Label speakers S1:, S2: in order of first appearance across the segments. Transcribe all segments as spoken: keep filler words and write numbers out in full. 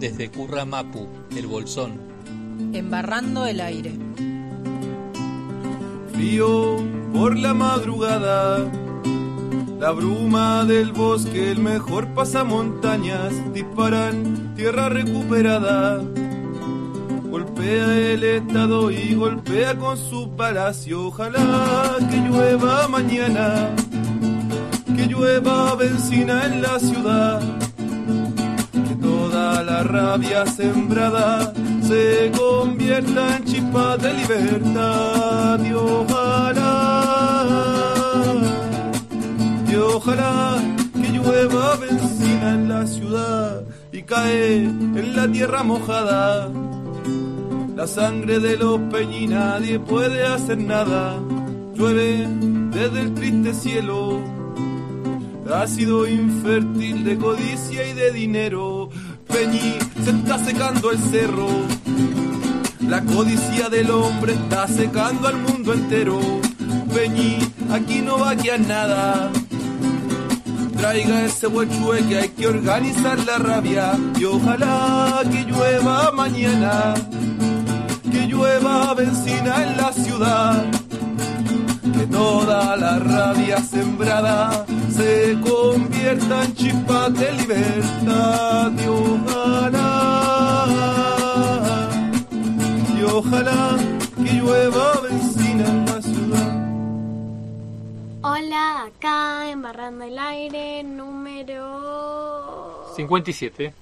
S1: desde Curramapu, El Bolsón.
S2: Embarrando el aire.
S3: Frío por la madrugada, la bruma del bosque, el mejor pasamontañas, disparan tierra recuperada. Golpea el estado y golpea con su palacio. Ojalá que llueva mañana, que llueva benzina en la ciudad, que toda la rabia sembrada se convierta en chispa de libertad. Y ojalá, y ojalá que llueva benzina en la ciudad y cae en la tierra mojada la sangre de los peñi, nadie puede hacer nada. Llueve desde el triste cielo, ácido infértil de codicia y de dinero. Peñi, se está secando el cerro, la codicia del hombre está secando al mundo entero. Peñi, aquí no va a quedar nada, traiga ese huechue que hay que organizar la rabia. Y ojalá que llueva mañana, que llueva benzina en la ciudad, que toda la rabia sembrada se convierta en chispas de libertad. Y ojalá, y ojalá que llueva benzina en la ciudad.
S4: Hola, acá Embarrando el Aire, número...
S5: cincuenta y siete.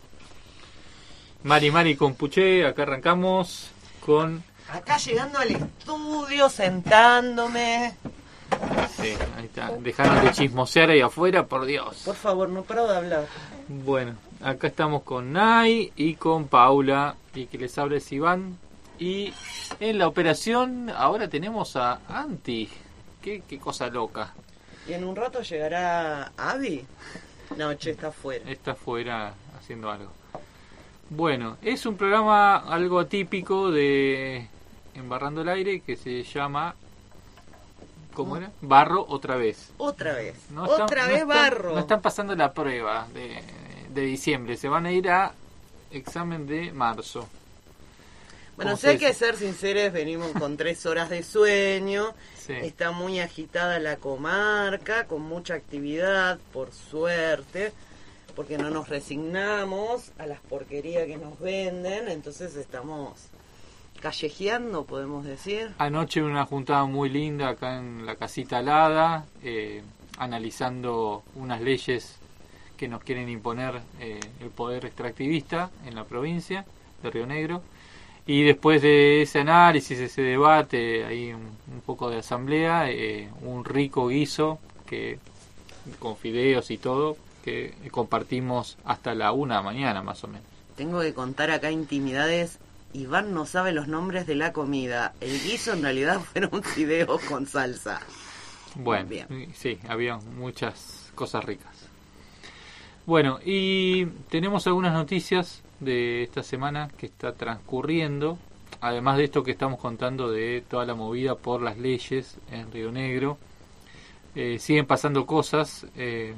S5: Mari Mari con Puché, acá arrancamos con...
S6: Acá llegando al estudio, sentándome.
S5: Sí, ahí está. Dejaron de chismosear ahí afuera, por Dios.
S6: Por favor, no paro de hablar.
S5: Bueno, acá estamos con Nay y con Paula, y que les habla es Iván. Y en la operación ahora tenemos a Anti. Qué, qué cosa loca.
S6: ¿Y en un rato llegará Abby? No, che, está afuera.
S5: Está afuera haciendo algo. Bueno, es un programa algo atípico de Embarrando el Aire que se llama... ¿Cómo era? Barro otra vez.
S6: Otra vez.
S5: No
S6: otra
S5: están,
S6: vez
S5: no están,
S6: barro.
S5: No están pasando la prueba de, de diciembre. Se van a ir a examen de marzo.
S6: Bueno, si hay que ser sinceros, venimos con tres horas de sueño. Sí. Está muy agitada la comarca, con mucha actividad, por suerte, porque no nos resignamos a las porquerías que nos venden, entonces estamos callejeando, podemos decir.
S5: Anoche una juntada muy linda acá en la Casita Alada, eh, analizando unas leyes que nos quieren imponer eh, el poder extractivista en la provincia de Río Negro. Y después de ese análisis, ese debate, hay un, un poco de asamblea, eh, un rico guiso que con fideos y todo, que compartimos hasta la una de la mañana más o menos.
S6: Tengo que contar acá intimidades. Iván no sabe los nombres de la comida. El guiso en realidad fueron fideos con salsa.
S5: Bueno, bien. Sí, había muchas cosas ricas. Bueno, y tenemos algunas noticias de esta semana que está transcurriendo, además de esto que estamos contando de toda la movida por las leyes en Río Negro. Eh, siguen pasando cosas. Eh,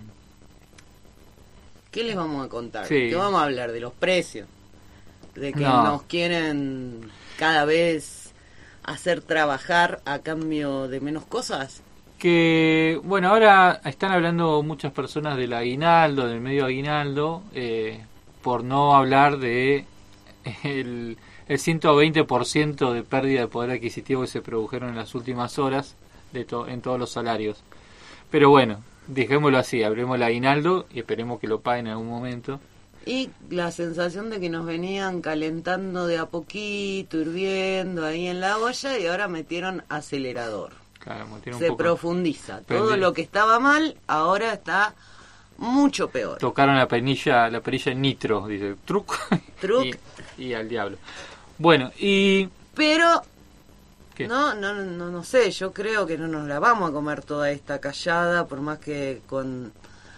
S6: ¿Qué les vamos a contar?
S5: Sí.
S6: ¿Qué vamos a hablar? ¿De los precios? ¿De que
S5: no.
S6: nos quieren cada vez hacer trabajar a cambio de menos cosas?
S5: Que, bueno, ahora están hablando muchas personas del aguinaldo, del medio aguinaldo, eh, por no hablar de el, el ciento veinte por ciento de pérdida de poder adquisitivo que se produjeron en las últimas horas de to, en todos los salarios. Pero bueno, dejémoslo así, hablemos del aguinaldo y esperemos que lo paguen en algún momento.
S6: Y la sensación de que nos venían calentando de a poquito, hirviendo ahí en la olla y ahora metieron acelerador.
S5: Claro, metieron
S6: Se
S5: un poco,
S6: profundiza.
S5: prende.
S6: Todo lo que estaba mal ahora está mucho peor.
S5: Tocaron la perilla, la perilla en nitro, dice, truc,
S6: truc.
S5: Y, y al diablo. Bueno, y...
S6: Pero...
S5: ¿Qué?
S6: No, no, no, no sé, yo creo que no nos la vamos a comer toda esta callada, por más que con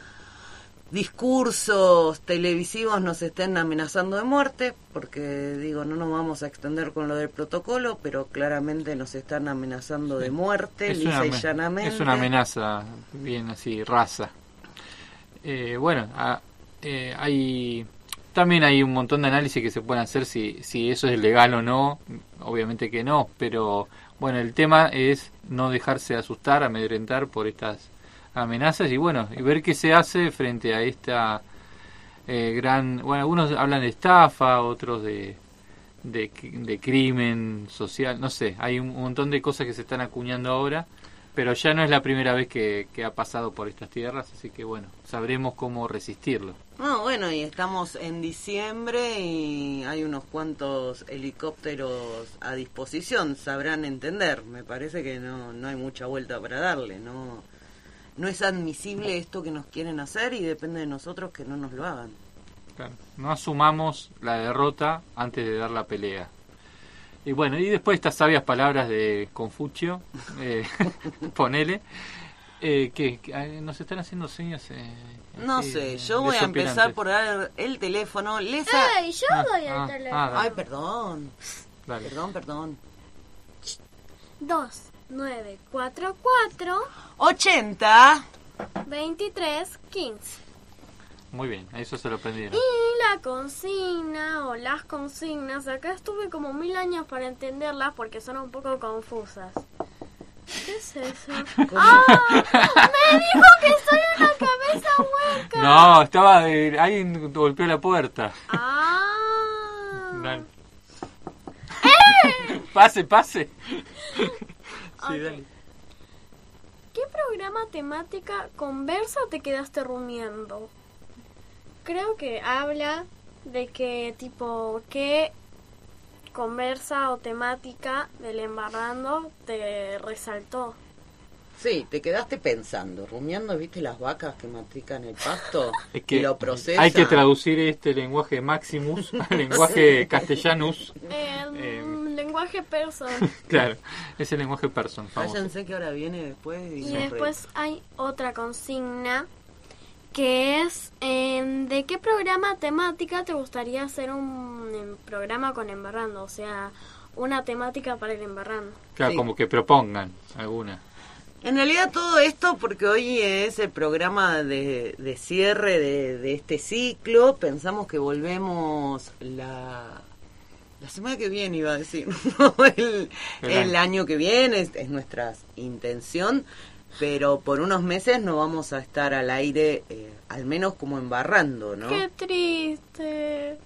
S6: discursos televisivos nos estén amenazando de muerte, porque digo, no nos vamos a extender con lo del protocolo, pero claramente nos están amenazando de muerte,
S5: es
S6: lisa
S5: una,
S6: y llanamente.
S5: Es una amenaza bien así, raza. Eh, bueno, a, eh, hay también hay un montón de análisis que se pueden hacer si, si eso es legal o no. Obviamente que no, pero bueno, el tema es no dejarse asustar, amedrentar por estas amenazas y bueno, y ver qué se hace frente a esta eh, gran... Bueno, algunos hablan de estafa, otros de, de, de crimen social, no sé, hay un montón de cosas que se están acuñando ahora, pero ya no es la primera vez que, que ha pasado por estas tierras, así que bueno, sabremos cómo resistirlo.
S6: No, bueno, y estamos en diciembre y hay unos cuantos helicópteros a disposición, sabrán entender. Me parece que no, no hay mucha vuelta para darle, no, no es admisible esto que nos quieren hacer y depende de nosotros que no nos lo hagan.
S5: Claro, no asumamos la derrota antes de dar la pelea. Y bueno, y después estas sabias palabras de Confucio, eh, ponele, eh, que, que eh, nos están haciendo señas. Eh,
S6: no
S5: eh,
S6: sé, yo voy a empezar por dar el teléfono. Les a...
S4: ¡Ey, yo
S5: ah,
S4: doy el
S5: ah,
S4: teléfono!
S5: ah,
S6: Ay, perdón.
S5: Dale.
S6: Perdón, perdón.
S4: dos nueve cuatro cuatro
S6: ochenta
S4: veintitrés quince.
S5: Muy bien, a eso se lo aprendieron.
S4: Y la consigna o las consignas, acá estuve como mil años para entenderlas porque son un poco confusas. ¿Qué es eso? ¡Ah! ¡Me dijo que estoy en la cabeza hueca!
S5: No, estaba... Eh, alguien golpeó la puerta.
S4: ¡Ah!
S5: Dale. ¡Eh! Pase, pase. Sí,
S4: Okay.
S5: dale.
S4: ¿Qué programa temática conversa te quedaste rumiando? Creo que habla de que tipo qué conversa o temática del Embarrando te resaltó.
S6: Sí, te quedaste pensando, rumiando, ¿viste las vacas que mastican el pasto?
S5: Es que
S6: y lo procesan.
S5: hay que traducir este lenguaje Maximus al lenguaje castellanus.
S4: Eh,
S5: Eh,
S4: lenguaje persa.
S5: Claro, es el lenguaje person, famoso.
S6: Cállense que ahora viene después. Y,
S4: Y
S6: nos
S4: después hay otra consigna que es eh, ¿de qué programa temática te gustaría hacer un em, programa con Embarrando? O sea, una temática para el Embarrando.
S5: Claro,
S6: Sí.
S5: como que propongan alguna.
S6: En realidad todo esto, porque hoy es el programa de, de cierre de, de este ciclo, pensamos que volvemos la, la semana que viene, iba a decir, no, el,
S5: El
S6: el
S5: año.
S6: año que viene, es, es nuestra intención, pero por unos meses no vamos a estar al aire, eh, al menos como Embarrando, ¿no?
S4: ¡Qué triste!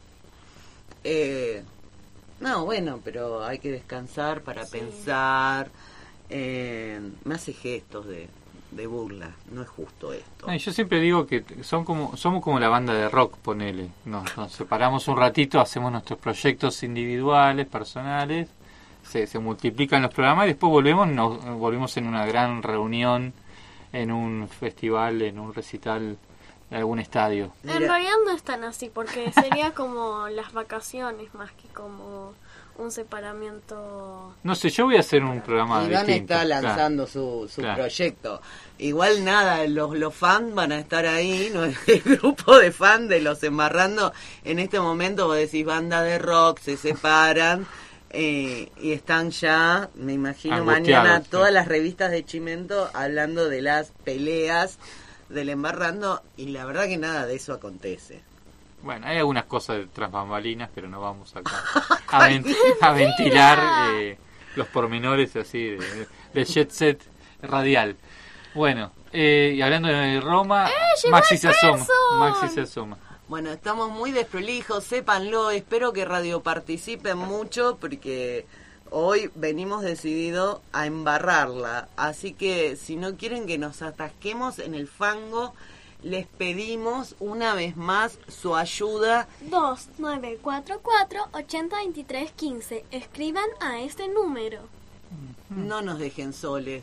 S6: Eh, no, bueno, pero hay que descansar para
S4: Sí.
S6: pensar. Eh, me hace gestos de, de burla, no es justo esto.
S5: Ay, yo siempre digo que son como somos como la banda de rock, ponele. Nos, nos separamos un ratito, hacemos nuestros proyectos individuales, personales, se, se multiplican los programas y después volvemos, nos volvemos en una gran reunión, en un festival, en un recital de algún estadio.
S6: Mira.
S4: En realidad no es tan así, porque sería como las vacaciones más que como un separamiento.
S5: No sé, yo voy a hacer un programa
S6: Iván
S5: distinto.
S6: está
S5: claro.
S6: lanzando su, su
S5: Claro.
S6: proyecto. Igual nada, los, los fans van a estar ahí, ¿no? El grupo de fans de los Embarrando, en este momento vos decís banda de rock, se separan eh, y están ya, me imagino
S5: Angustiados,
S6: mañana,
S5: sí.
S6: todas las revistas de Chimento hablando de las peleas del Embarrando y la verdad que nada de eso acontece.
S5: Bueno, hay algunas cosas de tras bambalinas, pero no vamos acá a, ven- a ventilar eh, los pormenores así de, de jet set radial. Bueno, eh, y hablando de Roma,
S4: llegó
S5: Maxi
S4: el
S5: se asoma.
S4: Person!
S5: Maxi se asoma.
S6: Bueno, estamos muy desprolijos, sépanlo, espero que Radio participen mucho porque hoy venimos decididos a embarrarla, así que si no quieren que nos atasquemos en el fango, les pedimos una vez más su ayuda.
S4: dos nueve cuatro cuatro ochenta veintitrés quince. Escriban a este número.
S6: No nos dejen soles.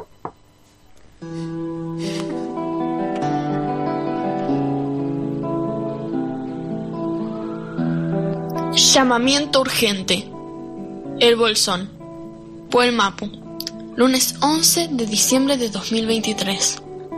S7: Llamamiento urgente. El Bolsón. Puel Mapu. Lunes once de diciembre de dos mil veintitrés.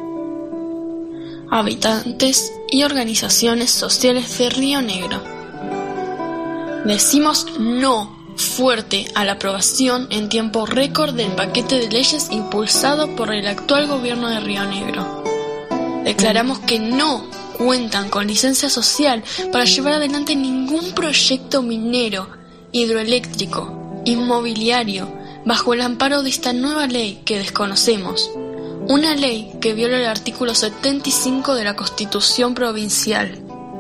S7: Habitantes y organizaciones sociales de Río Negro. Decimos no fuerte a la aprobación en tiempo récord del paquete de leyes impulsado por el actual gobierno de Río Negro. Declaramos que no cuentan con licencia social para llevar adelante ningún proyecto minero, hidroeléctrico, inmobiliario, bajo el amparo de esta nueva ley que desconocemos. Una ley que viola el artículo setenta y cinco de la Constitución Provincial.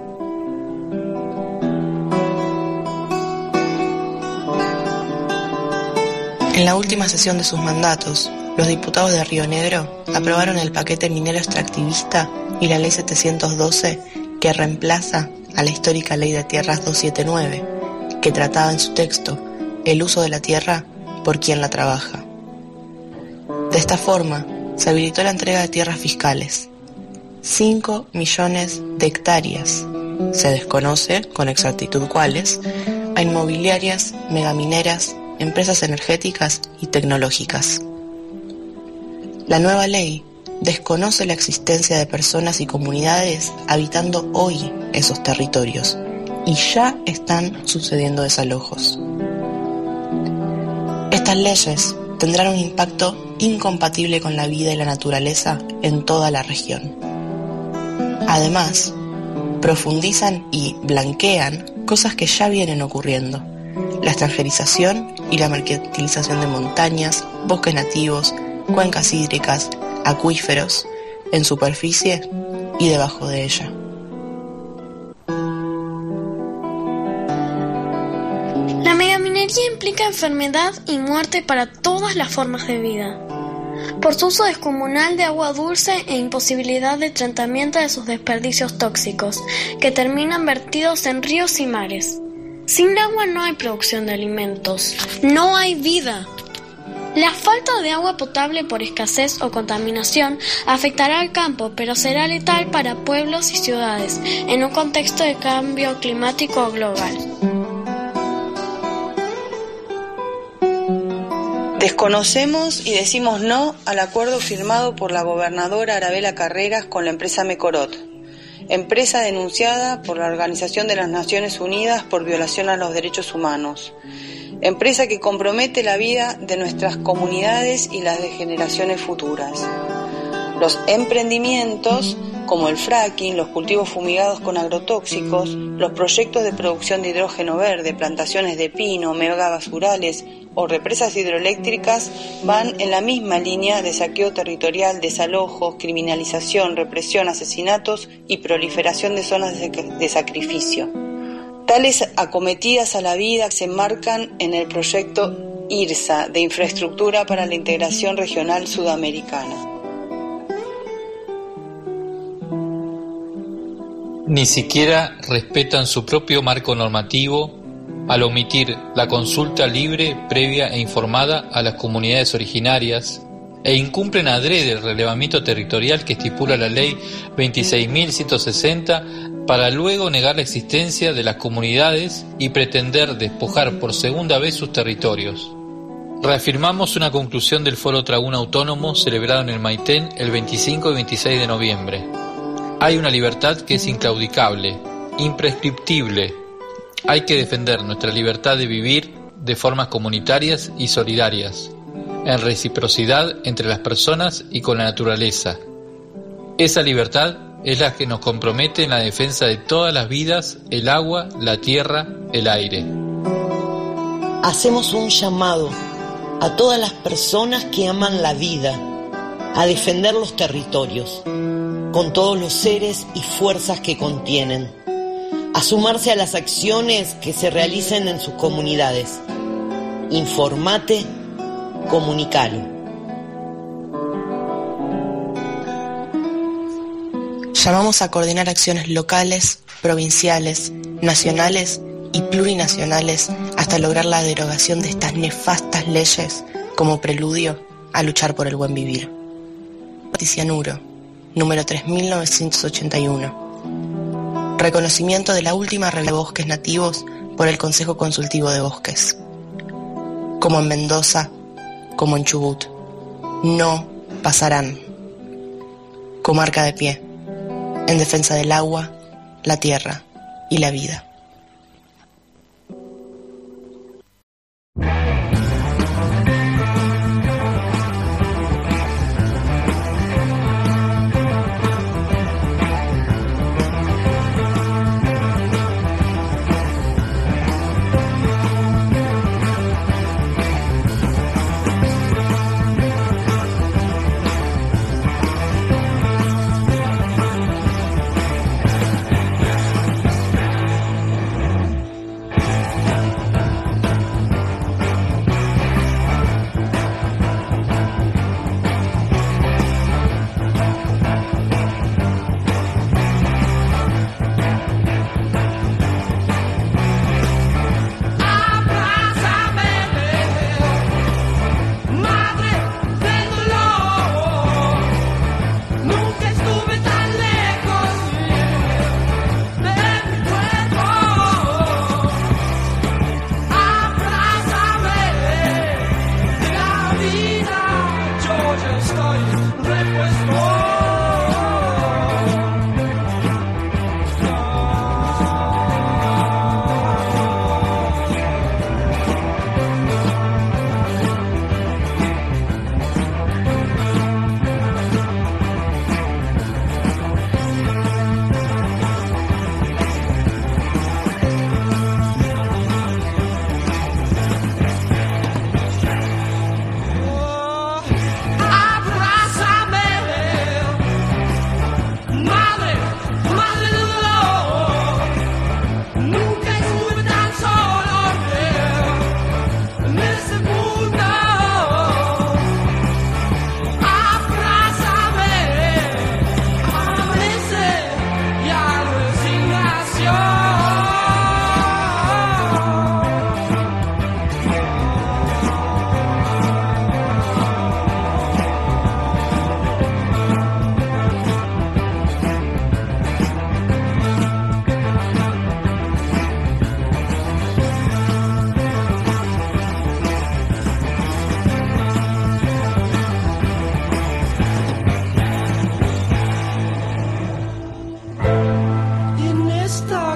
S8: En la última sesión de sus mandatos, los diputados de Río Negro aprobaron el paquete minero extractivista y la ley setecientos doce que reemplaza a la histórica ley de tierras doscientos setenta y nueve, que trataba en su texto el uso de la tierra por quien la trabaja. De esta forma, se habilitó la entrega de tierras fiscales, cinco millones de hectáreas, se desconoce con exactitud cuáles, a inmobiliarias, megamineras, empresas energéticas y tecnológicas. La nueva ley desconoce la existencia de personas y comunidades habitando hoy esos territorios y ya están sucediendo desalojos. Estas leyes tendrán un impacto incompatible con la vida y la naturaleza en toda la región. Además, profundizan y blanquean cosas que ya vienen ocurriendo: la extranjerización y la mercantilización de montañas, bosques nativos, cuencas hídricas, acuíferos, en superficie y debajo de ella.
S4: La megaminería implica enfermedad y muerte para todas las formas de vida, por su uso descomunal de agua dulce e imposibilidad de tratamiento de sus desperdicios tóxicos, que terminan vertidos en ríos y mares. Sin agua no hay producción de alimentos, no hay vida. La falta de agua potable por escasez o contaminación afectará al campo, pero será letal para pueblos y ciudades en un contexto de cambio climático global.
S8: Desconocemos y decimos no al acuerdo firmado por la gobernadora Arabela Carreras con la empresa Mecorot, empresa denunciada por la Organización de las Naciones Unidas por violación a los derechos humanos, empresa que compromete la vida de nuestras comunidades y las de generaciones futuras. Los emprendimientos, como el fracking, los cultivos fumigados con agrotóxicos, los proyectos de producción de hidrógeno verde, plantaciones de pino, megabasurales o represas hidroeléctricas, van en la misma línea de saqueo territorial, desalojos, criminalización, represión, asesinatos y proliferación de zonas de, de sacrificio. Tales acometidas a la vida se enmarcan en el proyecto IRSA de Infraestructura para la Integración Regional Sudamericana.
S1: Ni siquiera respetan su propio marco normativo al omitir la consulta libre, previa e informada a las comunidades originarias, e incumplen adrede el relevamiento territorial que estipula la ley veintiséis mil ciento sesenta para luego negar la existencia de las comunidades y pretender despojar por segunda vez sus territorios. Reafirmamos una conclusión del Foro Tragún Autónomo celebrado en el Maitén el veinticinco y veintiséis de noviembre. Hay una libertad que es inclaudicable, imprescriptible. Hay que defender nuestra libertad de vivir de formas comunitarias y solidarias, en reciprocidad entre las personas y con la naturaleza. Esa libertad es la que nos compromete en la defensa de todas las vidas, el agua, la tierra, el aire.
S9: Hacemos un llamado a todas las personas que aman la vida, a defender los territorios, con todos los seres y fuerzas que contienen, a sumarse a las acciones que se realicen en sus comunidades. Informate, comunicalo.
S8: Llamamos a coordinar acciones locales, provinciales, nacionales y plurinacionales hasta lograr la derogación de estas nefastas leyes como preludio a luchar por el buen vivir. Cianuro, número tres mil novecientos ochenta y uno. Reconocimiento de la última regla de bosques nativos por el Consejo Consultivo de Bosques. Como en Mendoza, como en Chubut. No pasarán. Comarca de pie, en defensa del agua, la tierra y la vida.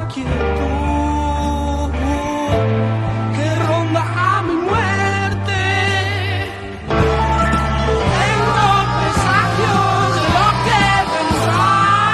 S3: quietud que ronda a mi muerte. Tengo presagios de lo que vendrá.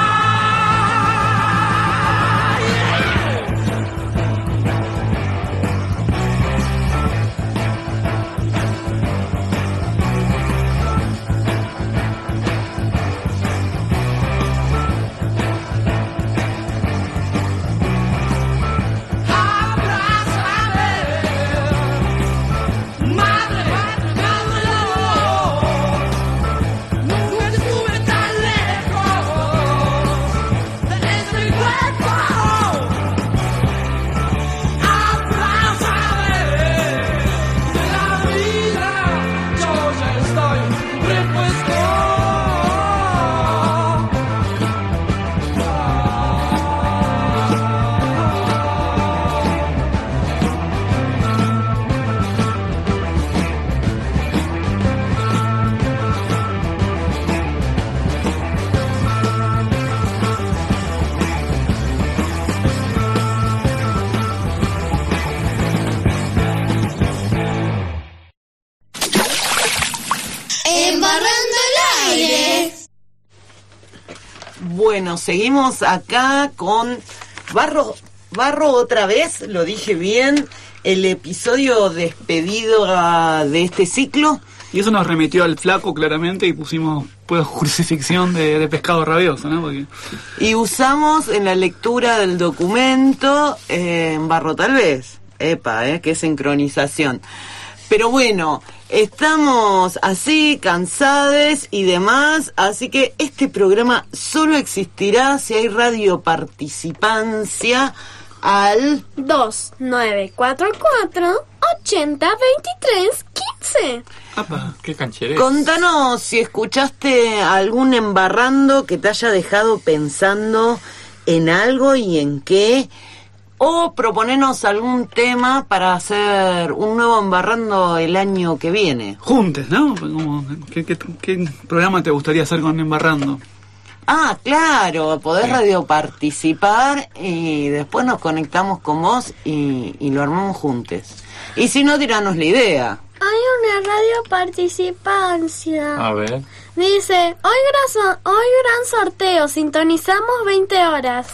S6: Bueno, seguimos acá con Barro, Barro otra vez, lo dije bien, el episodio despedido de este ciclo.
S10: Y eso nos remitió al flaco claramente y pusimos pues crucifixión de, de pescado rabioso, ¿no? Porque...
S6: Y usamos en la lectura del documento eh, Barro tal vez, epa, eh, qué sincronización. Pero bueno, estamos así, cansados y demás, así que este programa solo existirá si hay radio participancia al
S4: dos nueve cuatro cuatro ochenta veintitrés quince.
S5: Apa, qué cancherés.
S6: Contanos si escuchaste algún embarrando que te haya dejado pensando en algo y en qué. O proponernos algún tema para hacer un nuevo embarrando el año que viene.
S10: Juntes, ¿no? Como, ¿qué, qué, ¿Qué programa te gustaría hacer con embarrando?
S6: Ah, claro, podés
S5: Sí.
S6: radio participar y después nos conectamos con vos y, y lo armamos juntos. Y si no, tiranos la idea.
S4: Hay una radio participancia.
S5: A ver.
S4: Dice, hoy gran, so- hoy gran sorteo, sintonizamos veinte horas.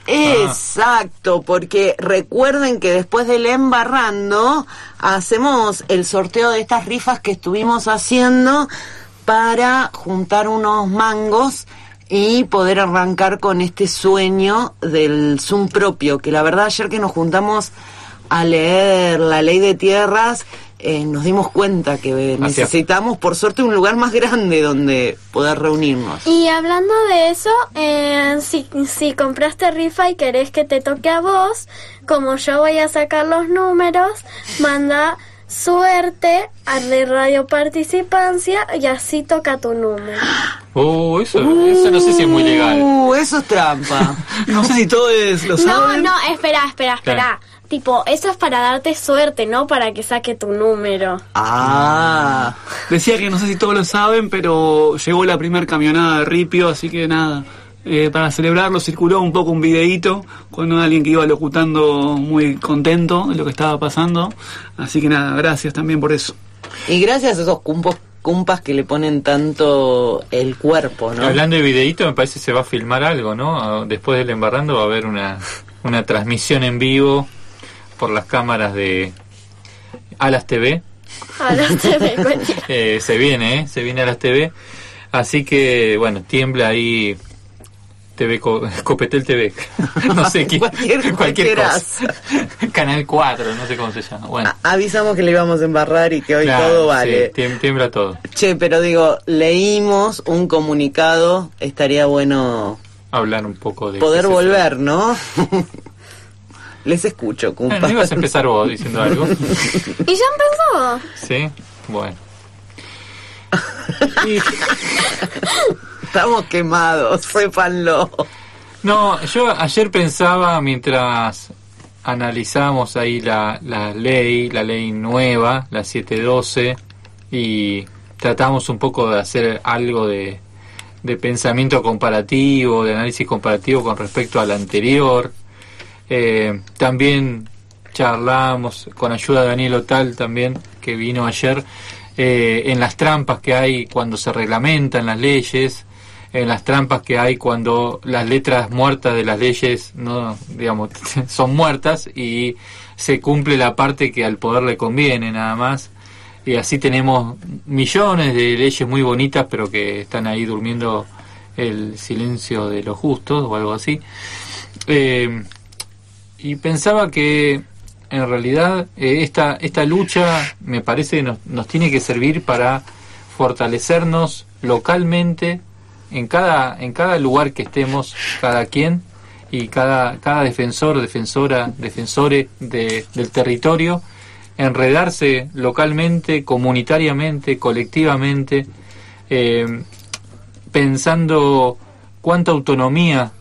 S6: Exacto, porque recuerden que después del embarrando hacemos el sorteo de estas rifas que estuvimos haciendo para juntar unos mangos y poder arrancar con este sueño del Zoom propio, que la verdad ayer que nos juntamos a leer la ley de tierras, eh, nos dimos cuenta que necesitamos por suerte un lugar más grande donde poder reunirnos.
S4: Y hablando de eso, eh, si, si compraste rifa y querés que te toque a vos, como yo voy a sacar los números, manda suerte a de Radio Participancia y así toca tu número.
S5: Oh, eso, eso no sé si es muy legal.
S6: Uh, eso es trampa.
S10: No sé si todos lo
S4: No,
S10: saben.
S4: no, espera, espera, espera.
S5: Claro.
S4: Tipo, eso es para darte suerte, no para que saque tu número.
S6: Ah,
S10: Decía que no sé si todos lo saben, pero llegó la primer camionada de Ripio, así que nada. Eh, para celebrarlo circuló un poco un videíto con alguien que iba locutando muy contento de lo que estaba pasando. Así que nada, gracias también por eso.
S6: y gracias a esos cumpos, cumpas que le ponen tanto el cuerpo, ¿no?
S5: Hablando de videíto, me parece que se va a filmar algo, ¿no? Después del embarrando va a haber una, una transmisión en vivo por las cámaras de Alas T V.
S4: Alas T V, cualquiera.
S5: Eh, se viene, ¿eh? Se viene Alas T V. Así que, bueno, tiembla ahí T V, Co- Copetel T V. No sé qué.
S6: Cualquier-
S5: cualquier
S6: cualquierazo.
S5: cosa. Canal cuatro, no sé cómo se llama. Bueno,
S6: A- avisamos que le íbamos a embarrar y que hoy
S5: claro,
S6: todo vale.
S5: sí, tiem- tiembla todo.
S6: Che, pero digo, leímos un comunicado, estaría bueno
S5: Hablar un poco de...
S6: poder
S5: qué sé yo.
S6: volver, ¿no? Les escucho,
S5: Eh,
S6: cumpas.
S5: ¿no ibas a empezar vos diciendo algo?
S4: ¿Y ya empezó?
S5: Sí, bueno.
S6: Estamos quemados, sépanlo.
S5: No, yo ayer pensaba mientras analizamos ahí la, la ley, la ley nueva, la siete doce, y tratamos un poco de hacer algo de, de pensamiento comparativo, de análisis comparativo con respecto a la anterior. Eh, también charlamos con ayuda de Daniel Otal también, que vino ayer, eh, en las trampas que hay cuando se reglamentan las leyes, en las trampas que hay cuando las letras muertas de las leyes no, digamos, son muertas y se cumple la parte que al poder le conviene nada más. Y así tenemos millones de leyes muy bonitas, pero que están ahí durmiendo el silencio de los justos o algo así. Eh, y pensaba que en realidad eh, esta esta lucha me parece que nos, nos tiene que servir para fortalecernos localmente en cada en cada lugar que estemos, cada quien y cada cada defensor, defensora, defensores de, del territorio, enredarse localmente, comunitariamente, colectivamente, eh, pensando cuánta autonomía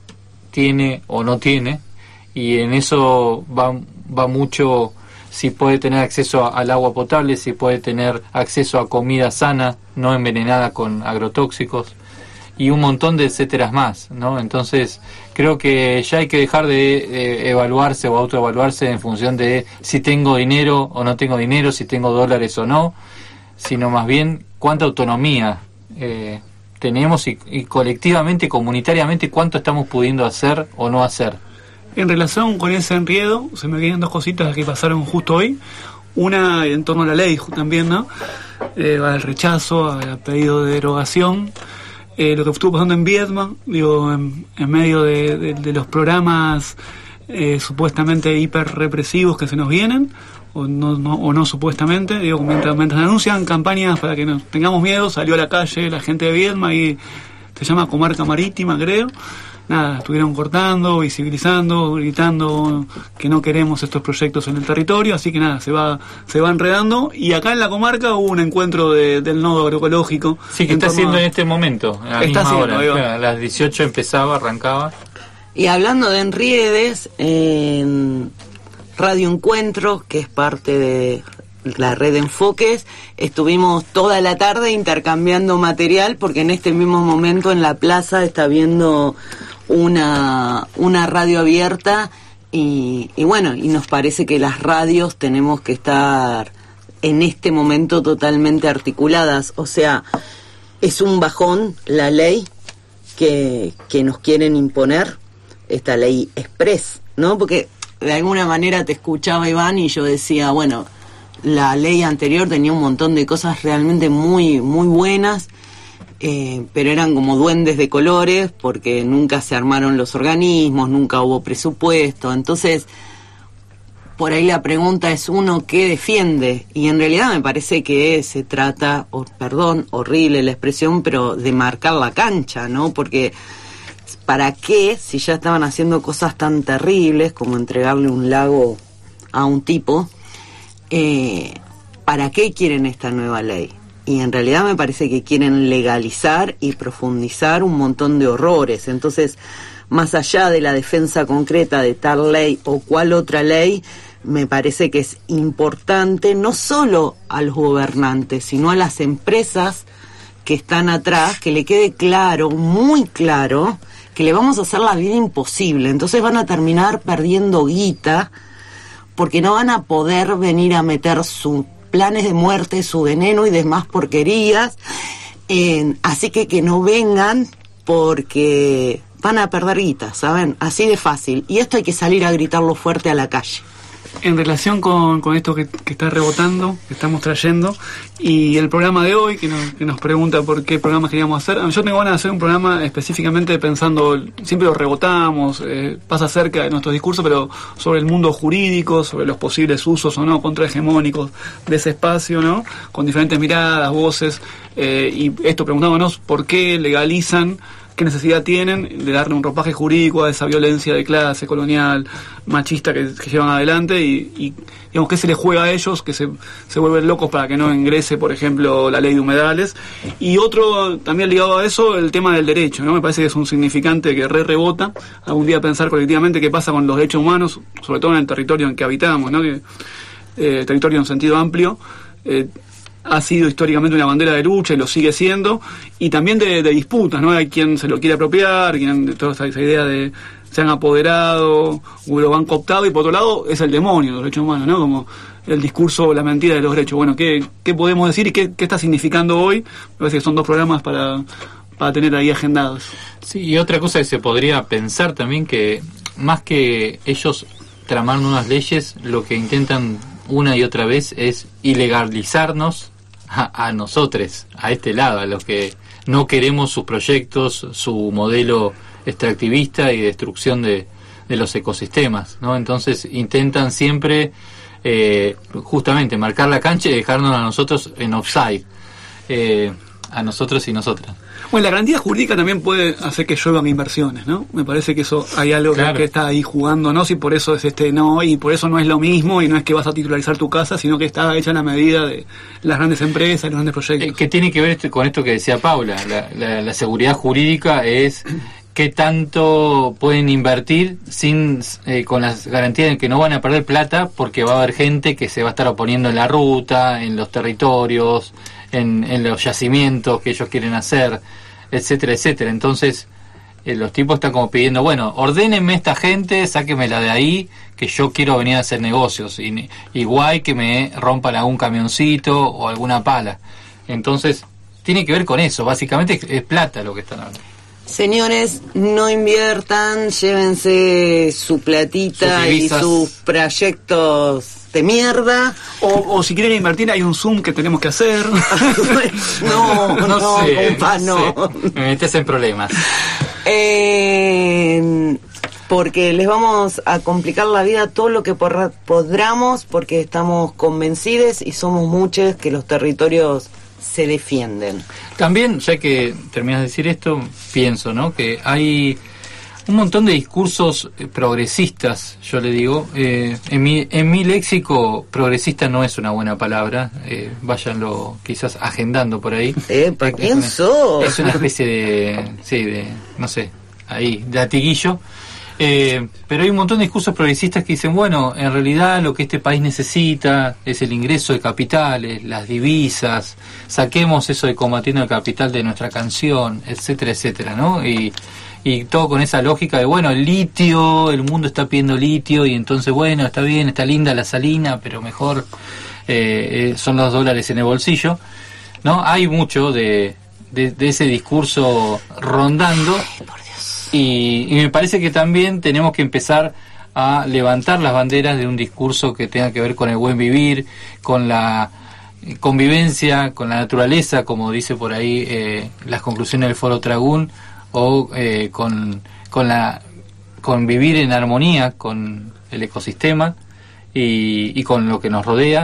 S5: tiene o no tiene, y en eso va, va mucho si puede tener acceso a, al agua potable, si puede tener acceso a comida sana, no envenenada con agrotóxicos, y un montón de etcéteras más, ¿no? Entonces creo que ya hay que dejar de, de evaluarse o autoevaluarse en función de si tengo dinero o no tengo dinero, si tengo dólares o no, sino más bien cuánta autonomía eh, tenemos y, y colectivamente, comunitariamente, cuánto estamos pudiendo hacer o no hacer.
S10: En relación con ese enredo, se me vienen dos cositas que pasaron justo hoy. Una en torno a la ley también, ¿no? Eh, al rechazo, al pedido de derogación. Eh, lo que estuvo pasando en Viedma, digo, en, en medio de, de, de los programas eh, supuestamente hiper represivos que se nos vienen, o no, no, o no supuestamente, digo, mientras, mientras anuncian campañas para que nos tengamos miedo, salió a la calle la gente de Viedma y se llama Comarca Marítima, creo. Nada, estuvieron cortando, visibilizando, gritando que no queremos estos proyectos en el territorio, así que nada, se va se va enredando. Y acá en la comarca hubo un encuentro de, del nodo agroecológico.
S5: Sí, que está haciendo en este momento, a la
S10: está
S5: misma
S10: haciendo,
S5: hora. A las dieciocho empezaba, arrancaba.
S6: Y hablando de enriedes, en Radio Encuentro, que es parte de la red de Enfoques, estuvimos toda la tarde intercambiando material, porque en este mismo momento en la plaza está viendo una una radio abierta y, y bueno, y nos parece que las radios tenemos que estar en este momento totalmente articuladas. O sea, es un bajón la ley que, que nos quieren imponer, esta ley express, ¿no? Porque de alguna manera te escuchaba, Iván, y yo decía, bueno, la ley anterior tenía un montón de cosas realmente muy muy buenas, eh, pero eran como duendes de colores, porque nunca se armaron los organismos, nunca hubo presupuesto. Entonces, por ahí la pregunta es uno qué defiende, y en realidad me parece que se trata, oh, perdón, horrible la expresión, pero de marcar la cancha, ¿no? Porque ¿para qué, si ya estaban haciendo cosas tan terribles como entregarle un lago a un tipo? Eh, ¿Para qué quieren esta nueva ley? Y en realidad me parece que quieren legalizar y profundizar un montón de horrores. Entonces, más allá de la defensa concreta de tal ley o cual otra ley, me parece que es importante no solo a los gobernantes, sino a las empresas que están atrás, que le quede claro, muy claro, que le vamos a hacer la vida imposible. Entonces van a terminar perdiendo guita, porque no van a poder venir a meter sus planes de muerte, su veneno y demás porquerías. Eh, así que que no vengan, porque van a perder guita, ¿saben? Así de fácil. Y esto hay que salir a gritarlo fuerte a la calle.
S10: En relación con, con esto que, que está rebotando, que estamos trayendo, y el programa de hoy, que nos, que nos pregunta por qué programa queríamos hacer, yo tengo ganas de hacer un programa específicamente pensando, siempre lo rebotamos, eh, pasa cerca de nuestro discurso, pero sobre el mundo jurídico, sobre los posibles usos o no contrahegemónicos de ese espacio, ¿no? Con diferentes miradas, voces, eh, y esto preguntándonos por qué legalizan, qué necesidad tienen de darle un ropaje jurídico a esa violencia de clase colonial, machista que, que llevan adelante, y, y digamos, qué se les juega a ellos, que se, se vuelven locos para que no ingrese, por ejemplo, la ley de humedales. Y otro, también ligado a eso, el tema del derecho, ¿no? Me parece que es un significante que re rebota, algún día pensar colectivamente qué pasa con los derechos humanos, sobre todo en el territorio en que habitamos, ¿no? Que, eh, territorio en sentido amplio, eh, ha sido históricamente una bandera de lucha y lo sigue siendo, y también de, de disputas, ¿no? Hay quien se lo quiere apropiar, quien, toda esa, esa idea de, se han apoderado o lo han cooptado, y por otro lado es el demonio, los derechos humanos, ¿no? Como el discurso, la mentira de los derechos. Bueno, ¿qué, qué podemos decir y qué, qué está significando hoy? Me parece que son dos programas para, para tener ahí agendados.
S5: Sí, y otra cosa que se podría pensar también, que más que ellos tramar nuevas leyes, lo que intentan una y otra vez es ilegalizarnos a, a nosotros, a este lado, a los que no queremos sus proyectos, su modelo extractivista y destrucción de, de los ecosistemas, ¿no? Entonces intentan siempre eh, justamente marcar la cancha y dejarnos a nosotros en offside, eh, a nosotros y nosotras.
S10: Bueno, la garantía jurídica también puede hacer que lluevan inversiones, ¿no? Me parece que eso hay algo claro. que, que está ahí jugándonos, y por eso es este no, y por eso no es lo mismo, y no es que vas a titularizar tu casa, sino que está hecha en la medida de las grandes empresas, los grandes proyectos.
S5: Eh, que tiene que ver esto, con esto que decía Paula, la, la, la seguridad jurídica es qué tanto pueden invertir sin eh, con las garantías de que no van a perder plata, porque va a haber gente que se va a estar oponiendo en la ruta, en los territorios, en, en los yacimientos que ellos quieren hacer, etcétera, etcétera. Entonces eh, los tipos están como pidiendo, bueno, ordénenme esta gente, sáquenmela de ahí, que yo quiero venir a hacer negocios, y, igual que me rompan algún camioncito o alguna pala. Entonces tiene que ver con eso, básicamente es, es plata lo que están hablando.
S6: Señores, no inviertan, llévense su platita y sus proyectos de mierda.
S10: O, o si quieren invertir, hay un Zoom que tenemos que hacer.
S6: no, no, no,
S5: sé,
S6: compa, no.
S5: no sé. Me metes en problemas.
S6: Eh, porque les vamos a complicar la vida todo lo que por, podamos, porque estamos convencidos y somos muchos que los territorios se defienden.
S5: También, ya que terminas de decir esto, pienso, ¿no?, que hay un montón de discursos progresistas, yo le digo. Eh, en mi en mi léxico, progresista no es una buena palabra, eh, váyanlo quizás agendando por ahí.
S6: Eh, ¿para quién sos?
S5: Es una especie de, sí, de, no sé, ahí, de latiguillo. Eh, pero hay un montón de discursos progresistas que dicen, bueno, en realidad lo que este país necesita es el ingreso de capitales, las divisas, saquemos eso de combatiendo el capital de nuestra canción, etcétera, etcétera, ¿no? Y, y todo con esa lógica de, bueno, el litio, el mundo está pidiendo litio, y entonces, bueno, está bien, está linda la salina, pero mejor eh, eh, son los dólares en el bolsillo, ¿no? Hay mucho de, de, de ese discurso rondando.
S6: Ay, por Dios.
S5: Y, y me parece que también tenemos que empezar a levantar las banderas de un discurso que tenga que ver con el buen vivir, con la convivencia, con la naturaleza, como dice por ahí eh, las conclusiones del Foro Tragún, o eh, con, con la con vivir en armonía con el ecosistema y, y con lo que nos rodea,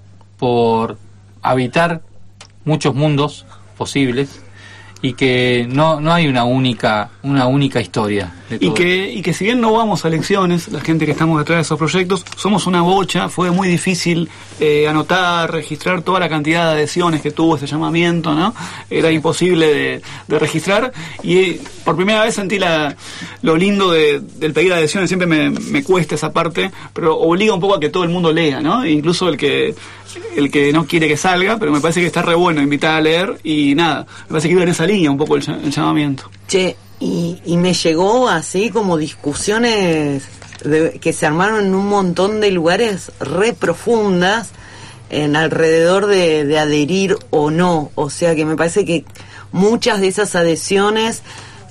S5: por habitar muchos mundos posibles, y que no no hay una única una única historia de todo.
S10: Y que y que si bien no vamos a elecciones, la gente que estamos detrás de esos proyectos, somos una bocha. Fue muy difícil eh, anotar, registrar toda la cantidad de adhesiones que tuvo ese llamamiento, ¿no? Era imposible de, de registrar, y eh, por primera vez sentí la lo lindo de, del pedir adhesiones. Siempre me, me cuesta esa parte, pero obliga un poco a que todo el mundo lea, ¿no? E incluso el que el que no quiere que salga, pero me parece que está re bueno invitar a leer, y nada, me parece que iba en esa línea un poco el, el llamamiento.
S6: Che, y, y me llegó así como discusiones de, que se armaron en un montón de lugares re profundas en alrededor de, de adherir o no. O sea que me parece que muchas de esas adhesiones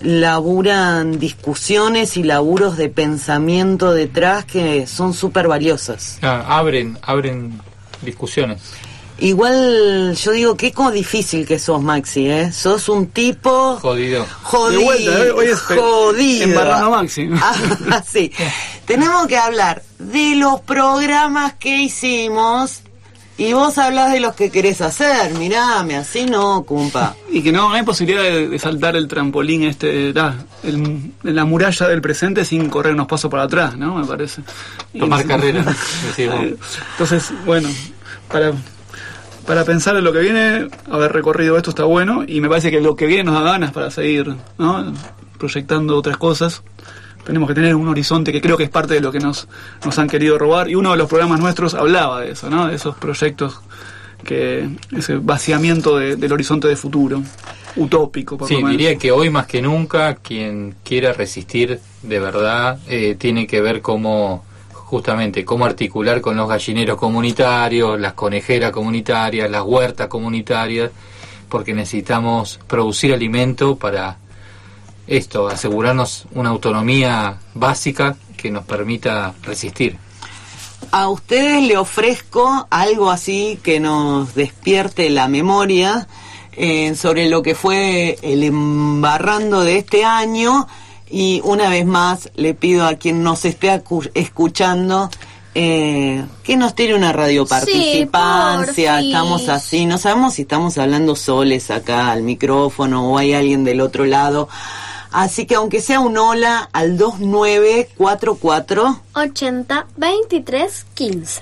S6: laburan discusiones y laburos de pensamiento detrás que son súper valiosas.
S5: Ah, abren, abren discusiones.
S6: Igual yo digo, qué como difícil que sos, Maxi, ¿eh? Sos un tipo
S5: jodido.
S6: Jodido.
S10: De vuelta, ¿eh? Hoy es
S6: jodido.
S10: Embarrando a Maxi.
S6: Ah, sí. Tenemos que hablar de los programas que hicimos, y vos hablás de los que querés hacer. Mirame, así no, compa.
S10: Y que no hay posibilidad de, de saltar el trampolín este, la, el, la muralla del presente sin correr unos pasos para atrás, ¿no? Me parece.
S5: Tomar carrera.
S10: Entonces, bueno, para... Para pensar en lo que viene, haber recorrido esto está bueno, y me parece que lo que viene nos da ganas para seguir, ¿no?, proyectando otras cosas. Tenemos que tener un horizonte, que creo que es parte de lo que nos, nos han querido robar, y uno de los programas nuestros hablaba de eso, ¿no?, de esos proyectos, que ese vaciamiento de, del horizonte de futuro. utópico, por
S5: sí,
S10: lo menos.
S5: diría que hoy más que nunca quien quiera resistir de verdad eh, tiene que ver cómo, justamente, cómo articular con los gallineros comunitarios, las conejeras comunitarias, las huertas comunitarias, porque necesitamos producir alimento para esto, asegurarnos una autonomía básica que nos permita resistir.
S6: A ustedes le ofrezco algo así que nos despierte la memoria eh, sobre lo que fue el embarrando de este año, y una vez más le pido a quien nos esté acu- escuchando eh, que nos tire una radioparticipancia.
S4: Sí,
S6: estamos así, no sabemos si estamos hablando soles acá al micrófono o hay alguien del otro lado. Así que aunque sea un hola al dos nueve cuatro cuatro
S4: ochenta veintitrés quince.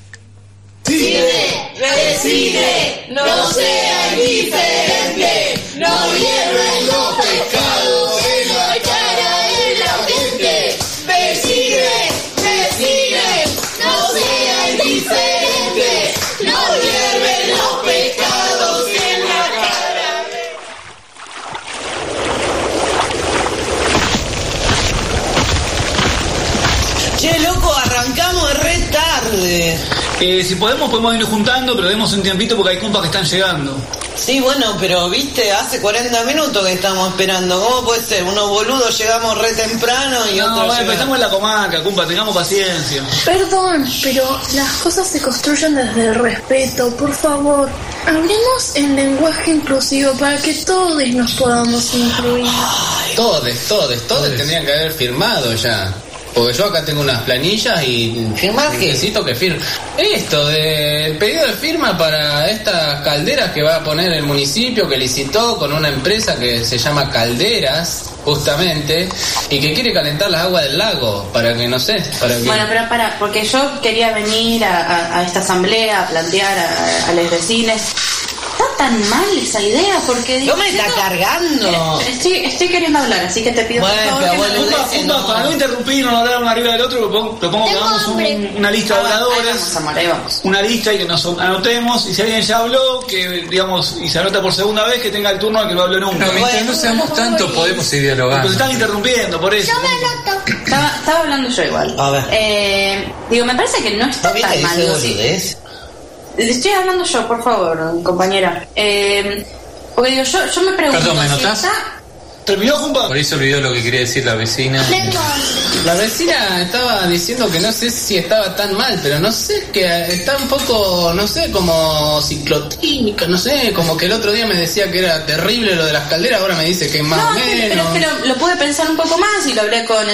S9: Cine, recine, no sea indiferente, no hierven los pescados en la cara de la gente. Decide, decide, no sea indiferente, no hierven los pescados en la cara de... Che, loco, arrancamos re tarde.
S10: Eh, si podemos, podemos irnos juntando, pero demos un tiempito porque hay compas que están llegando.
S6: Sí, bueno, pero viste, hace cuarenta minutos que estamos esperando. ¿Cómo puede ser? Unos boludos llegamos re temprano y
S10: No,
S6: otros
S10: bueno,
S6: llegan...
S10: pero estamos en la comarca, compa, tengamos paciencia.
S7: Perdón, pero las cosas se construyen desde el respeto, por favor. Hablemos en lenguaje inclusivo para que todos nos podamos incluir.
S11: Todes, todes, todes tendrían que haber firmado ya. Porque yo acá tengo unas planillas y
S6: ¿Firmar qué?
S11: necesito que firme. Esto, del pedido de firma para estas calderas que va a poner el municipio, que licitó con una empresa que se llama Calderas, justamente, y que quiere calentar las aguas del lago, para que, no sé, para que...
S12: Bueno, pero para, porque yo quería venir a, a, a esta asamblea a plantear a, a los vecinos. ¿Está tan mal esa idea? Porque
S6: ¿No me está cargando?
S12: Estoy, estoy queriendo hablar, así que te pido
S6: Bueno,
S12: por favor
S6: pero
S12: que
S6: bueno,
S12: me-
S10: Compa, compa,
S6: no.
S10: para no interrumpir, no hablar uno arriba del otro, propongo, propongo que hagamos un- una lista de
S12: Ah, ahí
S10: oradores,
S12: vamos, amor, ahí vamos.
S10: una lista y que nos anotemos, y si alguien ya habló, que digamos, y se anota por segunda vez, que tenga el turno al que no habló nunca.
S5: No, mientras no seamos tanto, podemos ir
S10: Porque
S5: dialogando.
S10: se están interrumpiendo, por eso.
S12: Estaba, estaba hablando yo igual.
S6: A ver.
S12: Eh, digo, me parece que no está
S6: ¿No viste
S12: tan
S6: que
S12: mal.
S6: dice
S12: ¿no? Sí.
S6: boludez?
S12: Estoy hablando yo, por favor, compañera. Eh, porque digo, yo, yo me pregunto.
S5: Perdón, ¿me
S12: si
S5: notás?
S12: está-
S10: ¿Terminó, compa?
S5: Por eso olvidó lo que quería decir la vecina.
S11: La vecina estaba diciendo que no sé si estaba tan mal, pero no sé, que está un poco, no sé, como ciclotímica, no sé, como que el otro día me decía que era terrible lo de las calderas, ahora me dice que es más
S12: No,
S11: o
S12: pero, pero
S11: menos.
S12: es que lo, lo pude pensar un poco más y lo hablé con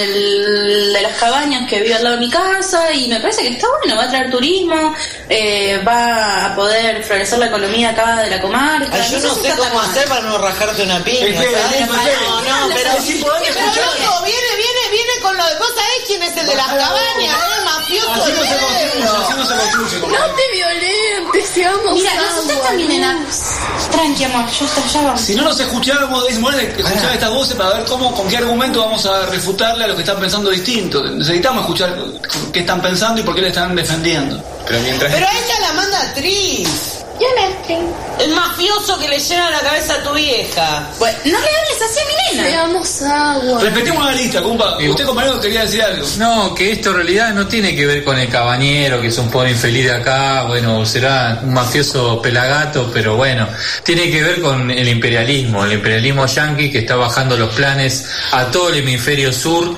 S12: el de las cabañas que vive al lado de mi casa y me parece que está bueno, va a traer turismo, eh, va a poder florecer la economía acá de la comarca.
S6: Ay, yo no
S12: si
S6: sé
S12: está tan
S6: cómo
S12: mal.
S6: hacer para no rajarte una piña,
S10: Espera,
S6: ¿sabes?
S10: espera,
S6: No, no, pero
S10: Sí, podemos
S6: pero
S10: escuchar.
S6: loco, viene, viene, viene con lo de... ¿Vos sabés quién es el de las cabañas? Es mafioso.
S10: Así no se
S6: el
S10: construye,
S6: negro.
S10: así no se construye, compa.
S7: No te violentes, seamos
S12: Mira, nosotros
S7: agua,
S12: también,
S7: ¿no?
S12: nena. Tranqui, amor, yo estoy ya vamos.
S10: Si no nos escucháramos, es bueno escuchar estas voces para ver cómo, con qué argumento vamos a refutarle a los que están pensando distinto. Necesitamos escuchar qué están pensando y por qué le están defendiendo.
S11: Pero mientras...
S6: Pero a ella la manda actriz.
S7: Yo le
S6: El mafioso que le llena la cabeza a tu vieja.
S12: Bueno, no le hables así a mi nena.
S7: Seamos agua.
S10: Respetemos la lista, compa. Usted, compañero, quería decir algo.
S5: No, que esto en realidad no tiene que ver con el cabañero, que es un pobre infeliz de acá, bueno, será un mafioso pelagato, pero bueno, tiene que ver con el imperialismo, el imperialismo yanqui que está bajando los planes a todo el hemisferio sur.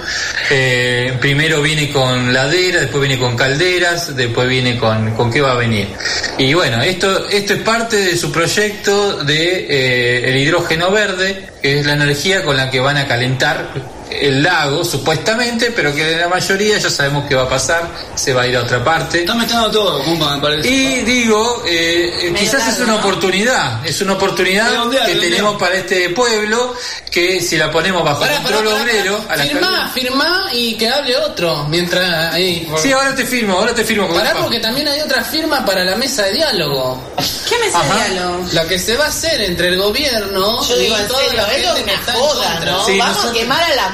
S5: Eh, primero viene con laderas, después viene con calderas, después viene con, con qué va a venir. Y bueno, esto, esto es parte de su proyecto de eh, el hidrógeno verde, que es la energía con la que van a calentar el lago, supuestamente, pero que la mayoría ya sabemos que va a pasar, se va a ir a otra parte.
S10: Está mezclando todo, compa, me parece.
S5: Y digo, eh, eh, quizás es una oportunidad, es una oportunidad
S10: Redondear,
S5: que
S10: redondear.
S5: tenemos para este pueblo, que si la ponemos bajo
S11: Pará,
S5: control
S11: pará, pará,
S5: obrero, a la
S11: firmá,
S5: calma-
S11: firmá y que hable otro, mientras ahí...
S5: Sí, ahora te firmo, ahora te firmo.
S11: Pará,
S5: compa.
S11: porque también hay otra firma para la mesa de diálogo.
S12: ¿Qué me
S5: Ajá.
S12: sale diálogo?
S11: La que se va a hacer entre el gobierno
S6: Yo
S11: y
S6: digo en
S11: toda
S6: serio,
S11: la
S6: es lo
S11: gente
S6: que
S11: que
S6: me
S11: está en
S6: joda,
S11: contra.
S6: ¿no?
S5: Sí,
S6: Vamos
S5: nosotros-
S6: a quemar a la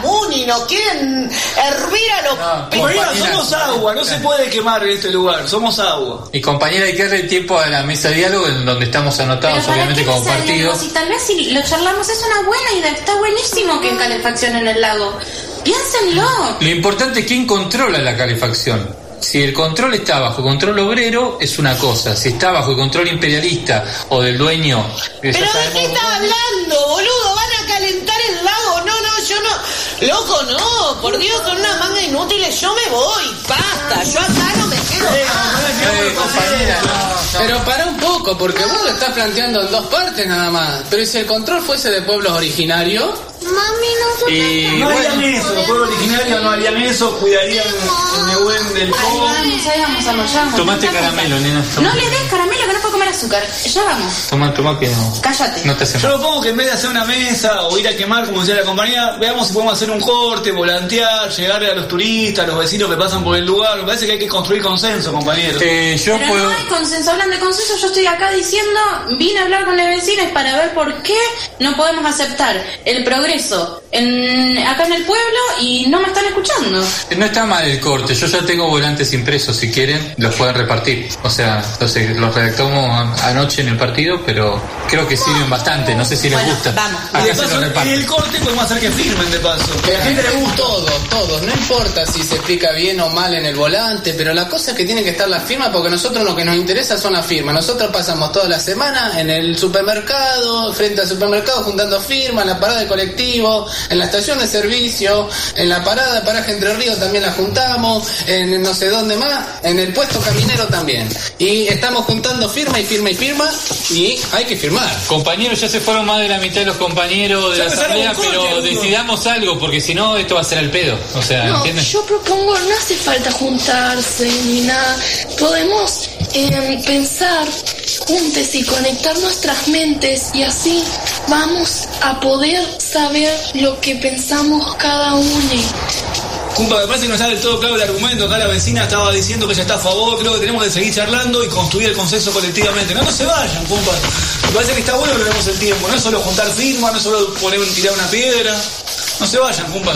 S9: Muni, nos quieren hervir a los...
S10: No, compañera, somos agua, no se puede quemar en este lugar, somos agua.
S1: Y compañera, hay que darle tiempo a la mesa de diálogo en donde estamos anotados,
S12: Pero
S1: obviamente, como partido.
S12: Si tal vez si lo charlamos es una buena idea, está buenísimo que hay calefacción en el lago. Piénsenlo.
S1: Lo importante es quién controla la calefacción. Si el control está bajo control obrero, es una cosa. Si está bajo el control imperialista o del dueño...
S9: ¿Pero de qué está hablando, boludo? ¿Van a calentar el lago? No, no, yo no... Loco, no, por Dios, son una manga inútiles. Yo me voy, basta. Yo acá no me quedo más.
S11: Eh, compañera, no, no. Pero para un poco, porque vos lo estás planteando en dos partes nada más. Pero si el control fuese de pueblos originarios...
S4: Mami, no
S10: y no harían bueno, eso, los pueblos originarios no harían eso, cuidarían el Nehuen del Po.
S12: Ahí vamos, amor, ya vamos.
S1: Tomate caramelo, nena.
S12: No le des caramelo que no puedo comer azúcar. Ya vamos.
S1: Toma, toma que no.
S12: Cállate.
S1: No te hace mal.
S10: Yo propongo que en vez de hacer una mesa o ir a quemar, como decía la compañía, veamos si podemos hacer un corte, volantear, llegarle a los turistas, a los vecinos que pasan por el lugar. Me parece que hay que construir consenso, compañeros.
S1: Eh, yo
S12: Pero
S1: puedo...
S12: no hay consenso. Hablan de consenso, yo estoy acá diciendo, vine a hablar con los vecinos para ver por qué no podemos aceptar el progreso en, acá en el pueblo y no me están escuchando.
S1: No está mal el corte, yo ya tengo volantes impresos, si quieren los pueden repartir. O sea, entonces los redactamos anoche en el partido, pero creo que sirven bastante, no sé si les
S12: bueno,
S1: gusta.
S12: Vamos.
S1: Acá
S10: Y de
S1: se
S10: paso,
S1: los reparto.
S10: en el corte podemos hacer que firmen de paso.
S11: Que a la gente le gusta. Todos, todos. No importa si se explica bien o mal en el volante, pero la cosa es que tiene que estar la firma, porque nosotros lo que nos interesa son las firmas. Nosotros pasamos toda la semana en el supermercado, frente al supermercado, juntando firmas, en la parada de colectivo, en la estación de servicio, en la parada de paraje Entre Ríos también la juntamos, en no sé dónde más, en el puesto caminero también. Y estamos juntando firma y firma y firma, y hay que firmar.
S1: Compañeros, ya se fueron más de la mitad de los compañeros de
S10: Ya
S1: la
S10: empezaron
S1: asamblea,
S10: con
S1: pero
S10: corte,
S1: decidamos algo, porque si no, esto va a ser al pedo. O sea,
S7: No,
S1: ¿entiendes?
S7: yo propongo, no hace falta juntarse ni nada. Podemos eh, pensar juntos y conectar nuestras mentes y así vamos a poder saber lo que pensamos cada uno.
S10: Cumpa, me parece que no está del todo claro el argumento. Acá la vecina estaba diciendo que ella está a favor. Creo que tenemos que seguir charlando y construir el consenso colectivamente. No, no se vayan, Cumpa. Me parece que está bueno que tenemos el tiempo. No es solo juntar firmas, no es solo poner, tirar una piedra. No se vayan, Cumpa.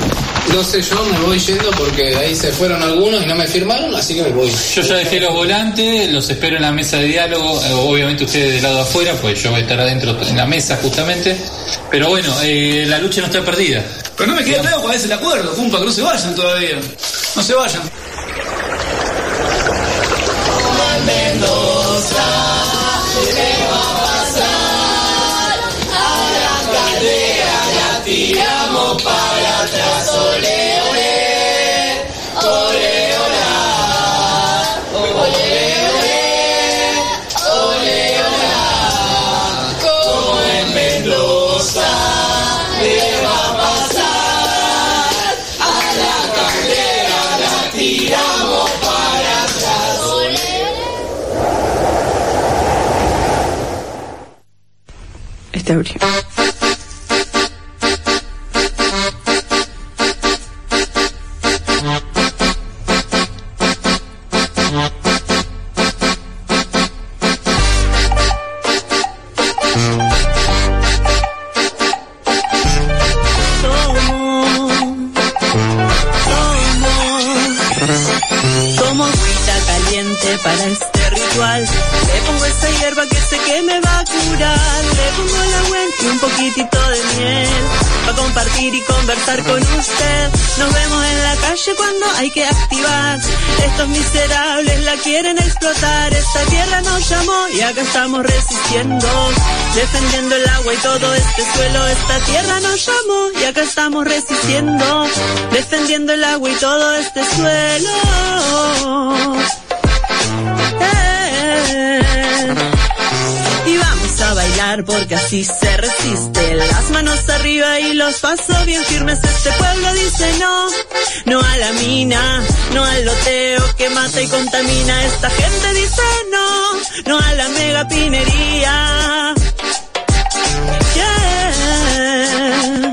S11: No sé, yo me voy yendo porque de ahí se fueron algunos y no me firmaron, así que me voy.
S1: Yo ya dejé los volantes, los espero en la mesa de diálogo. Eh, obviamente ustedes del lado afuera, pues yo voy a estar adentro en la mesa justamente. Pero bueno, eh, la lucha no está perdida.
S10: Pero no me queda claro cuál es el acuerdo, Cumpa, que no se vayan todavía. No se vayan.
S9: Mendoza, ¿qué va a pasar? A la caldera la tiramos para atrás. Ole, ole, ole, ola. Ole, ole, ole, ola. Como en Mendoza, ¿qué va a pasar? A la caldera la tiramos para atrás. Ole.
S13: Este abrió.
S14: Como agüita caliente para este ritual, le pongo esa hierba que sé que me va a curar, le pongo el agua y un poquitito de miel, para compartir y conversar con usted. Nos vemos en la calle cuando hay que activar, estos miserables la quieren explotar, esta tierra nos llamó y acá estamos resistiendo, defendiendo el agua y todo este suelo, esta tierra nos llamó y acá estamos resistiendo, defendiendo el agua y todo este suelo. Eh, y vamos a bailar porque así se resiste, las manos arriba y los pasos bien firmes, este pueblo dice no, no a la mina, no al loteo que mata y contamina, esta gente dice no, no a la megapinería. Yeah.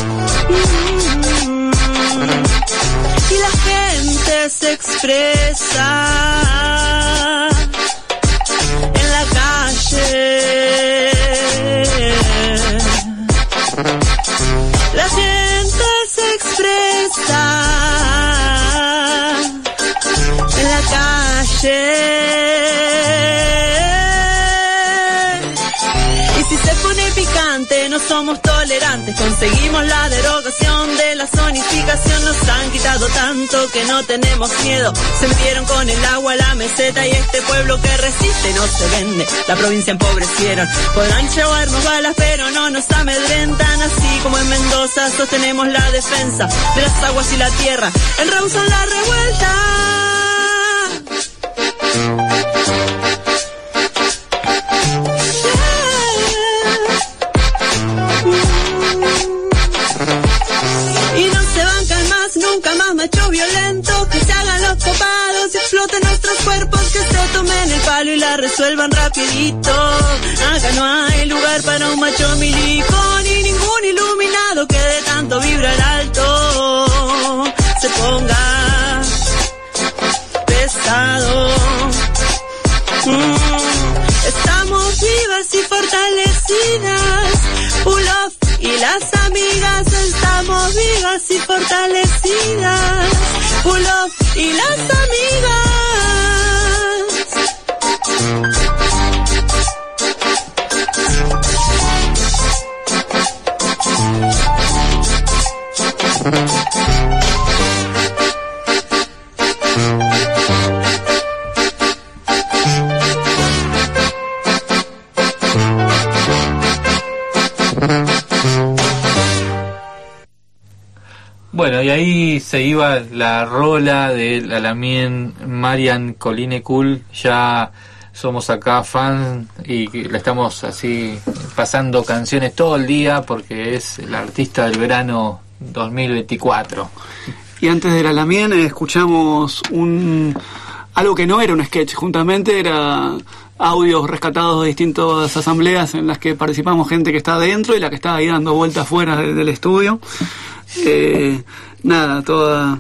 S14: Mm. Y la gente se expresa en la calle. La gente se Y si se pone picante, no somos tolerantes. Conseguimos la derogación de la zonificación. Nos han quitado tanto que no tenemos miedo. Se metieron con el agua a la meseta y este pueblo que resiste no se vende. La provincia empobrecieron. Podrán llevarnos balas pero no nos amedrentan. Así como en Mendoza sostenemos la defensa de las aguas y la tierra. En Rawson la revuelta. Y no se bancan más, nunca más machos violentos. Que se hagan los copados y exploten nuestros cuerpos. Que se tomen el palo y la resuelvan rapidito. Acá no hay lugar para un macho milico. Ni ningún iluminado que de tanto vibrar alto se ponga pesado. Mm. Estamos vivas y fortalecidas. Pull off y las amigas. Estamos vivas y fortalecidas. Pull off y las amigas.
S5: Bueno, y ahí se iba la rola del Alamien Marian Colline Cool. Ya somos acá fans y le estamos así pasando canciones todo el día porque es la artista del verano dos mil veinticuatro.
S10: Y antes del Alamien escuchamos un algo que no era un sketch, juntamente era audios rescatados de distintas asambleas en las que participamos gente que está adentro y la que está ahí dando vueltas fuera del, del estudio. Eh, nada, toda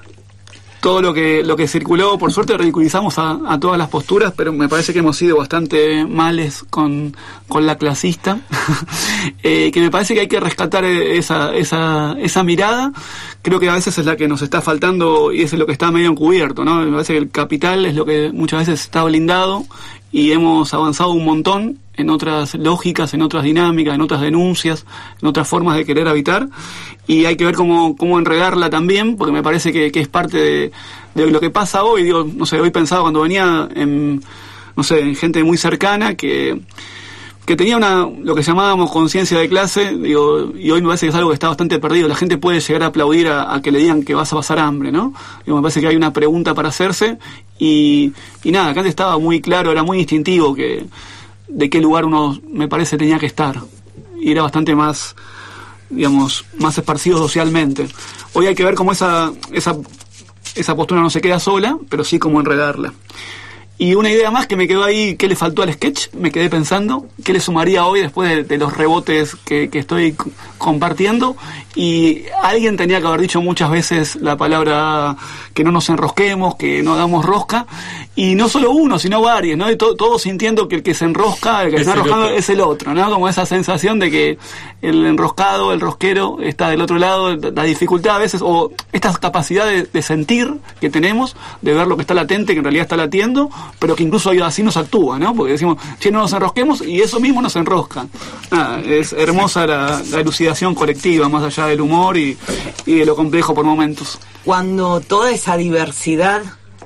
S10: todo lo que lo que circuló, por suerte ridiculizamos a, a todas las posturas, pero me parece que hemos sido bastante males con, con la clasista. eh, que me parece que hay que rescatar esa, esa, esa mirada. Creo que a veces es la que nos está faltando y es lo que está medio encubierto, ¿no? Me parece que el capital es lo que muchas veces está blindado y hemos avanzado un montón en otras lógicas, en otras dinámicas, en otras denuncias, en otras formas de querer habitar, y hay que ver cómo, cómo enredarla también, porque me parece que, que es parte de, de lo que pasa hoy. Digo, no sé, hoy pensaba cuando venía en, no sé, en gente muy cercana que, que tenía una, lo que llamábamos conciencia de clase, digo, y hoy me parece que es algo que está bastante perdido. La gente puede llegar a aplaudir a, a que le digan que vas a pasar hambre, ¿no? Digo, me parece que hay una pregunta para hacerse, y, y nada, acá antes estaba muy claro, era muy instintivo que de qué lugar uno, me parece, tenía que estar, y era bastante más, digamos, más esparcido socialmente. Hoy hay que ver cómo esa, esa, esa postura no se queda sola, pero sí cómo enredarla. Y una idea más que me quedó ahí, ¿qué le faltó al sketch? Me quedé pensando, ¿qué le sumaría hoy después de, de los rebotes que, que estoy c- compartiendo? Y alguien tenía que haber dicho muchas veces la palabra que no nos enrosquemos, que no damos rosca, y no solo uno, sino varios, ¿no? Y to- todos sintiendo que el que se enrosca, el que se está enroscando es el otro, ¿no? Como esa sensación de que el enroscado, el rosquero, está del otro lado, la dificultad a veces, o esta capacidad de, de sentir que tenemos, de ver lo que está latente, que en realidad está latiendo, pero que incluso así nos actúa, ¿no? Porque decimos, che, no nos enrosquemos, y eso mismo nos enrosca. Nada, es hermosa la, la elucidación colectiva, más allá del humor y, y de lo complejo por momentos.
S6: Cuando toda esa diversidad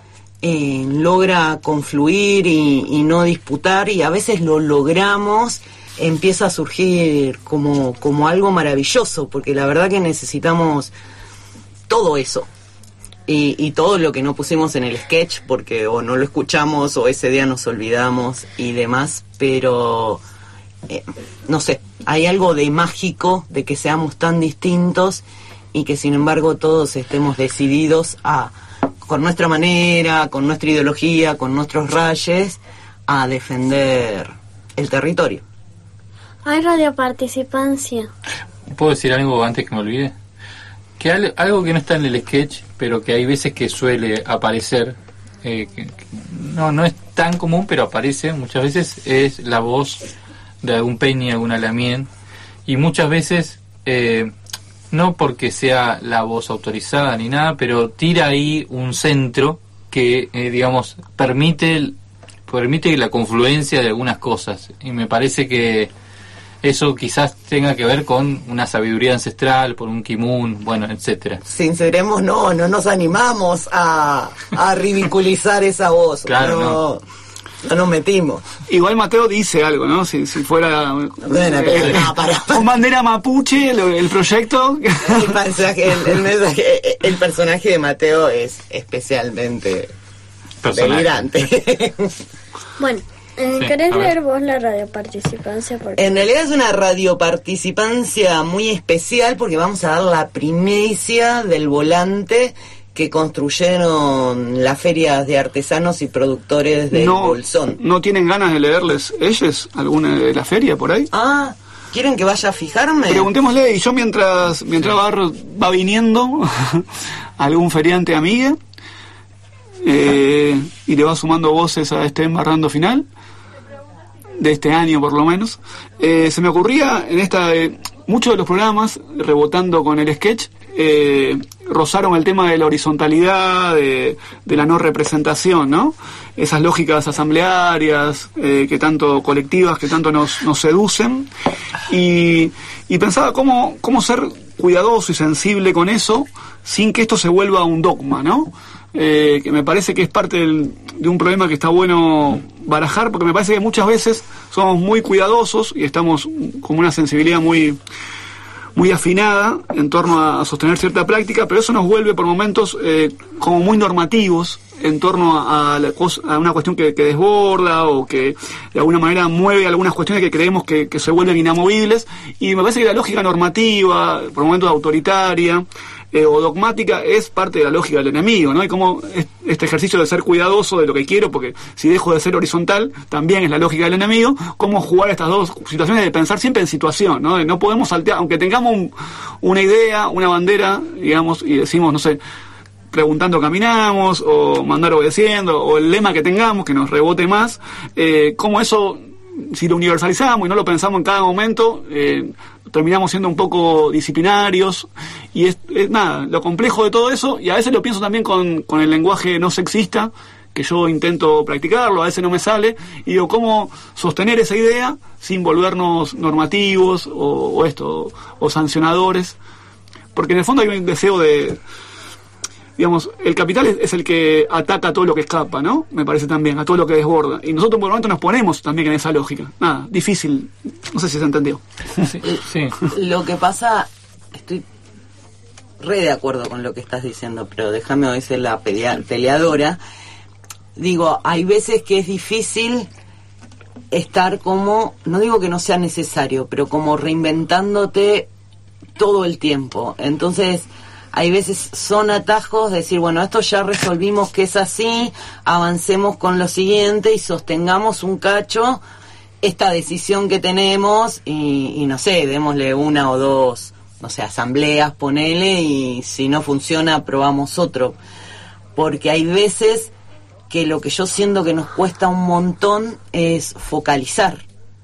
S6: eh, logra confluir y, y no disputar, y a veces lo logramos, empieza a surgir como, como algo maravilloso, porque la verdad que necesitamos todo eso. Y, y todo lo que no pusimos en el sketch, porque o no lo escuchamos o ese día nos olvidamos y demás, pero eh, no sé, hay algo de mágico de que seamos tan distintos y que sin embargo todos estemos decididos a, con nuestra manera, con nuestra ideología, con nuestros rayes, a defender el territorio.
S4: Hay radioparticipancia.
S5: ¿Puedo decir algo antes que me olvide? Que al, algo que no está en el sketch, pero que hay veces que suele aparecer, eh, que, que no no es tan común, pero aparece muchas veces, es la voz de algún peña, algún alamien, y muchas veces, eh, no porque sea la voz autorizada ni nada, pero tira ahí un centro que, eh, digamos, permite, permite la confluencia de algunas cosas. Y me parece que eso quizás tenga que ver con una sabiduría ancestral, por un kimun, bueno, etcétera.
S6: Sinceremos, no, no nos animamos a, a ridiculizar esa voz.
S5: Claro,
S6: no.
S5: no.
S6: No nos metimos.
S10: Igual Mateo dice algo, ¿no? Si, si fuera
S6: bueno,
S10: eh,
S6: no, para, para.
S10: con bandera mapuche, el, el proyecto.
S6: El, mensaje, el, el, mensaje, el personaje de Mateo es especialmente delirante.
S4: Bueno, eh,
S6: Sí,
S4: ¿querés
S6: a ver.
S4: leer vos la radioparticipancia? Porque...
S6: En realidad es una radioparticipancia muy especial porque vamos a dar la primicia del volante que construyeron las ferias de artesanos y productores del
S10: no,
S6: Bolsón.
S10: ¿No tienen ganas de leerles ellos alguna de la feria por ahí?
S6: Ah, ¿quieren que vaya a fijarme?
S10: Preguntémosle, y yo mientras mientras va, va viniendo algún feriante amiga eh, y le va sumando voces a este embarrando final de este año por lo menos, eh, se me ocurría en esta eh, muchos de los programas, rebotando con el sketch, eh, rozaron el tema de la horizontalidad, de, de la no representación, ¿no? Esas lógicas asamblearias, eh, que tanto colectivas, que tanto nos, nos seducen, y, y pensaba cómo, cómo ser cuidadoso y sensible con eso, sin que esto se vuelva un dogma, ¿no? Eh, que me parece que es parte del, de un problema que está bueno barajar, porque me parece que muchas veces somos muy cuidadosos y estamos con una sensibilidad muy muy afinada en torno a, a sostener cierta práctica, pero eso nos vuelve por momentos eh, como muy normativos en torno a, a, la cosa, a una cuestión que, que desborda o que de alguna manera mueve algunas cuestiones que creemos que, que se vuelven inamovibles, y me parece que la lógica normativa, por momentos autoritaria, Eh, o dogmática, es parte de la lógica del enemigo, ¿no? Y como este ejercicio de ser cuidadoso de lo que quiero, porque si dejo de ser horizontal, también es la lógica del enemigo, cómo jugar estas dos situaciones de pensar siempre en situación, ¿no? No podemos saltear, aunque tengamos un, una idea, una bandera, digamos, y decimos, no sé, preguntando caminamos, o mandar obedeciendo, o el lema que tengamos, que nos rebote más, eh, cómo eso, si lo universalizamos y no lo pensamos en cada momento, eh, terminamos siendo un poco disciplinarios, y es, es nada, lo complejo de todo eso, y a veces lo pienso también con, con el lenguaje no sexista, que yo intento practicarlo, a veces no me sale, y digo, cómo sostener esa idea sin volvernos normativos, o, o esto, o sancionadores, porque en el fondo hay un deseo de, digamos, el capital es, es el que ataca a todo lo que escapa, ¿no? Me parece también, a todo lo que desborda. Y nosotros por el momento nos ponemos también en esa lógica. Nada, difícil. No sé si se entendió.
S5: Sí, sí.
S6: Lo que pasa, estoy re de acuerdo con lo que estás diciendo, pero déjame hoy ser la pelea, peleadora. Digo, hay veces que es difícil estar como, no digo que no sea necesario, pero como reinventándote todo el tiempo. Entonces, hay veces son atajos, decir, bueno, esto ya resolvimos que es así, avancemos con lo siguiente y sostengamos un cacho esta decisión que tenemos y, y no sé, démosle una o dos, no sé, asambleas, ponele, y si no funciona, probamos otro. Porque hay veces que lo que yo siento que nos cuesta un montón es focalizar.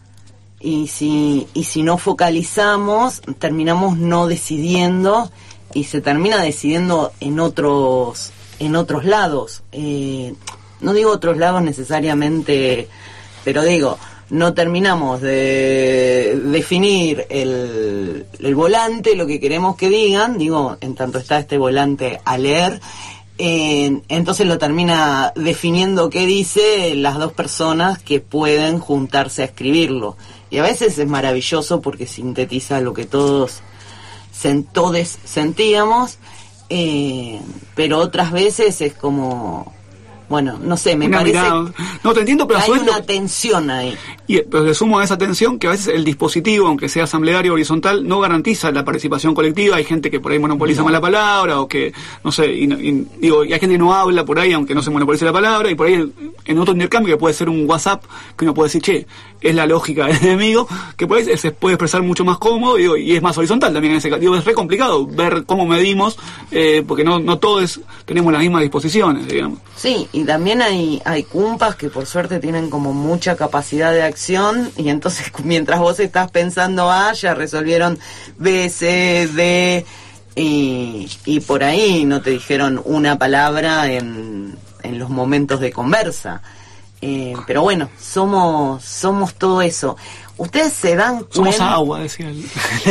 S6: Y si, y si no focalizamos, terminamos no decidiendo, y se termina decidiendo en otros en otros lados. Eh, no digo otros lados necesariamente, pero digo, no terminamos de definir el, el volante, lo que queremos que digan, digo, en tanto está este volante a leer, eh, entonces lo termina definiendo qué dice las dos personas que pueden juntarse a escribirlo. Y a veces es maravilloso porque sintetiza lo que todos todos sentíamos, eh, pero otras veces es como, bueno, no sé, me
S10: una
S6: parece
S10: mirada. No, te entiendo, pero
S6: hay
S10: a su vez
S6: una
S10: lo-
S6: tensión ahí.
S10: Y pero le sumo a esa tensión que a veces el dispositivo, aunque sea asambleario horizontal, no garantiza la participación colectiva. Hay gente que por ahí monopoliza
S6: No.
S10: más la palabra, o que, no sé, y, no- y digo, y hay gente que no habla por ahí, aunque no se monopolice la palabra, y por ahí en otro intercambio que puede ser un WhatsApp, que uno puede decir, che, es la lógica del enemigo, que por ahí se puede expresar mucho más cómodo, digo, y es más horizontal también en ese caso. Digo, es re complicado ver cómo medimos, eh, porque no, no todos tenemos las mismas disposiciones, digamos.
S6: Sí, y también hay, hay cumpas que por suerte tienen como mucha capacidad de acción, y entonces mientras vos estás pensando A, ya resolvieron B, C, D, y, y por ahí no te dijeron una palabra en, en los momentos de conversa. Eh, pero bueno, somos somos todo eso. Ustedes se dan cuenta...
S10: Somos agua, decía el...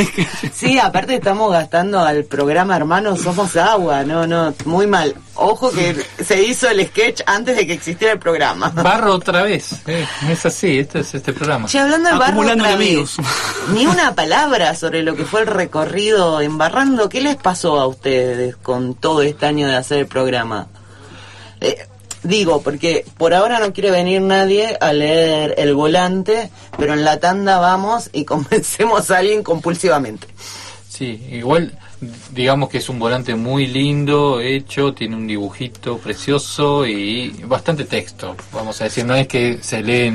S6: Sí, aparte estamos gastando al programa hermano Somos Agua. No, no, muy mal. Ojo que se hizo el sketch antes de que existiera el programa.
S5: Barro otra vez. Eh, es así, este es este programa.
S6: Che, hablando de barro otra
S10: enemigos.
S6: vez, ni una palabra sobre lo que fue el recorrido embarrando. ¿Qué les pasó a ustedes con todo este año de hacer el programa? Eh... Digo, porque por ahora no quiere venir nadie a leer el volante, pero en la tanda vamos y convencemos a alguien compulsivamente.
S5: Sí, igual digamos que es un volante muy lindo, hecho, tiene un dibujito precioso y bastante texto, vamos a decir, no es que se lee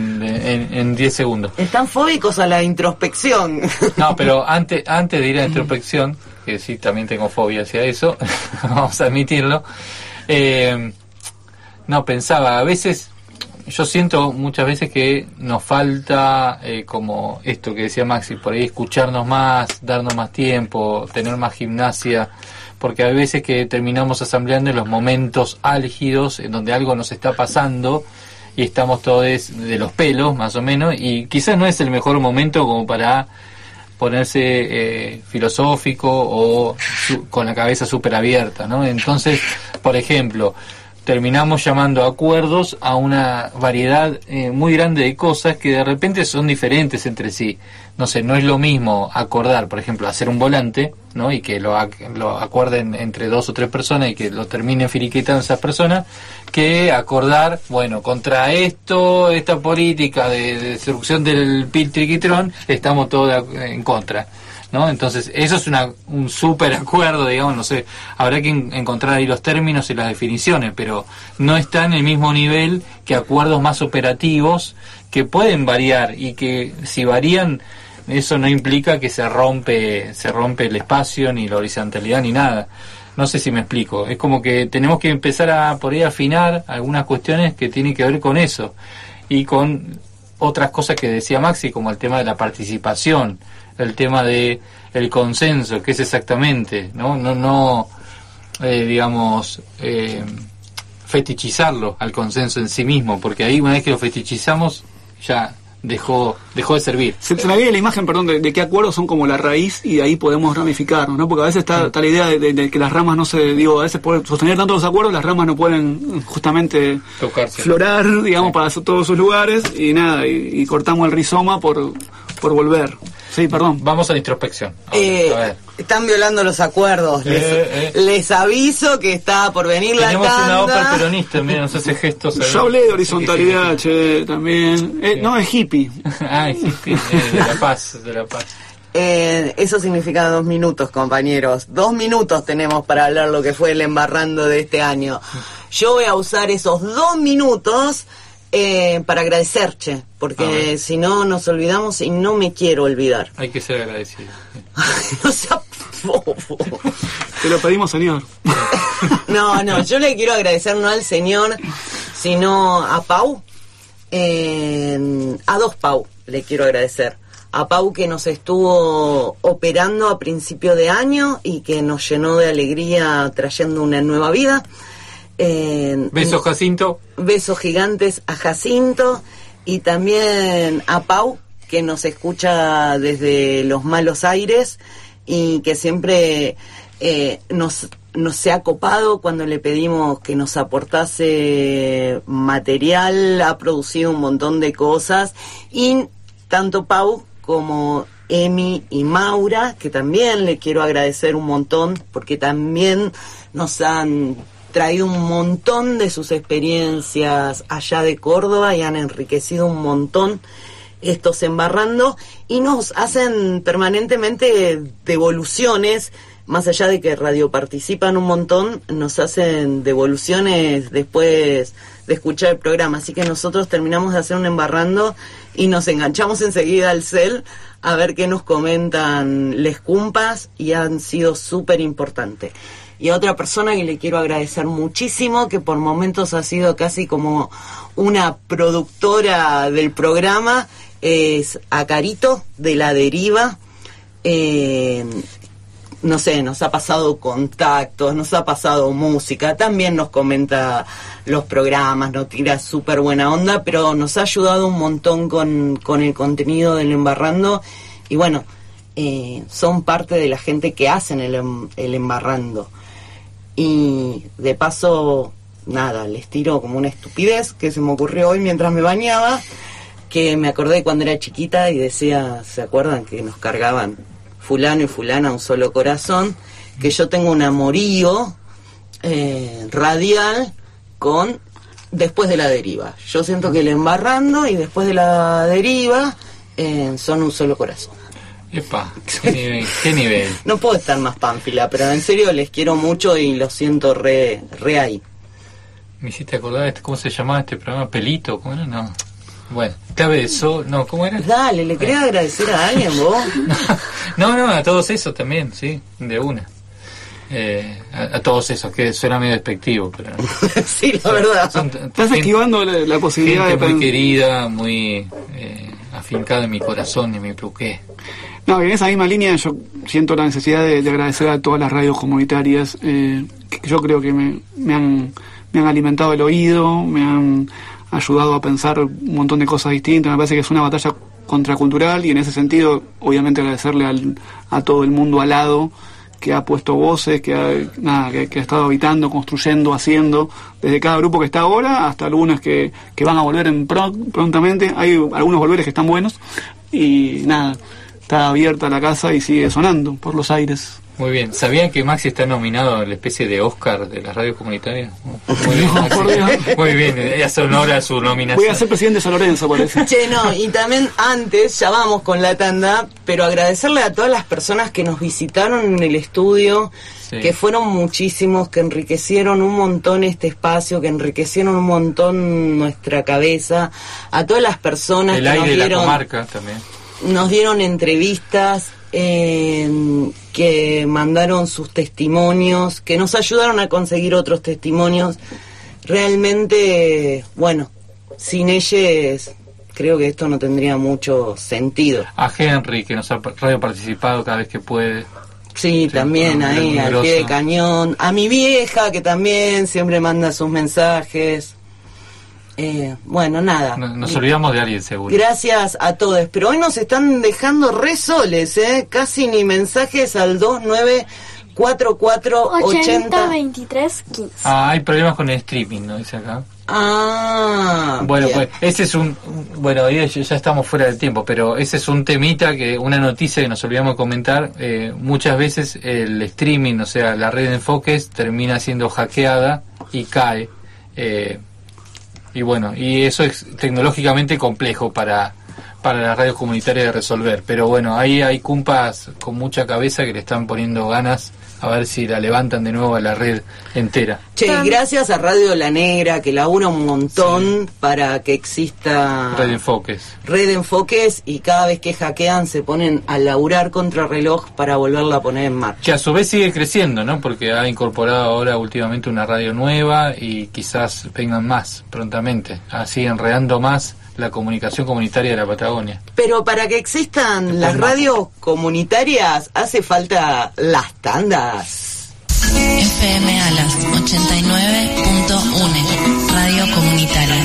S5: en diez segundos.
S6: Están fóbicos a la introspección.
S5: No, pero antes, antes de ir a la introspección, que sí, también tengo fobia hacia eso, vamos a admitirlo, eh... No, pensaba, a veces, yo siento muchas veces que nos falta, eh, como esto que decía Maxi, por ahí escucharnos más, darnos más tiempo, tener más gimnasia, porque hay veces que terminamos asambleando en los momentos álgidos, en donde algo nos está pasando y estamos todos de los pelos, más o menos, y quizás no es el mejor momento como para ponerse eh, filosófico o su, con la cabeza súper abierta, ¿no? Entonces, por ejemplo... terminamos llamando acuerdos a una variedad eh, muy grande de cosas que de repente son diferentes entre sí. No sé, no es lo mismo acordar, por ejemplo, hacer un volante, ¿no? Y que lo, lo acuerden entre dos o tres personas y que lo terminen finiquitando esas personas, que acordar, bueno, contra esto, esta política de, de destrucción del piltriquitrón, estamos todos en contra, ¿no? Entonces, eso es una, un súper acuerdo, digamos, no sé, habrá que en, encontrar ahí los términos y las definiciones, pero no está en el mismo nivel que acuerdos más operativos que pueden variar y que si varían, eso no implica que se rompe, se rompe el espacio, ni la horizontalidad, ni nada. No sé si me explico. Es como que tenemos que empezar a por ahí afinar algunas cuestiones que tienen que ver con eso y con otras cosas que decía Maxi, como el tema de la participación, el tema de el consenso, que es exactamente, no, no, no, eh, digamos, eh, fetichizarlo al consenso en sí mismo, porque ahí una vez que lo fetichizamos ya dejó dejó de servir.
S10: Se, se me viene la imagen, perdón, de, de qué acuerdos son como la raíz y de ahí podemos ramificarnos, ¿no? Porque a veces está, está la idea de, de, de que las ramas no se, digo, a veces por sostener tanto los acuerdos, las ramas no pueden justamente
S5: tocarse,
S10: florar, digamos, sí, para todos sus lugares y nada, y, y cortamos el rizoma por, por volver. Sí, perdón.
S5: Vamos a la introspección.
S6: Eh, a ver. Están violando los acuerdos. Les, eh, eh. les aviso que está por venir
S5: Tenemos
S6: la tanda.
S5: Tenemos una ópera peronista, mira, nos hace gestos.
S10: Yo hablé de horizontalidad, che, también. Eh, no, es hippie.
S5: Ah, es hippie, eh, de la paz, de la paz.
S6: Eh, eso significa dos minutos, compañeros. Dos minutos tenemos para hablar lo que fue el embarrando de este año. Yo voy a usar esos dos minutos eh, para agradecer, che, porque si no nos olvidamos y no me quiero olvidar.
S5: Hay que ser agradecido.
S6: No sea bobo.
S10: Te lo pedimos, señor.
S6: No, no, yo le quiero agradecer no al señor, sino a Pau. Eh, a dos Pau le quiero agradecer. A Pau, que nos estuvo operando a principio de año y que nos llenó de alegría trayendo una nueva vida. Eh,
S5: besos, Jacinto.
S6: Besos gigantes a Jacinto y también a Pau, que nos escucha desde los malos aires y que siempre eh, nos, nos se ha copado cuando le pedimos que nos aportase material, ha producido un montón de cosas y tanto Pau como Emi y Maura, que también le quiero agradecer un montón porque también nos han traído un montón de sus experiencias allá de Córdoba y han enriquecido un montón estos embarrando y nos hacen permanentemente devoluciones, más allá de que Radio participan un montón, nos hacen devoluciones después de escuchar el programa, así que nosotros terminamos de hacer un embarrando y nos enganchamos enseguida al cel a ver qué nos comentan les cumpas y han sido súper importantes. Y a otra persona que le quiero agradecer muchísimo, que por momentos ha sido casi como una productora del programa, es a Carito de La Deriva, eh, no sé, nos ha pasado contactos, nos ha pasado música, también nos comenta los programas, nos tira súper buena onda, pero nos ha ayudado un montón con, con el contenido del Embarrando, y bueno, eh, son parte de la gente que hacen el, el Embarrando. Y de paso, nada, les tiro como una estupidez que se me ocurrió hoy mientras me bañaba, que me acordé cuando era chiquita y decía, ¿se acuerdan que nos cargaban fulano y fulana un solo corazón? Que yo tengo un amorío eh, radial con Después de la Deriva. Yo siento que el Embarrando y Después de la Deriva eh, son un solo corazón.
S5: Epa, qué nivel, qué nivel.
S6: No puedo estar más pánfila, pero en serio les quiero mucho y los siento re, re ahí.
S5: Me hiciste acordar, este, ¿cómo se llamaba este programa? ¿Pelito? ¿Cómo era? No. Bueno, clave de so, no, ¿cómo era?
S6: Dale, ¿le querés agradecer a alguien vos?
S5: No, no, a todos esos también, sí, de una. Eh, a, a todos esos, que suena medio despectivo, pero...
S6: Sí, la son, verdad.
S10: Son, Estás gente, esquivando la, la posibilidad
S5: gente
S10: de...
S5: muy querida, muy eh, afincada en mi corazón y en mi pluqué.
S10: No, en esa misma línea yo siento la necesidad de, de agradecer a todas las radios comunitarias, eh, que yo creo que me, me, han, me han alimentado el oído, me han ayudado a pensar un montón de cosas distintas. Me parece que es una batalla contracultural y en ese sentido obviamente agradecerle al, a todo el mundo al lado que ha puesto voces, que ha, nada, que, que ha estado habitando, construyendo, haciendo, desde cada grupo que está ahora hasta algunos que, que van a volver en pro, prontamente. Hay algunos volveres que están buenos y nada, está abierta la casa y sigue sonando por los aires.
S5: Muy bien. ¿Sabían que Maxi está nominado a la especie de Oscar de las radios comunitarias? Muy bien,
S10: no, por Dios.
S5: Muy bien, ya son honra su nominación.
S10: Voy a ser presidente de San Lorenzo, parece.
S6: Che, no, y también antes, ya vamos con la tanda, pero agradecerle a todas las personas que nos visitaron en el estudio, sí. Que fueron muchísimos, que enriquecieron un montón este espacio, que enriquecieron un montón nuestra cabeza, a todas las personas
S5: el
S6: que
S5: aire
S6: nos dieron...
S5: de la comarca también.
S6: Nos dieron entrevistas, eh, que mandaron sus testimonios, que nos ayudaron a conseguir otros testimonios. Realmente, bueno, sin ellos creo que esto no tendría mucho sentido.
S5: A Henry, que nos ha radio participado cada vez que puede.
S6: Sí, sí, también ahí, al pie de cañón. A mi vieja, que también siempre manda sus mensajes. Eh, bueno, nada.
S5: Nos, nos olvidamos de alguien, seguro.
S6: Gracias a todos. Pero hoy nos están dejando re soles, ¿eh? Casi ni mensajes al dos nueve cuatro cuatro ochenta
S4: veintitrés quince.
S5: Ah, hay problemas con el streaming, ¿no? Dice acá.
S6: Ah.
S5: Bueno,
S6: bien.
S5: Pues ese es un... Bueno, ya, ya estamos fuera del tiempo, pero ese es un temita, que una noticia que nos olvidamos de comentar. Eh, muchas veces el streaming, o sea, la red de enfoques, termina siendo hackeada y cae. Eh, y bueno, y eso es tecnológicamente complejo para para las radios comunitarias de resolver, pero bueno, ahí hay cumpas con mucha cabeza que le están poniendo ganas a ver si la levantan de nuevo a la red entera.
S6: Che, gracias a Radio La Negra, que labura un montón, sí, para que exista
S5: Red de Enfoques.
S6: Red de Enfoques, y cada vez que hackean se ponen a laburar contra reloj para volverla a poner en marcha.
S5: Que a su vez sigue creciendo, ¿no? Porque ha incorporado ahora últimamente una radio nueva y quizás vengan más prontamente, así enredando más la comunicación comunitaria de la Patagonia.
S6: Pero para que existan Después las radios comunitarias hace falta las tandas.
S15: F M Alas ochenta y nueve punto uno, radio comunitaria.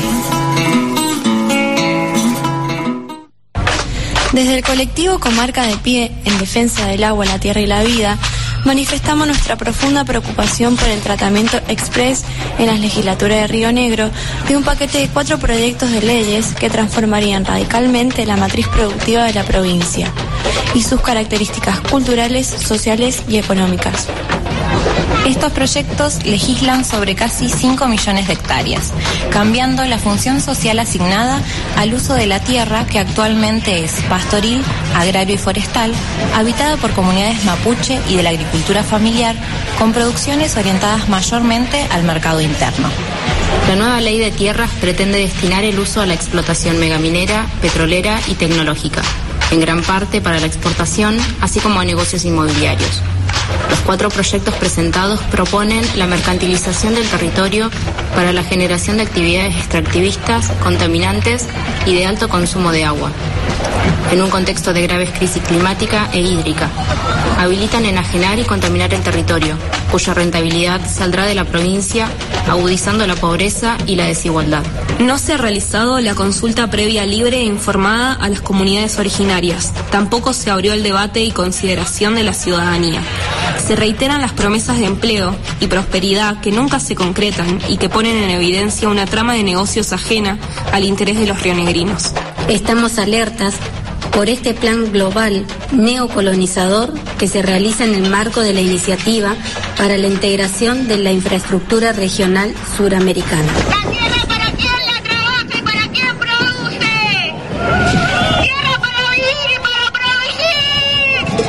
S7: Desde el colectivo Comarca de Pie en defensa del agua, la tierra y la vida, manifestamos nuestra profunda preocupación por el tratamiento express en las legislaturas de Río Negro de un paquete de cuatro proyectos de leyes que transformarían radicalmente la matriz productiva de la provincia y sus características culturales, sociales y económicas.
S16: Estos proyectos legislan sobre casi cinco millones de hectáreas, cambiando la función social asignada al uso de la tierra, que actualmente es pastoril, agrario y forestal, habitada por comunidades mapuche y de la agricultura familiar, con producciones orientadas mayormente al mercado interno.
S17: La nueva ley de tierras pretende destinar el uso a la explotación megaminera, petrolera y tecnológica, en gran parte para la exportación, así como a negocios inmobiliarios. Los cuatro proyectos presentados proponen la mercantilización del territorio para la generación de actividades extractivistas, contaminantes y de alto consumo de agua, en un contexto de graves crisis climática e hídrica. Habilitan enajenar y contaminar el territorio, cuya rentabilidad saldrá de la provincia, agudizando la pobreza y la desigualdad.
S18: No se ha realizado la consulta previa libre e informada a las comunidades originarias. Tampoco se abrió el debate y consideración de la ciudadanía. Se reiteran las promesas de empleo y prosperidad que nunca se concretan y que ponen en evidencia una trama de negocios ajena al interés de los rionegrinos.
S19: Estamos alertas por este plan global neocolonizador que se realiza en el marco de la iniciativa para la integración de la infraestructura regional suramericana.
S20: ¡La tierra para quien la trabaja y para quien produce! ¡Tierra para vivir y para producir!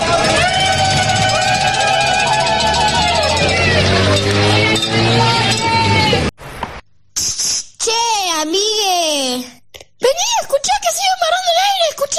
S21: Che, amigue. Vení, escuchá que sigo embarrando el aire, escuchá.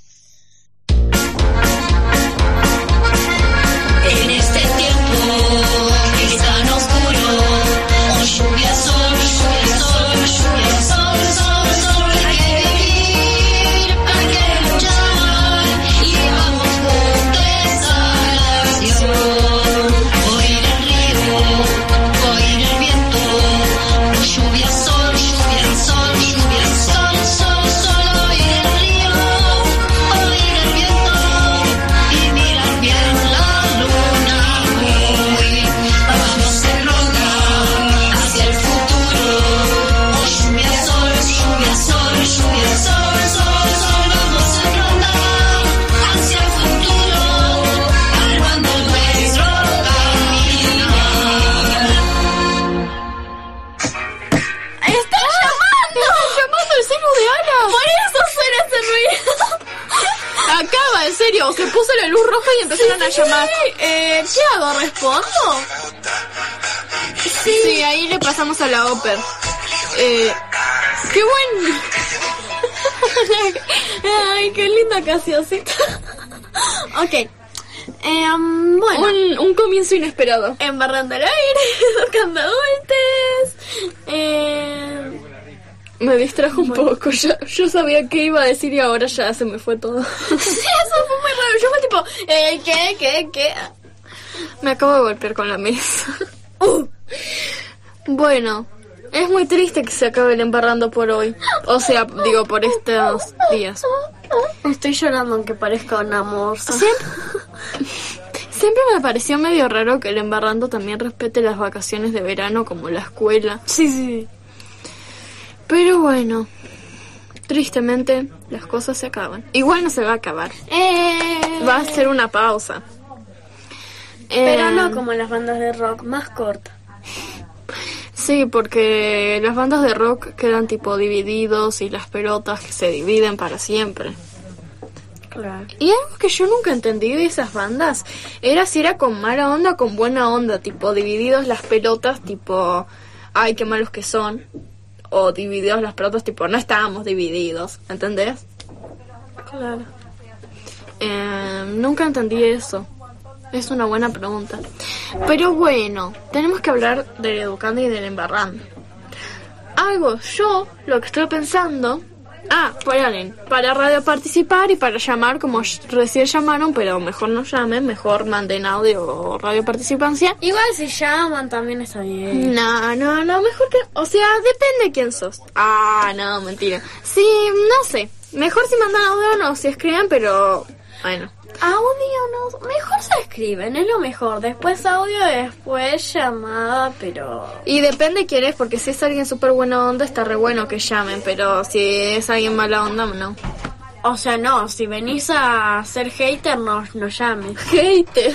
S20: En este tiempo que es tan oscuro, con lluvia, sol, lluvia, sol, lluvia, sol, sol, sol, hay que vivir, hay que luchar y vamos juntos a la acción. Oír el río, oír el viento, lluvia, sol, lluvia, sol, lluvia, sol, sol, sol, oír el río, oír el viento y mirar bien la luna hoy. Vamos en ronda hacia el futuro. Oh, lluvia, sol, lluvia, sol, lluvia, sol, sol, sol. Vamos en ronda hacia el futuro, armando nuestro caminar.
S4: ¡Está llamando! ¡Está llamando el celu de Ana! Por eso suena ese ruido. Acaba, en serio, se puso la luz roja y empezaron a llamar. Eh, ¿qué hago? ¿Respondo? Sí. Sí, ahí le pasamos a la Oper. Eh, ¡qué buen! Ay, qué linda Casiosita. Ok. Eh, um, bueno.
S18: Un, un comienzo inesperado.
S4: Embarrando el aire, tocando adultes. Eh...
S18: Me distrajo un
S4: Bueno.
S18: poco. Yo, yo sabía qué iba a decir y ahora ya se me fue todo.
S4: Sí, eso fue muy raro. Yo fue tipo, eh, ¿qué, qué, qué?
S18: Me acabo de golpear con la mesa. Uh. Bueno, es muy triste que se acabe el embarrando por hoy. O sea, digo, por estos días.
S4: Estoy llorando aunque parezca un amor.
S18: Siempre, siempre me pareció medio raro que el embarrando también respete las vacaciones de verano como la escuela.
S4: Sí, sí.
S18: Pero bueno, tristemente las cosas se acaban. Igual no se va a acabar.
S4: Eh...
S18: Va a ser una pausa.
S4: Pero
S18: Eh,
S4: no como las bandas de rock, más corta.
S18: Sí, porque las bandas de rock quedan tipo divididos y las pelotas que se dividen para siempre.
S4: Claro.
S18: Y algo que yo nunca entendí de esas bandas era si era con mala onda o con buena onda, tipo divididos las pelotas, tipo, ay, qué malos que son. O divididos las pelotas, tipo, no estábamos divididos, ¿entendés?
S4: Claro.
S18: Eh, nunca entendí eso. Es una buena pregunta. Pero bueno, tenemos que hablar del educando y del embarrando. Algo, yo, lo que estoy pensando... Ah, paren, para radio participar y para llamar, como recién llamaron, pero mejor no llamen, mejor manden audio o radio participancia.
S4: Igual si llaman también está bien.
S18: No, no, no, mejor que... O sea, depende de quién sos. Ah, no, mentira. Sí, no sé. Mejor si mandan audio o no, si escriben, pero... Bueno.
S4: Audio no... Mejor se escriben, es lo mejor. Después audio, después llamada, pero...
S18: Y depende quién es, porque si es alguien súper buena onda, está re bueno que llamen, pero si es alguien mala onda, no.
S4: O sea, no, si venís a ser hater, no, no llames.
S18: Hater.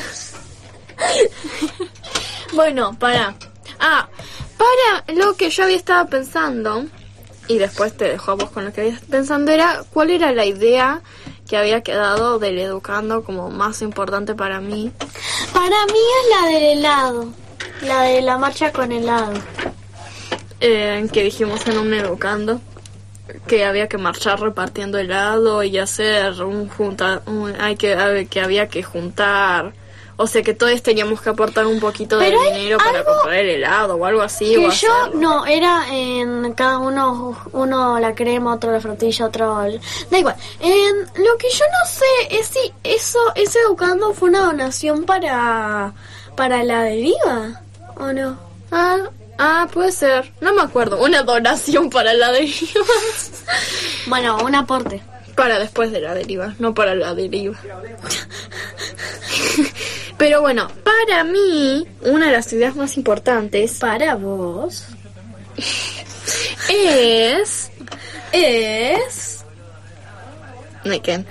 S18: Bueno, para. Ah, para lo que yo había estado pensando, y después te dejo a vos con lo que habías pensando, era cuál era la idea que había quedado del educando como más importante para mí.
S4: Para mí es la del helado. La de la marcha con helado.
S18: Eh, que dijimos en un educando que había que marchar repartiendo helado y hacer un junta un, hay que que había que juntar O sea que todos teníamos que aportar un poquito de
S4: Pero hay
S18: dinero para
S4: algo
S18: comprar el helado o algo así.
S4: Que
S18: o
S4: yo,
S18: hacerlo.
S4: no, era en cada uno, uno la crema, otro la frutilla, otro... el- Da igual. En, lo que yo no sé es si eso, ese educando fue una donación para, para la deriva, ¿o no?
S18: Ah, ah, puede ser. No me acuerdo. Una donación para la deriva.
S4: Bueno, un aporte.
S18: Para después de la deriva, no para la deriva. Pero bueno, para mí, una de las ideas más importantes...
S4: Para vos...
S18: Es... Es... No hay que...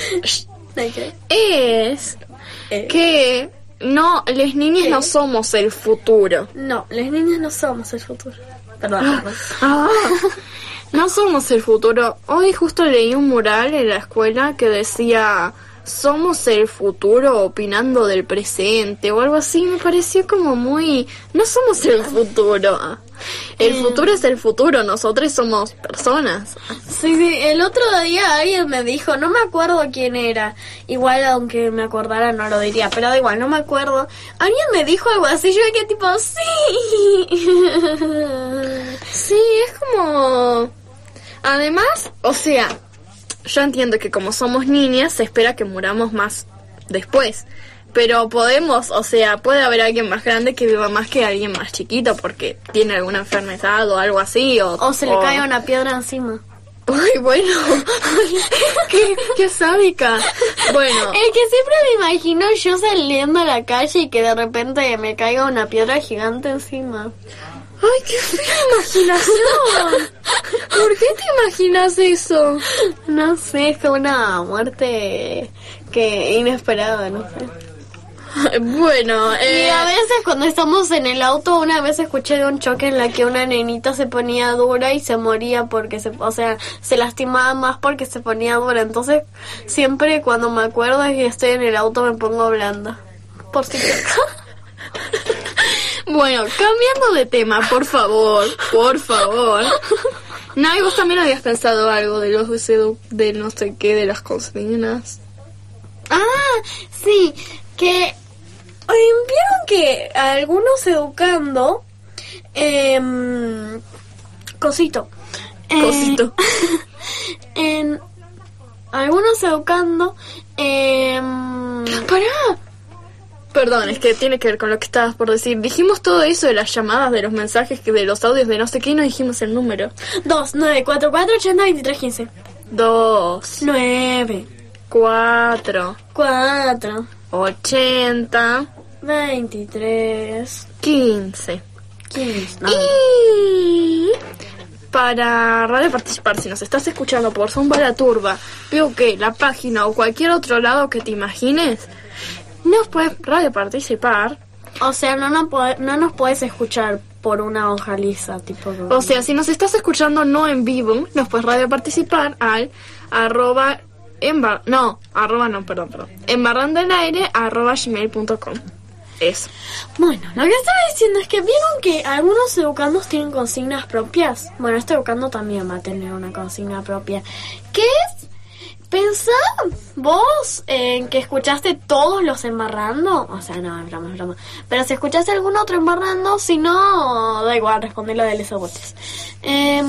S18: Es... Que... No, las niñas no somos el futuro.
S4: No, las niñas no somos el futuro. Perdón. perdón.
S18: Ah, no somos el futuro. Hoy justo leí un mural en la escuela que decía... Somos el futuro opinando del presente o algo así. Me pareció como muy... No somos el futuro. El
S4: Eh.
S18: futuro es el futuro. Nosotros somos personas.
S4: Sí, sí, el otro día alguien me dijo, no me acuerdo quién era, igual aunque me acordara no lo diría, pero da igual, no me acuerdo. Alguien me dijo algo así, yo que tipo, sí.
S18: Sí, es como... Además, o sea, yo entiendo que como somos niñas se espera que muramos más después. Pero podemos, o sea, puede haber alguien más grande que viva más que alguien más chiquito porque tiene alguna enfermedad o algo así. O,
S4: O se le cae una piedra encima.
S18: Ay, bueno. qué, qué sádica. Bueno.
S4: Es que siempre me imagino yo saliendo a la calle y que de repente me caiga una piedra gigante encima.
S18: Ay, qué fea imaginación. ¿Por qué te imaginas eso?
S4: No sé, es como una muerte que inesperada, no sé.
S18: Bueno, eh...
S4: y a veces cuando estamos en el auto, una vez escuché de un choque en la que una nenita se ponía dura y se moría porque se, o sea, se lastimaba más porque se ponía dura. Entonces, siempre cuando me acuerdo de que estoy en el auto me pongo blanda. Por si te...
S18: Bueno, cambiando de tema, por favor, por favor. No, y vos también habías pensado algo de los edu- de no sé qué, de las consignas.
S4: Ah, sí, que eh, vieron que algunos educando, eh, cosito, eh,
S18: Cosito.
S4: en algunos educando, eh,
S18: ¡Pará! Perdón, es que tiene que ver con lo que estabas por decir. Dijimos todo eso de las llamadas, de los mensajes, que de los audios, de no sé qué, y no dijimos el número.
S4: dos, nueve, cuatro, cuatro, ochenta, veintitrés, quince.
S18: Dos,
S4: nueve,
S18: cuatro,
S4: cuatro,
S18: ochenta,
S4: veintitrés,
S18: quince.
S4: quince. No.
S18: Y para Radio Participar, si nos estás escuchando por Zumba la Turba, veo que la página o cualquier otro lado que te imagines, nos puedes Radio Participar.
S4: O sea, no, no, pode- no nos puedes escuchar por una hoja lisa, tipo...
S18: O sea, si nos estás escuchando no en vivo, nos puedes Radio Participar al arroba embar... No, arroba no, perdón, perdón. Embarrando el aire arroba gmail punto com. Eso.
S4: Bueno, lo que estaba diciendo es que vieron que algunos educandos tienen consignas propias. Bueno, este educando también va a tener una consigna propia. ¿Qué es? Pensá vos en que escuchaste todos los embarrando. O sea, no, es broma, es broma. Pero si escuchaste algún otro embarrando, si no, da igual, responderlo de les botes. Eh,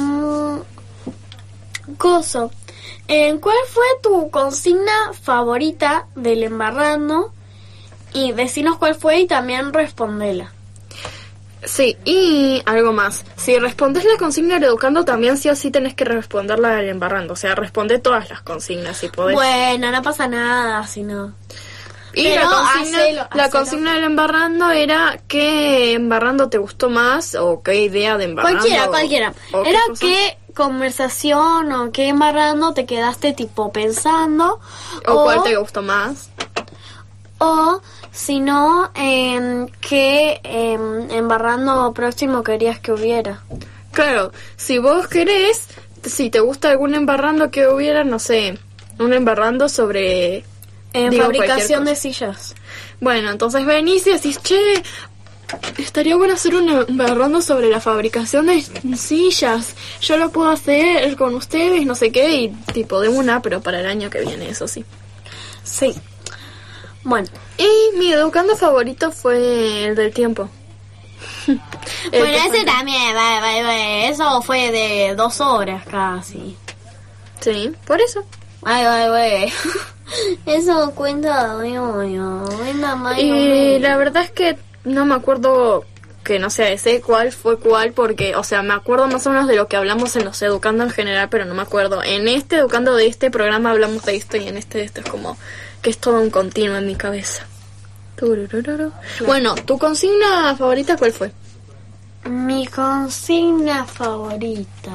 S4: Coso. Eh, ¿Cuál fue tu consigna favorita del embarrando? Y decinos cuál fue y también respondela.
S18: Sí, y algo más. Si respondes la consigna del educando, también sí o sí tenés que responderla del embarrando. O sea, responde todas las consignas si podés.
S4: Bueno, no pasa nada, si no.
S18: Y
S4: Pero
S18: la consigna,
S4: hacelo,
S18: la
S4: hacelo.
S18: consigna del embarrando era qué embarrando te gustó más o qué idea de embarrando.
S4: Cualquiera,
S18: o-
S4: cualquiera.
S18: o qué
S4: Era
S18: cosa.
S4: qué conversación o qué embarrando te quedaste tipo pensando.
S18: O cuál te gustó más.
S4: O si no, en qué em, embarrando próximo querías que hubiera.
S18: Claro, si vos querés, si te gusta algún embarrando que hubiera, no sé, un embarrando sobre...
S4: En
S18: digo,
S4: fabricación
S18: cualquier
S4: de
S18: cosa.
S4: sillas.
S18: Bueno, entonces venís y decís, che, estaría bueno hacer un embarrando sobre la fabricación de sillas. Yo lo puedo hacer con ustedes, no sé qué, y tipo de una, pero para el año que viene, eso sí.
S4: Sí.
S18: Bueno, y mi educando favorito fue el del tiempo.
S4: Bueno, ese también, va, va, va, eso fue de dos horas casi.
S18: Sí, por eso.
S4: Ay, ay, ay. Eso cuenta, ay, ay, ay,
S18: Y la verdad es que no me acuerdo, que no sé, sé cuál fue cuál, porque, o sea, me acuerdo más o menos de lo que hablamos en los educando en general, pero no me acuerdo. En este educando de este programa hablamos de esto y en este de esto es como que es todo un continuo en mi cabeza. Tururururu. Bueno, ¿tu consigna favorita cuál fue?
S4: Mi consigna favorita.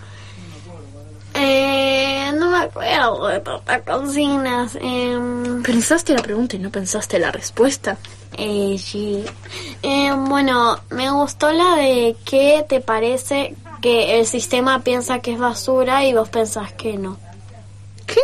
S4: Eh, no me acuerdo de tantas consignas. Eh,
S18: ¿Pensaste la pregunta y no pensaste la respuesta?
S4: Eh, sí. Eh, bueno, me gustó la de ¿qué te parece que el sistema piensa que es basura y vos pensás que no?
S18: ¿Qué?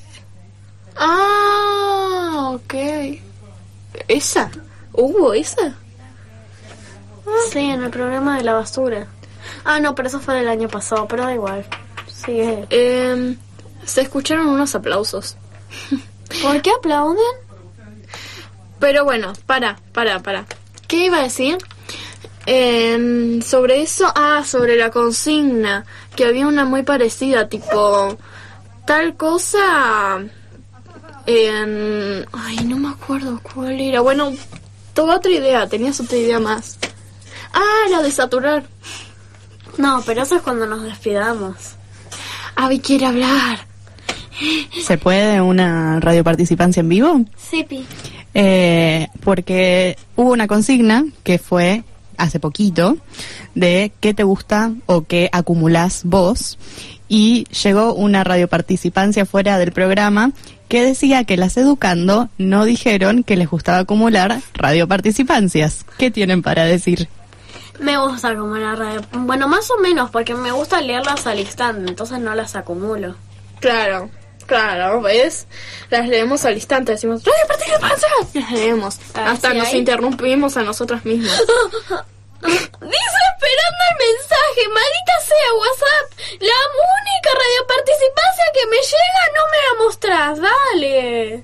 S18: Ah, ok. ¿Esa? ¿Hubo esa?
S4: Sí, en el programa de la basura. Ah, no, pero eso fue del año pasado, pero da igual. Sigue.
S18: Eh, se escucharon unos aplausos.
S4: ¿Por qué aplauden?
S18: Pero bueno, para, para, para. ¿Qué iba a decir? Eh, sobre eso, ah, sobre la consigna, que había una muy parecida, tipo, tal cosa... Eh, ay, no me acuerdo cuál era. Bueno, tuve otra idea, tenías otra idea más. Ah, la de saturar.
S4: No, pero eso es cuando nos despidamos.
S18: Avi quiere hablar.
S2: ¿Se puede una radioparticipancia en vivo?
S4: Sí, Pi.
S2: Eh, porque hubo una consigna que fue hace poquito de qué te gusta o qué acumulás vos, y llegó una radioparticipancia fuera del programa que decía que las educando no dijeron que les gustaba acumular radioparticipancias. ¿Qué tienen para decir?
S4: Me gusta acumular radio. Bueno, más o menos, porque me gusta leerlas al instante, entonces no las acumulo.
S18: Claro, claro, ¿ves? Las leemos al instante, decimos radioparticipancias, las leemos. Hasta nos interrumpimos a nosotras mismas.
S21: Dice esperando el mensaje, maldita sea WhatsApp. La única radioparticipancia que me llega no me la mostrás, dale.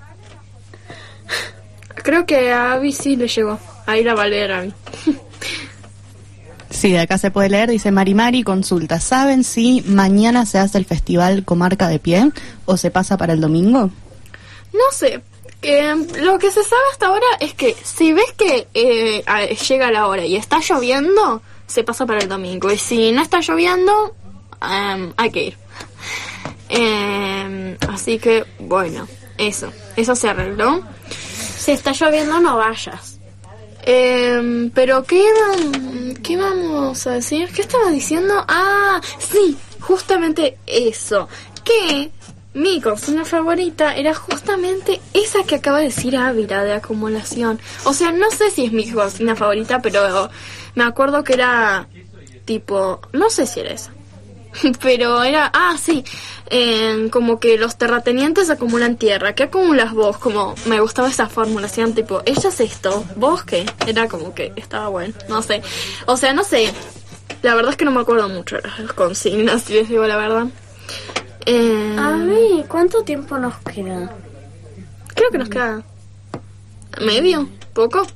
S18: Creo que a Abby sí le llegó. Ahí la va a leer Abby.
S2: Sí, de acá se puede leer, dice Mari Mari, consulta. ¿Saben si mañana se hace el festival Comarca de Pie o se pasa para el domingo?
S18: No sé. Eh, lo que se sabe hasta ahora es que si ves que eh, llega la hora y está lloviendo, se pasa para el domingo. Y si no está lloviendo, um, hay que ir. Eh, así que, bueno, eso. Eso se arregló.
S4: Si está lloviendo, no vayas.
S18: Eh, pero ¿qué, ¿qué vamos a decir? ¿Qué estaba diciendo? Ah, sí, justamente eso. Que mi consigna favorita era justamente esa que acaba de decir Ávila, de acumulación. O sea, no sé si es mi consigna favorita, pero me acuerdo que era tipo... No sé si era esa. Pero era... Ah, sí. Eh, como que los terratenientes acumulan tierra. ¿Qué acumulas vos? Como me gustaba esa formulación, tipo, ella es esto, ¿vos qué? Era como que estaba bueno. No sé. O sea, no sé. La verdad es que no me acuerdo mucho de las consignas, si les digo la verdad. Eh,
S4: A ver, ¿cuánto tiempo nos queda?
S18: Creo que nos queda... ¿Medio? ¿Poco?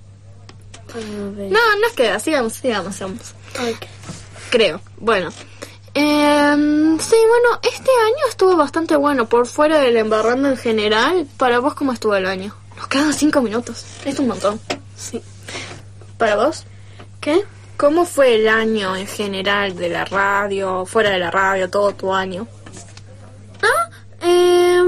S18: No, nos queda. Sigamos, sigamos, sigamos.
S4: Okay.
S18: Creo. Bueno. Eh, sí, bueno, este año estuvo bastante bueno. Por fuera del embarrando en general, ¿para vos cómo estuvo el año? Nos quedan cinco minutos. Es un montón.
S4: Sí.
S18: ¿Para vos?
S4: ¿Qué?
S18: ¿Cómo fue el año en general de la radio, fuera de la radio, todo tu año?
S4: Ah, eh,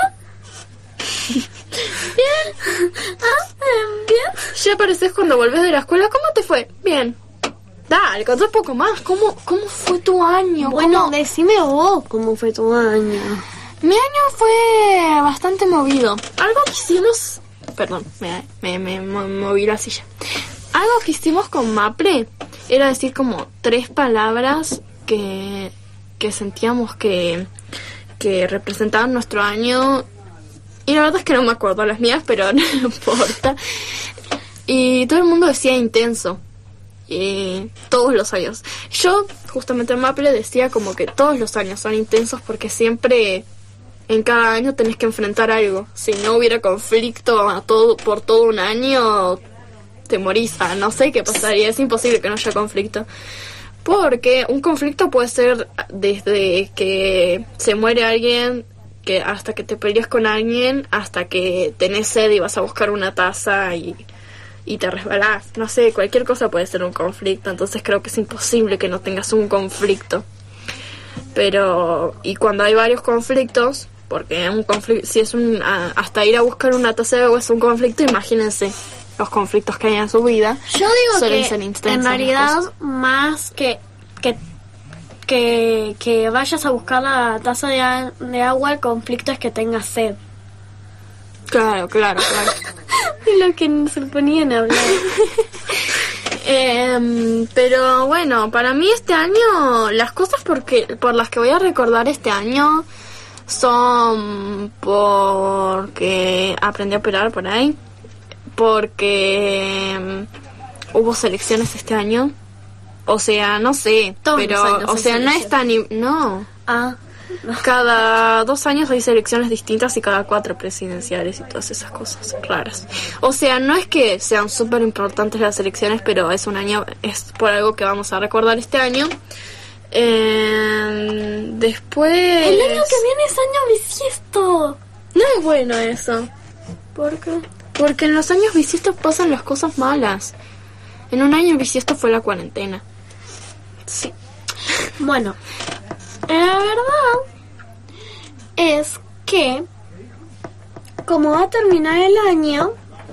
S4: bien. Bien. Ah, eh, bien.
S18: Ya apareces cuando volvés de la escuela. ¿Cómo te fue? Bien. Dale, contá un poco más. ¿Cómo, cómo fue tu año?
S4: Bueno,
S18: ¿Cómo?
S4: Decime vos cómo fue tu año.
S18: Mi año fue bastante movido. Algo que hicimos... Perdón, me, me, me, me moví la silla. Algo que hicimos con Maple era decir como tres palabras que, que sentíamos que, que representaban nuestro año. Y la verdad es que no me acuerdo las mías, pero no importa. Y todo el mundo decía intenso. Y todos los años. Yo, justamente en Maple, decía como que todos los años son intensos porque siempre en cada año tenés que enfrentar algo. Si no hubiera conflicto a todo, por todo un año, te morís. Ah, no sé qué pasaría, es imposible que no haya conflicto. Porque un conflicto puede ser desde que se muere alguien, que hasta que te peleas con alguien, hasta que tenés sed y vas a buscar una taza y, y te resbalás. No sé, cualquier cosa puede ser un conflicto, entonces creo que es imposible que no tengas un conflicto. Pero, y cuando hay varios conflictos, porque un conflicto, si es un, a, hasta ir a buscar una taza de agua es un conflicto, imagínense los conflictos que hay en su vida.
S4: Yo digo
S18: suelen
S4: que
S18: ser intensos,
S4: en realidad más que, que que que vayas a buscar la taza de, a- de agua, el conflicto es que tengas sed.
S18: Claro, claro, claro.
S4: Lo que se ponían a hablar.
S18: Eh, pero bueno, para mí este año, las cosas porque, por las que voy a recordar este año son porque aprendí a operar por ahí, porque mm, hubo selecciones este año, o sea, no sé,
S4: Todos los
S18: pero,
S4: años
S18: o
S4: hay
S18: sea, no
S4: selecciones.
S18: es tan, i- no.
S4: Ah.
S18: Cada dos años hay selecciones distintas y cada cuatro presidenciales y todas esas cosas raras. O sea, no es que sean súper importantes las elecciones, pero es un año, es por algo que vamos a recordar este año. Eh, después...
S4: El año que viene es año bisiesto.
S18: No es bueno eso.
S4: ¿Por qué?
S18: Porque en los años bisiestos pasan las cosas malas. En un año bisiesto fue la cuarentena.
S4: Sí. Bueno, la verdad es que como va a terminar el año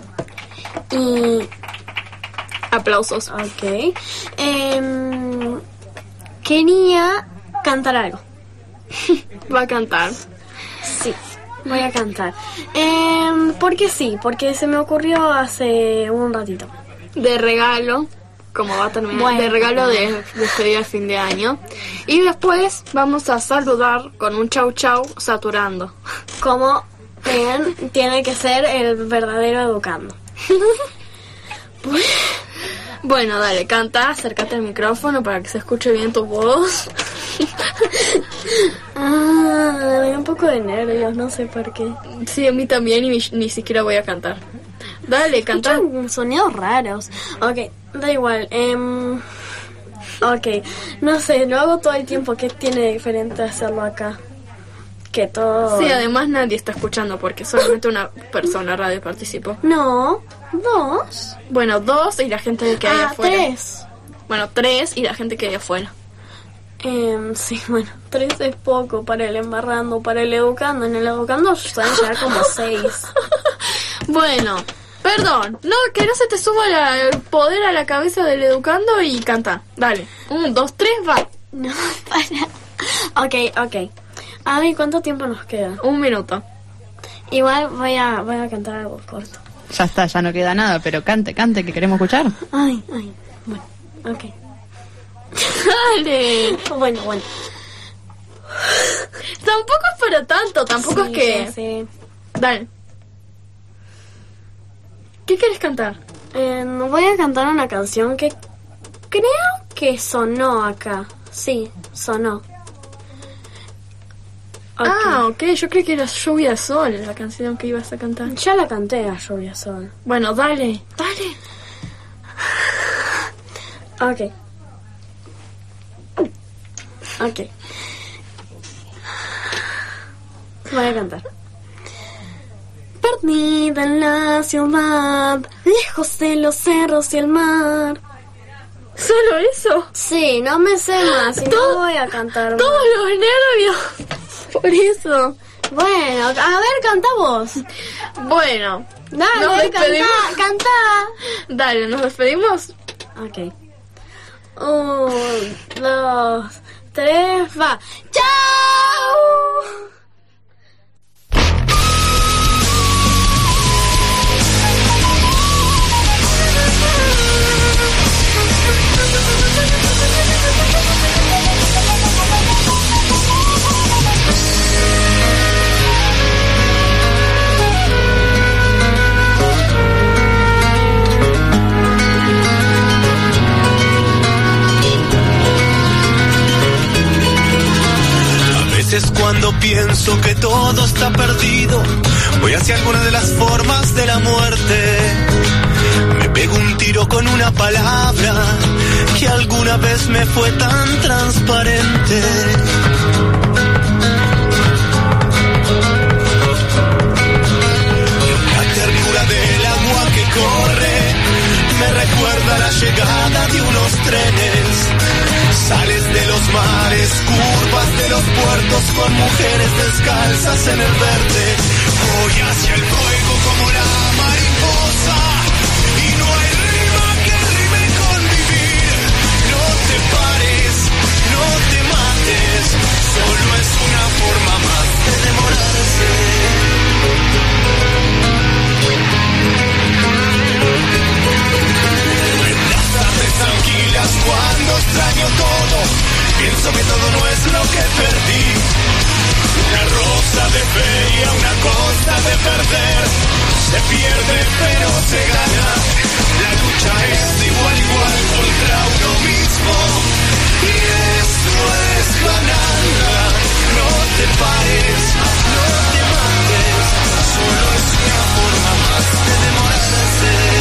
S4: y
S18: aplausos,
S4: ok, em, quería cantar algo.
S18: Va a cantar.
S4: Sí, voy a cantar. Em, porque sí, porque se me ocurrió hace un ratito.
S18: De regalo, como va a terminar,
S4: Bueno.
S18: de regalo de despedida de fin de año. Y después vamos a saludar con un chau chau saturando.
S4: Como ven, tiene que ser el verdadero educando.
S18: Bueno, dale, canta, acércate al micrófono para que se escuche bien tu voz.
S4: Ah, me da un poco de nervios, no sé por qué.
S18: Sí, a mí también y ni, ni siquiera voy a cantar. Dale, canta.
S4: Escuchan sonidos raros. Ok, da igual. em, ok, no sé, lo hago todo el tiempo. ¿Qué tiene diferente hacerlo acá? Que todo...
S18: Sí, además nadie está escuchando porque solamente una persona radio participó.
S4: No, dos.
S18: Bueno, dos y la gente que hay
S4: Ah,
S18: afuera.
S4: tres.
S18: Bueno, tres y la gente que hay afuera.
S4: Em, sí, bueno, tres es poco para el embarrando, para el educando. En el educando suelen llegar como seis.
S18: Bueno, perdón, no, que no se te suba la- el poder a la cabeza del educando y canta. Dale, un, dos, tres, va.
S4: No, para. Ok, ok. A ver, ¿cuánto tiempo nos queda?
S18: Un minuto.
S4: Igual voy a, voy a cantar algo corto.
S2: Ya está, ya no queda nada, pero cante, cante, que queremos escuchar.
S4: Ay, ay, bueno, ok.
S18: Dale.
S4: Bueno, bueno.
S18: Tampoco es para tanto, tampoco
S4: Sí,
S18: es que...
S4: sí, sí.
S18: Dale. ¿Qué quieres cantar?
S4: Eh, voy a cantar una canción que creo que sonó acá. Sí, sonó. Ok.
S18: Ah, ok, yo creí que era Lluvia de Sol la canción que ibas a cantar.
S4: Ya la canté a Lluvia Sol.
S18: Bueno, dale, dale.
S4: Ok. Ok. Voy a cantar. Perdida en la ciudad, lejos de los cerros y el mar.
S18: ¿Solo eso?
S4: Sí, no me sé más y no voy a cantar
S18: Todos
S4: más.
S18: los nervios. Por eso.
S4: Bueno, a ver, canta vos.
S18: Bueno,
S4: Dale,
S18: nos
S4: canta,
S18: despedimos.
S4: canta.
S18: Dale, nos despedimos.
S4: Ok. Un, dos, tres, va. ¡Chao!
S3: veces cuando pienso que todo está perdido, voy hacia alguna de las formas de la muerte. Me pego un tiro con una palabra que alguna vez me fue tan transparente. La ternura del agua que corre me recuerda la llegada de unos trenes. Sales de los mares, curvas de los puertos con mujeres descalzas en el verde. Voy hacia el fuego como la mariposa y no hay rima que rime con vivir. No te pares, no te mates, solo es una forma más de demorarse. Tranquilas cuando extraño todo, pienso que todo no es lo que perdí. Una rosa de feria, una cosa de perder, se pierde pero se gana. La lucha es de igual a igual contra uno mismo y eso es ganarla. No te pares, no te mates, solo es una forma más de demorarse.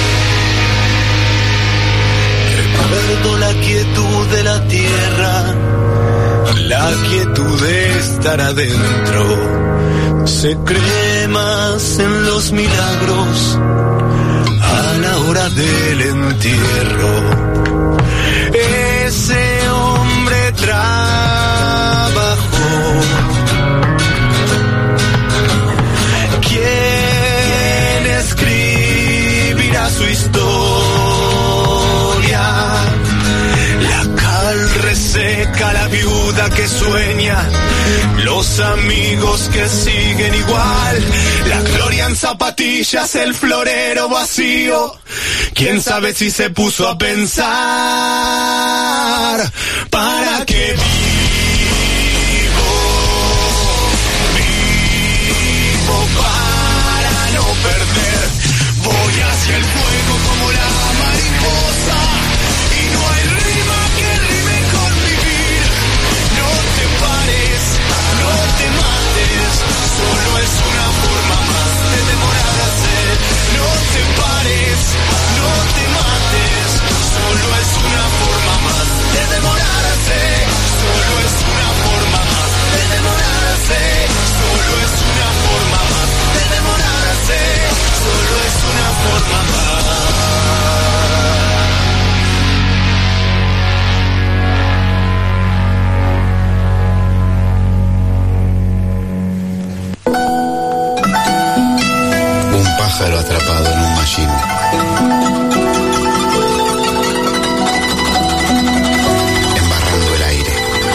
S3: Recuerdo la quietud de la tierra, la quietud de estar adentro. Se cree más en los milagros a la hora del entierro. Ese hombre trabajó. ¿Quién escribirá su historia? La cal reseca, la viuda que sueña, los amigos que siguen igual, la gloria en zapatillas, el florero vacío. Quién sabe si se puso a pensar para qué vivo, vivo para no perder. Voy hacia el fuego como la mariposa y no hay rima que rime con vivir. No te pares, no te mates, solo es una forma más de demorarse. No te pares, no te mates, solo es una forma más de demorarse. Solo es una forma más de demorarse. Solo es una forma más de demorarse. Solo es una forma más.
S8: Un pájaro atrapado en un machine. Embarrando el aire.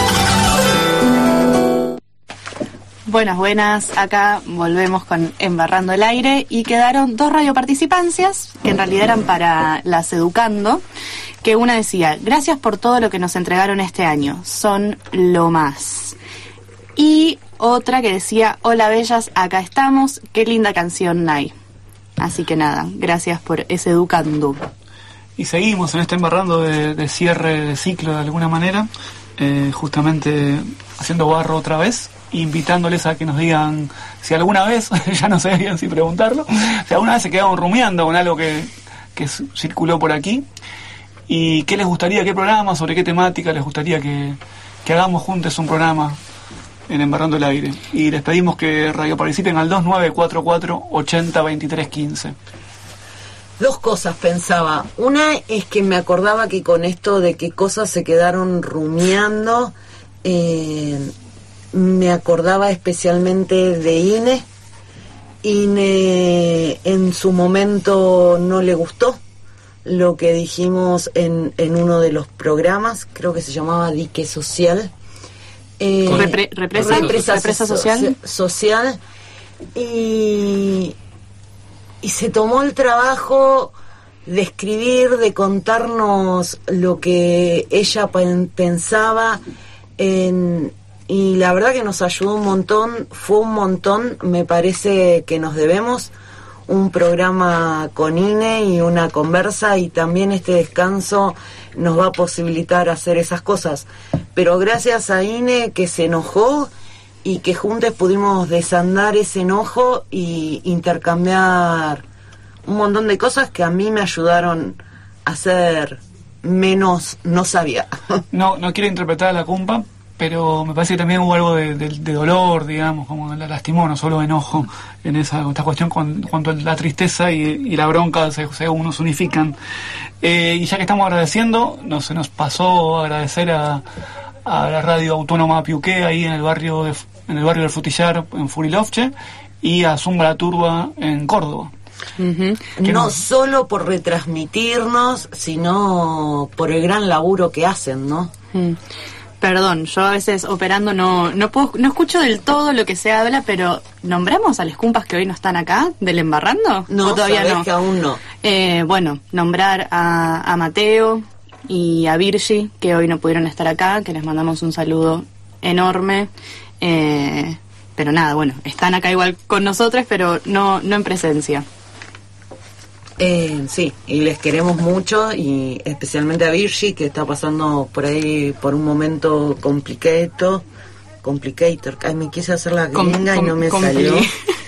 S2: Buenas, buenas. Acá volvemos con Embarrando el Aire y quedaron dos radioparticipancias que en realidad eran para las Educando, que una decía: gracias por todo lo que nos entregaron este año, son lo más. Y otra que decía: hola bellas, acá estamos, qué linda canción hay. Así que nada, gracias por ese Educando.
S10: Y seguimos en este embarrando de, de cierre de ciclo de alguna manera, eh, justamente haciendo barro otra vez, invitándoles a que nos digan si alguna vez, ya no sabían si preguntarlo, si alguna vez se quedaron rumiando con algo que, que circuló por aquí, y qué les gustaría, qué programa, sobre qué temática les gustaría que, que hagamos juntos un programa en Embarrando el Aire. Y les pedimos que radio participen al dos nueve cuatro cuatro ochenta veintitrés quince.
S6: Dos cosas pensaba. Una es que me acordaba que con esto de qué cosas se quedaron rumiando, eh, me acordaba especialmente de Ine. Ine en su momento no le gustó lo que dijimos en, en uno de los programas, creo que se llamaba Dique Social. Eh,
S2: Repre, represa, represa, represa social.
S6: social y, y se tomó el trabajo de escribir, de contarnos lo que ella pensaba en, y la verdad que nos ayudó un montón, fue un montón. Me parece que nos debemos un programa con Ine y una conversa, y también este descanso nos va a posibilitar hacer esas cosas. Pero gracias a Ine, que se enojó y que juntos pudimos desandar ese enojo y intercambiar un montón de cosas que a mí me ayudaron a ser menos no sabia.
S10: No, no quiero interpretar a la cumpa, pero me parece que también hubo algo de, de, de dolor, digamos, como la lastimó, no solo enojo, en esa esta cuestión con, cuando la tristeza y, y la bronca se, se nos unifican. Eh, y ya que estamos agradeciendo, no, se nos pasó agradecer a, a la radio autónoma Piuqué, ahí en el barrio de, en el barrio del Frutillar, en Furilovche, y a Zumba la Turba en Córdoba.
S6: Uh-huh. No nos... solo por retransmitirnos, sino por el gran laburo que hacen, ¿no?
S2: Mm. Perdón, yo a veces operando no no puedo, no escucho del todo lo que se habla, pero ¿nombramos a las cumpas que hoy no están acá del Embarrando?
S6: No,
S2: ¿O todavía
S6: sabés
S2: no?
S6: que aún no.
S2: Eh, bueno, nombrar a, a Mateo y a Virgi, que hoy no pudieron estar acá, que les mandamos un saludo enorme. Eh, pero nada, bueno, están acá igual con nosotros, pero no, no en presencia.
S6: Eh, sí, y les queremos mucho, y especialmente a Virgi, que está pasando por ahí por un momento complicado, complicator, ay, me quise hacer la gringa com, y no me com, salió.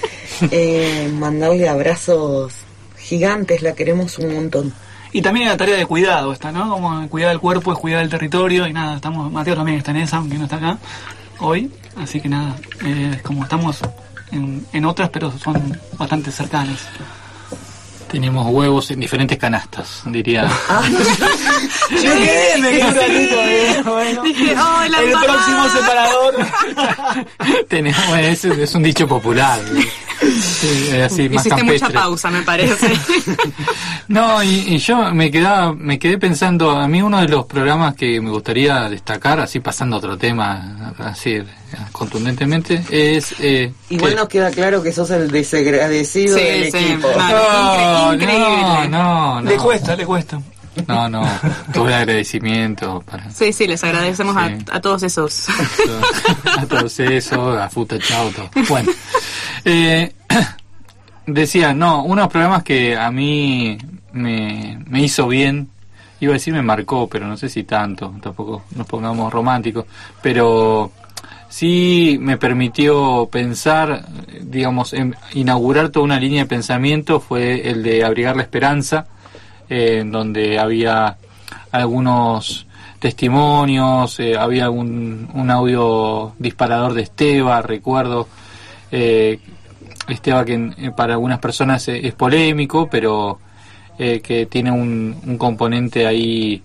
S6: eh, mandarle abrazos gigantes, la queremos un montón.
S10: Y también la tarea de cuidado está, ¿no? Como cuidar el cuerpo es cuidar el territorio, y nada, estamos, Mateo también está en esa, aunque no está acá hoy, así que nada, eh, como estamos en, en otras, pero son bastante cercanas.
S1: Tenemos huevos en diferentes canastas, diría.
S10: Ah, yo quedé, me quedé un ratito, eh. Bueno, dije, oh, el, el próximo separador.
S1: Tenemos, bueno, es, es un dicho popular. Sí, así, más
S2: hiciste
S1: campestre.
S2: Mucha pausa, me parece.
S1: No, y, y yo me quedaba, me quedé pensando, a mí uno de los programas que me gustaría destacar, así pasando a otro tema, así contundentemente, es... Eh,
S6: Igual
S1: que,
S6: nos queda claro que sos el desagradecido sí, del sí, equipo.
S1: No, increíble. No, no, no.
S10: Le cuesta, le cuesta.
S1: No, no, tuve agradecimiento para...
S2: Sí, sí, les agradecemos sí. a, a todos esos.
S1: A todos esos, a Futa Chao, todo. Bueno, eh, decía, no, unos programas que a mí me, me hizo bien, iba a decir me marcó, pero no sé si tanto, tampoco nos pongamos románticos, pero sí me permitió pensar, digamos, en inaugurar toda una línea de pensamiento, fue el de Abrigar la Esperanza, eh, en donde había algunos testimonios, eh, había un, un audio disparador de Esteba, recuerdo, eh, Esteba que eh, para algunas personas es, es polémico, pero eh, que tiene un, un componente ahí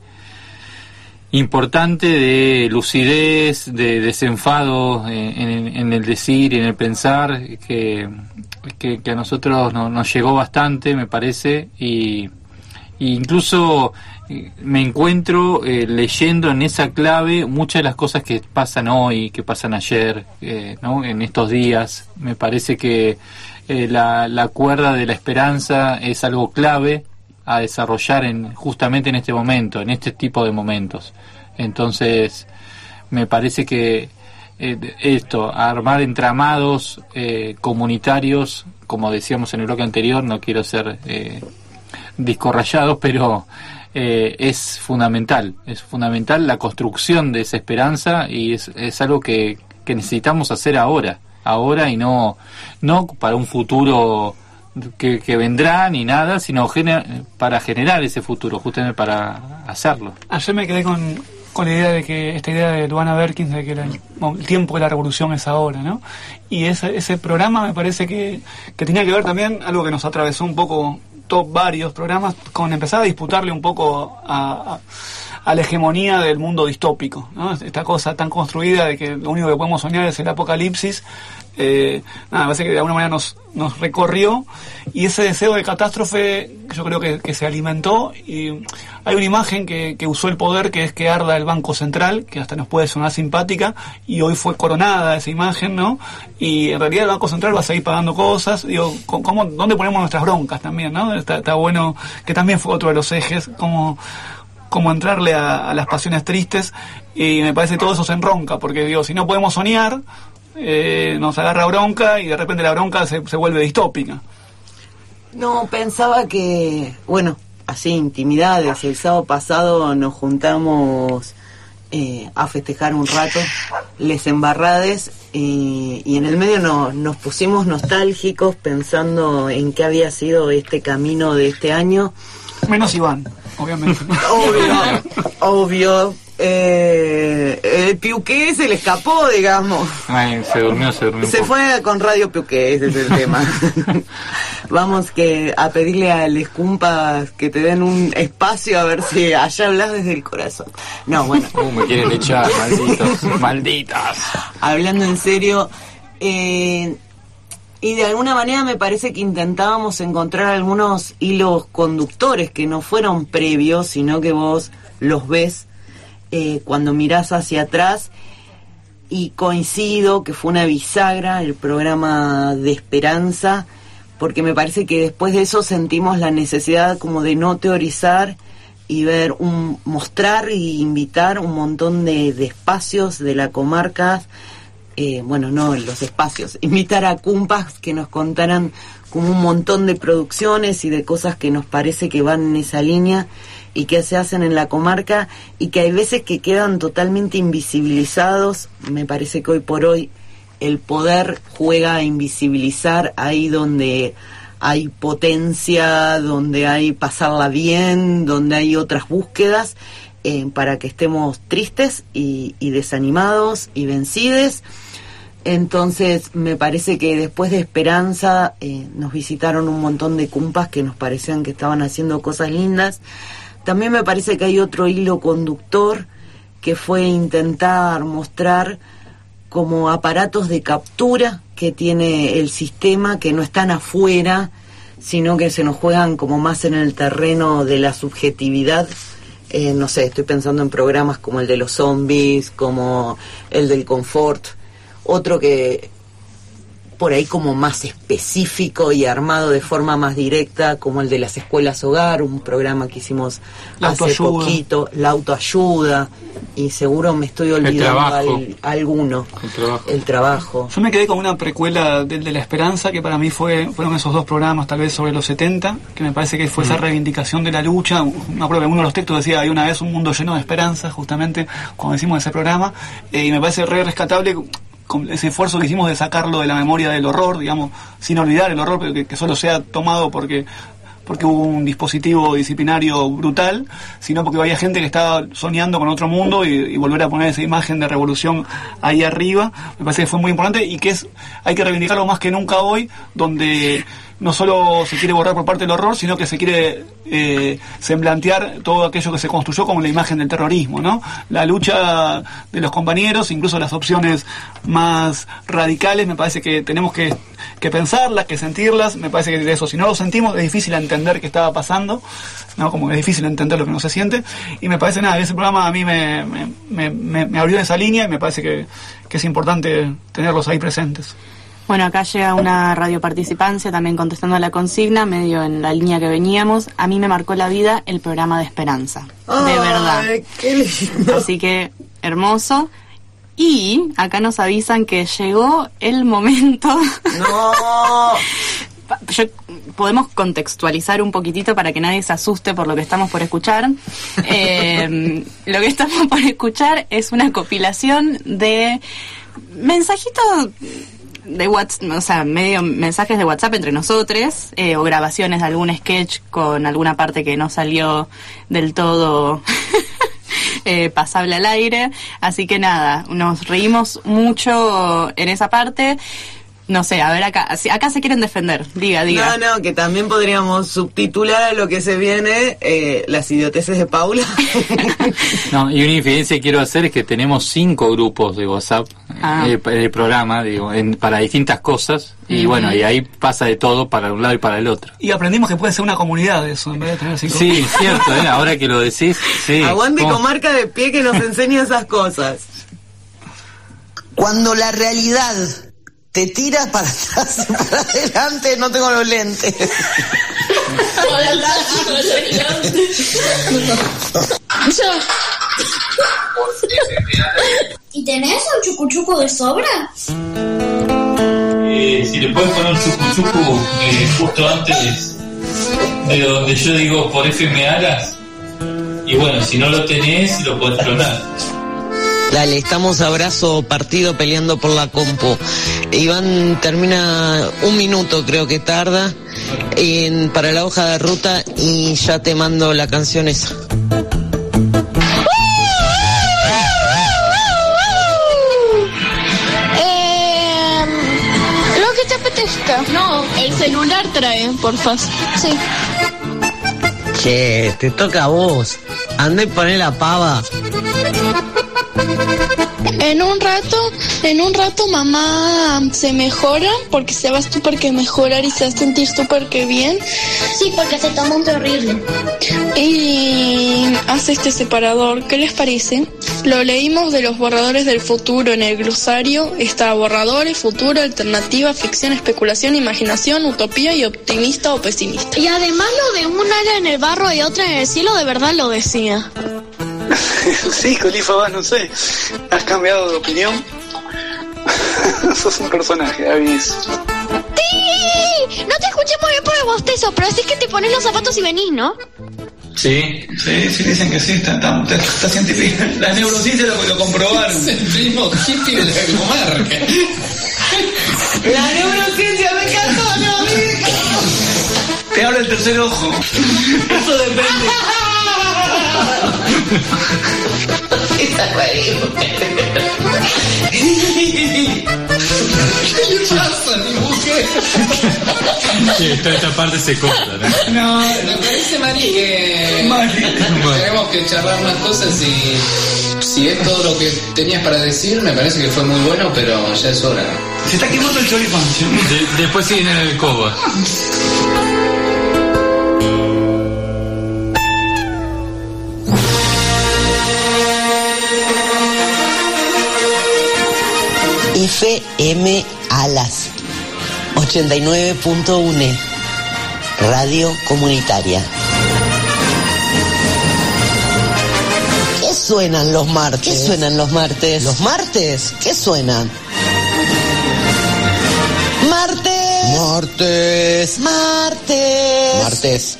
S1: importante de lucidez, de desenfado eh, en, en el decir y en el pensar, que, que, que a nosotros no, nos llegó bastante, me parece, y, y incluso me encuentro eh, leyendo en esa clave muchas de las cosas que pasan hoy, que pasan ayer, eh, ¿no? En estos días. Me parece que eh, la, la cuerda de la esperanza es algo clave a desarrollar en justamente en este momento, en este tipo de momentos. Entonces me parece que eh, esto, armar entramados eh, comunitarios, como decíamos en el bloque anterior, no quiero ser eh, disco rayado, pero eh, es fundamental, es fundamental la construcción de esa esperanza, y es, es algo que, que necesitamos hacer ahora, ahora y no, no para un futuro Que, que vendrá ni nada, sino gener, para generar ese futuro, justamente para hacerlo.
S10: Ayer me quedé con, con la idea de que, esta idea de Luana Berkins, de que la, el tiempo de la revolución es ahora, ¿no? Y ese, ese programa me parece que, que tenía que ver también algo que nos atravesó un poco, top varios programas, con empezar a disputarle un poco a, a a la hegemonía del mundo distópico, ¿no? Esta cosa tan construida de que lo único que podemos soñar es el apocalipsis. Eh, nada, parece que de alguna manera nos, nos recorrió, y ese deseo de catástrofe yo creo que, que se alimentó, y hay una imagen que, que usó el poder, que es que arda el Banco Central, que hasta nos puede sonar simpática, y hoy fue coronada esa imagen, ¿no? Y en realidad el Banco Central va a seguir pagando cosas, digo, ¿cómo, ¿dónde ponemos nuestras broncas también, no? Está, está bueno, que también fue otro de los ejes, como como entrarle a, a las pasiones tristes, y me parece que todo eso se enronca, porque digo, si no podemos soñar, eh, nos agarra bronca, y de repente la bronca se, se vuelve distópica.
S6: No, pensaba que, bueno, así intimidades, el sábado pasado nos juntamos eh, a festejar un rato les embarrades, y, y en el medio no, nos pusimos nostálgicos pensando en qué había sido este camino de este año.
S10: Menos Iván, obviamente.
S6: Obvio, obvio. Eh, el Piuqué se le escapó, digamos.
S5: Ay, se durmió, se durmió.
S6: Se fue con Radio Piuqué, ese es el tema. Vamos que a pedirle a les cumpas que te den un espacio a ver si allá hablas desde el corazón. No, bueno.
S5: Uh, me quieren echar, malditos, malditas.
S6: Hablando en serio, eh, y de alguna manera me parece que intentábamos encontrar algunos hilos conductores que no fueron previos, sino que vos los ves Eh, cuando mirás hacia atrás, y coincido que fue una bisagra el programa de Esperanza, porque me parece que después de eso sentimos la necesidad como de no teorizar y ver un mostrar y invitar un montón de, de espacios de la comarca, eh, bueno, no los espacios, invitar a cumpas que nos contaran como un montón de producciones y de cosas que nos parece que van en esa línea y que se hacen en la comarca, y que hay veces que quedan totalmente invisibilizados. Me parece que hoy por hoy el poder juega a invisibilizar ahí donde hay potencia, donde hay pasarla bien, donde hay otras búsquedas, eh, para que estemos tristes y, y desanimados y vencides. Entonces me parece que después de Esperanza eh, nos visitaron un montón de cumpas que nos parecían que estaban haciendo cosas lindas. También me parece que hay otro hilo conductor que fue intentar mostrar como aparatos de captura que tiene el sistema, que no están afuera, sino que se nos juegan como más en el terreno de la subjetividad. Eh, no sé, estoy pensando en programas como el de los zombies, como el del confort, otro que por ahí como más específico y armado de forma más directa, como el de las escuelas hogar, un programa que hicimos
S10: la
S6: hace
S10: autoayuda.
S6: poquito, la autoayuda, y seguro me estoy olvidando al, alguno,
S5: el trabajo.
S6: el trabajo.
S10: Yo me quedé con una precuela del de La Esperanza, que para mí fue fueron esos dos programas, tal vez sobre los setenta, que me parece que fue mm. esa reivindicación de la lucha. Me acuerdo que uno de los textos decía, hay una vez un mundo lleno de esperanza, justamente cuando hicimos ese programa, eh, y me parece re rescatable con ese esfuerzo que hicimos de sacarlo de la memoria del horror, digamos, sin olvidar el horror, pero que, que solo sea tomado porque porque hubo un dispositivo disciplinario brutal, sino porque había gente que estaba soñando con otro mundo, y, y volver a poner esa imagen de revolución ahí arriba, me parece que fue muy importante, y que es hay que reivindicarlo más que nunca hoy, donde no solo se quiere borrar por parte del horror, sino que se quiere eh, semblantear todo aquello que se construyó como la imagen del terrorismo, ¿no? La lucha de los compañeros, incluso las opciones más radicales, me parece que tenemos que, que pensarlas, que sentirlas. Me parece que de eso, si no lo sentimos, es difícil entender qué estaba pasando, ¿no? Como que es difícil entender lo que no se siente, y me parece nada, ese programa a mí me, me, me, me abrió esa línea, y me parece que, que es importante tenerlos ahí presentes.
S2: Bueno, acá llega una radioparticipancia también contestando a la consigna, medio en la línea que veníamos. A mí me marcó la vida el programa de Esperanza,
S6: Ay,
S2: de verdad.
S6: Qué lindo.
S2: Así que, hermoso. Y acá nos avisan que llegó el momento.
S6: No.
S2: Yo, podemos contextualizar un poquitito para que nadie se asuste por lo que estamos por escuchar. Eh, lo que estamos por escuchar es una compilación de mensajitos de WhatsApp, o sea, medio mensajes de WhatsApp entre nosotros, eh, o grabaciones de algún sketch con alguna parte que no salió del todo eh, pasable al aire. Así que nada, nos reímos mucho en esa parte. No sé, a ver, acá acá se quieren defender. Diga, diga.
S6: No, no, que también podríamos subtitular a lo que se viene, eh, las idioteces de Paula.
S5: No, y una infidencia que quiero hacer es que tenemos cinco grupos de WhatsApp, ah. eh, el programa, digo, en, para distintas cosas, y uh-huh. bueno, y ahí pasa de todo para un lado y para el otro.
S10: Y aprendimos que puede ser una comunidad de eso, en vez de tener cinco.
S5: Sí, cierto, ¿eh? Ahora que lo decís, sí.
S6: Aguante comarca de pie que nos enseña esas cosas.
S9: Cuando la realidad te tira para atrás y para adelante, no tengo los lentes.
S21: ¿Y tenés un chucuchuco de sobra?
S1: Eh, si le puedes poner un chucuchuco eh, justo antes de donde yo digo por F M Alas, y bueno, si no lo tenés, lo podés clonar.
S9: Dale, estamos abrazo partido peleando por la compu. Iván termina un minuto, creo que tarda, en, para la hoja de ruta y ya te mando la canción esa.
S21: Eh, lo que te apetezca.
S18: No, el celular trae, porfa.
S21: Sí.
S9: Che, te toca a vos. Andá y poné la pava.
S21: En un rato, en un rato mamá se mejora porque se va súper que mejorar y se va a sentir súper que bien. Sí, porque se toma un té horrible. Y hace este separador, ¿qué les parece? Lo leímos de los borradores del futuro en el glosario. Está borradores, futuro, alternativa, ficción, especulación, imaginación, utopía y optimista o pesimista.
S18: Y además lo de un ala en el barro y otra en el cielo, de verdad lo decía.
S10: Sí, Califa, vas, no sé. ¿Has cambiado de opinión? Sos un personaje, aviso.
S18: ¡Sí! No te escuché muy bien por el bostezo, pero decís que te pones los zapatos y venís, ¿no?
S5: Sí.
S10: Sí, sí dicen que sí, está, está, está, está científico. Las neurociencias lo, lo comprobaron.
S11: Es el primo hippie de la comarca.
S9: La neurociencia me encantó, no, amiga.
S10: Te abre el tercer ojo. Eso depende.
S11: ¿Qué le pasa, mi mujer?
S1: Sí, esta, esta parte se corta, ¿no?
S11: No, me parece, Mari, que tenemos que charlar más cosas y si es todo lo que tenías para decir, me parece que fue muy bueno, pero ya es hora.
S10: Se está quemando el choripán.
S1: De, después siguen en el coba.
S9: F M Alas ochenta y nueve punto uno, Radio Comunitaria. ¿Qué suenan los martes? ¿Qué suenan los martes? ¿Los martes? ¿Qué suenan? Martes. Martes. Martes. Martes.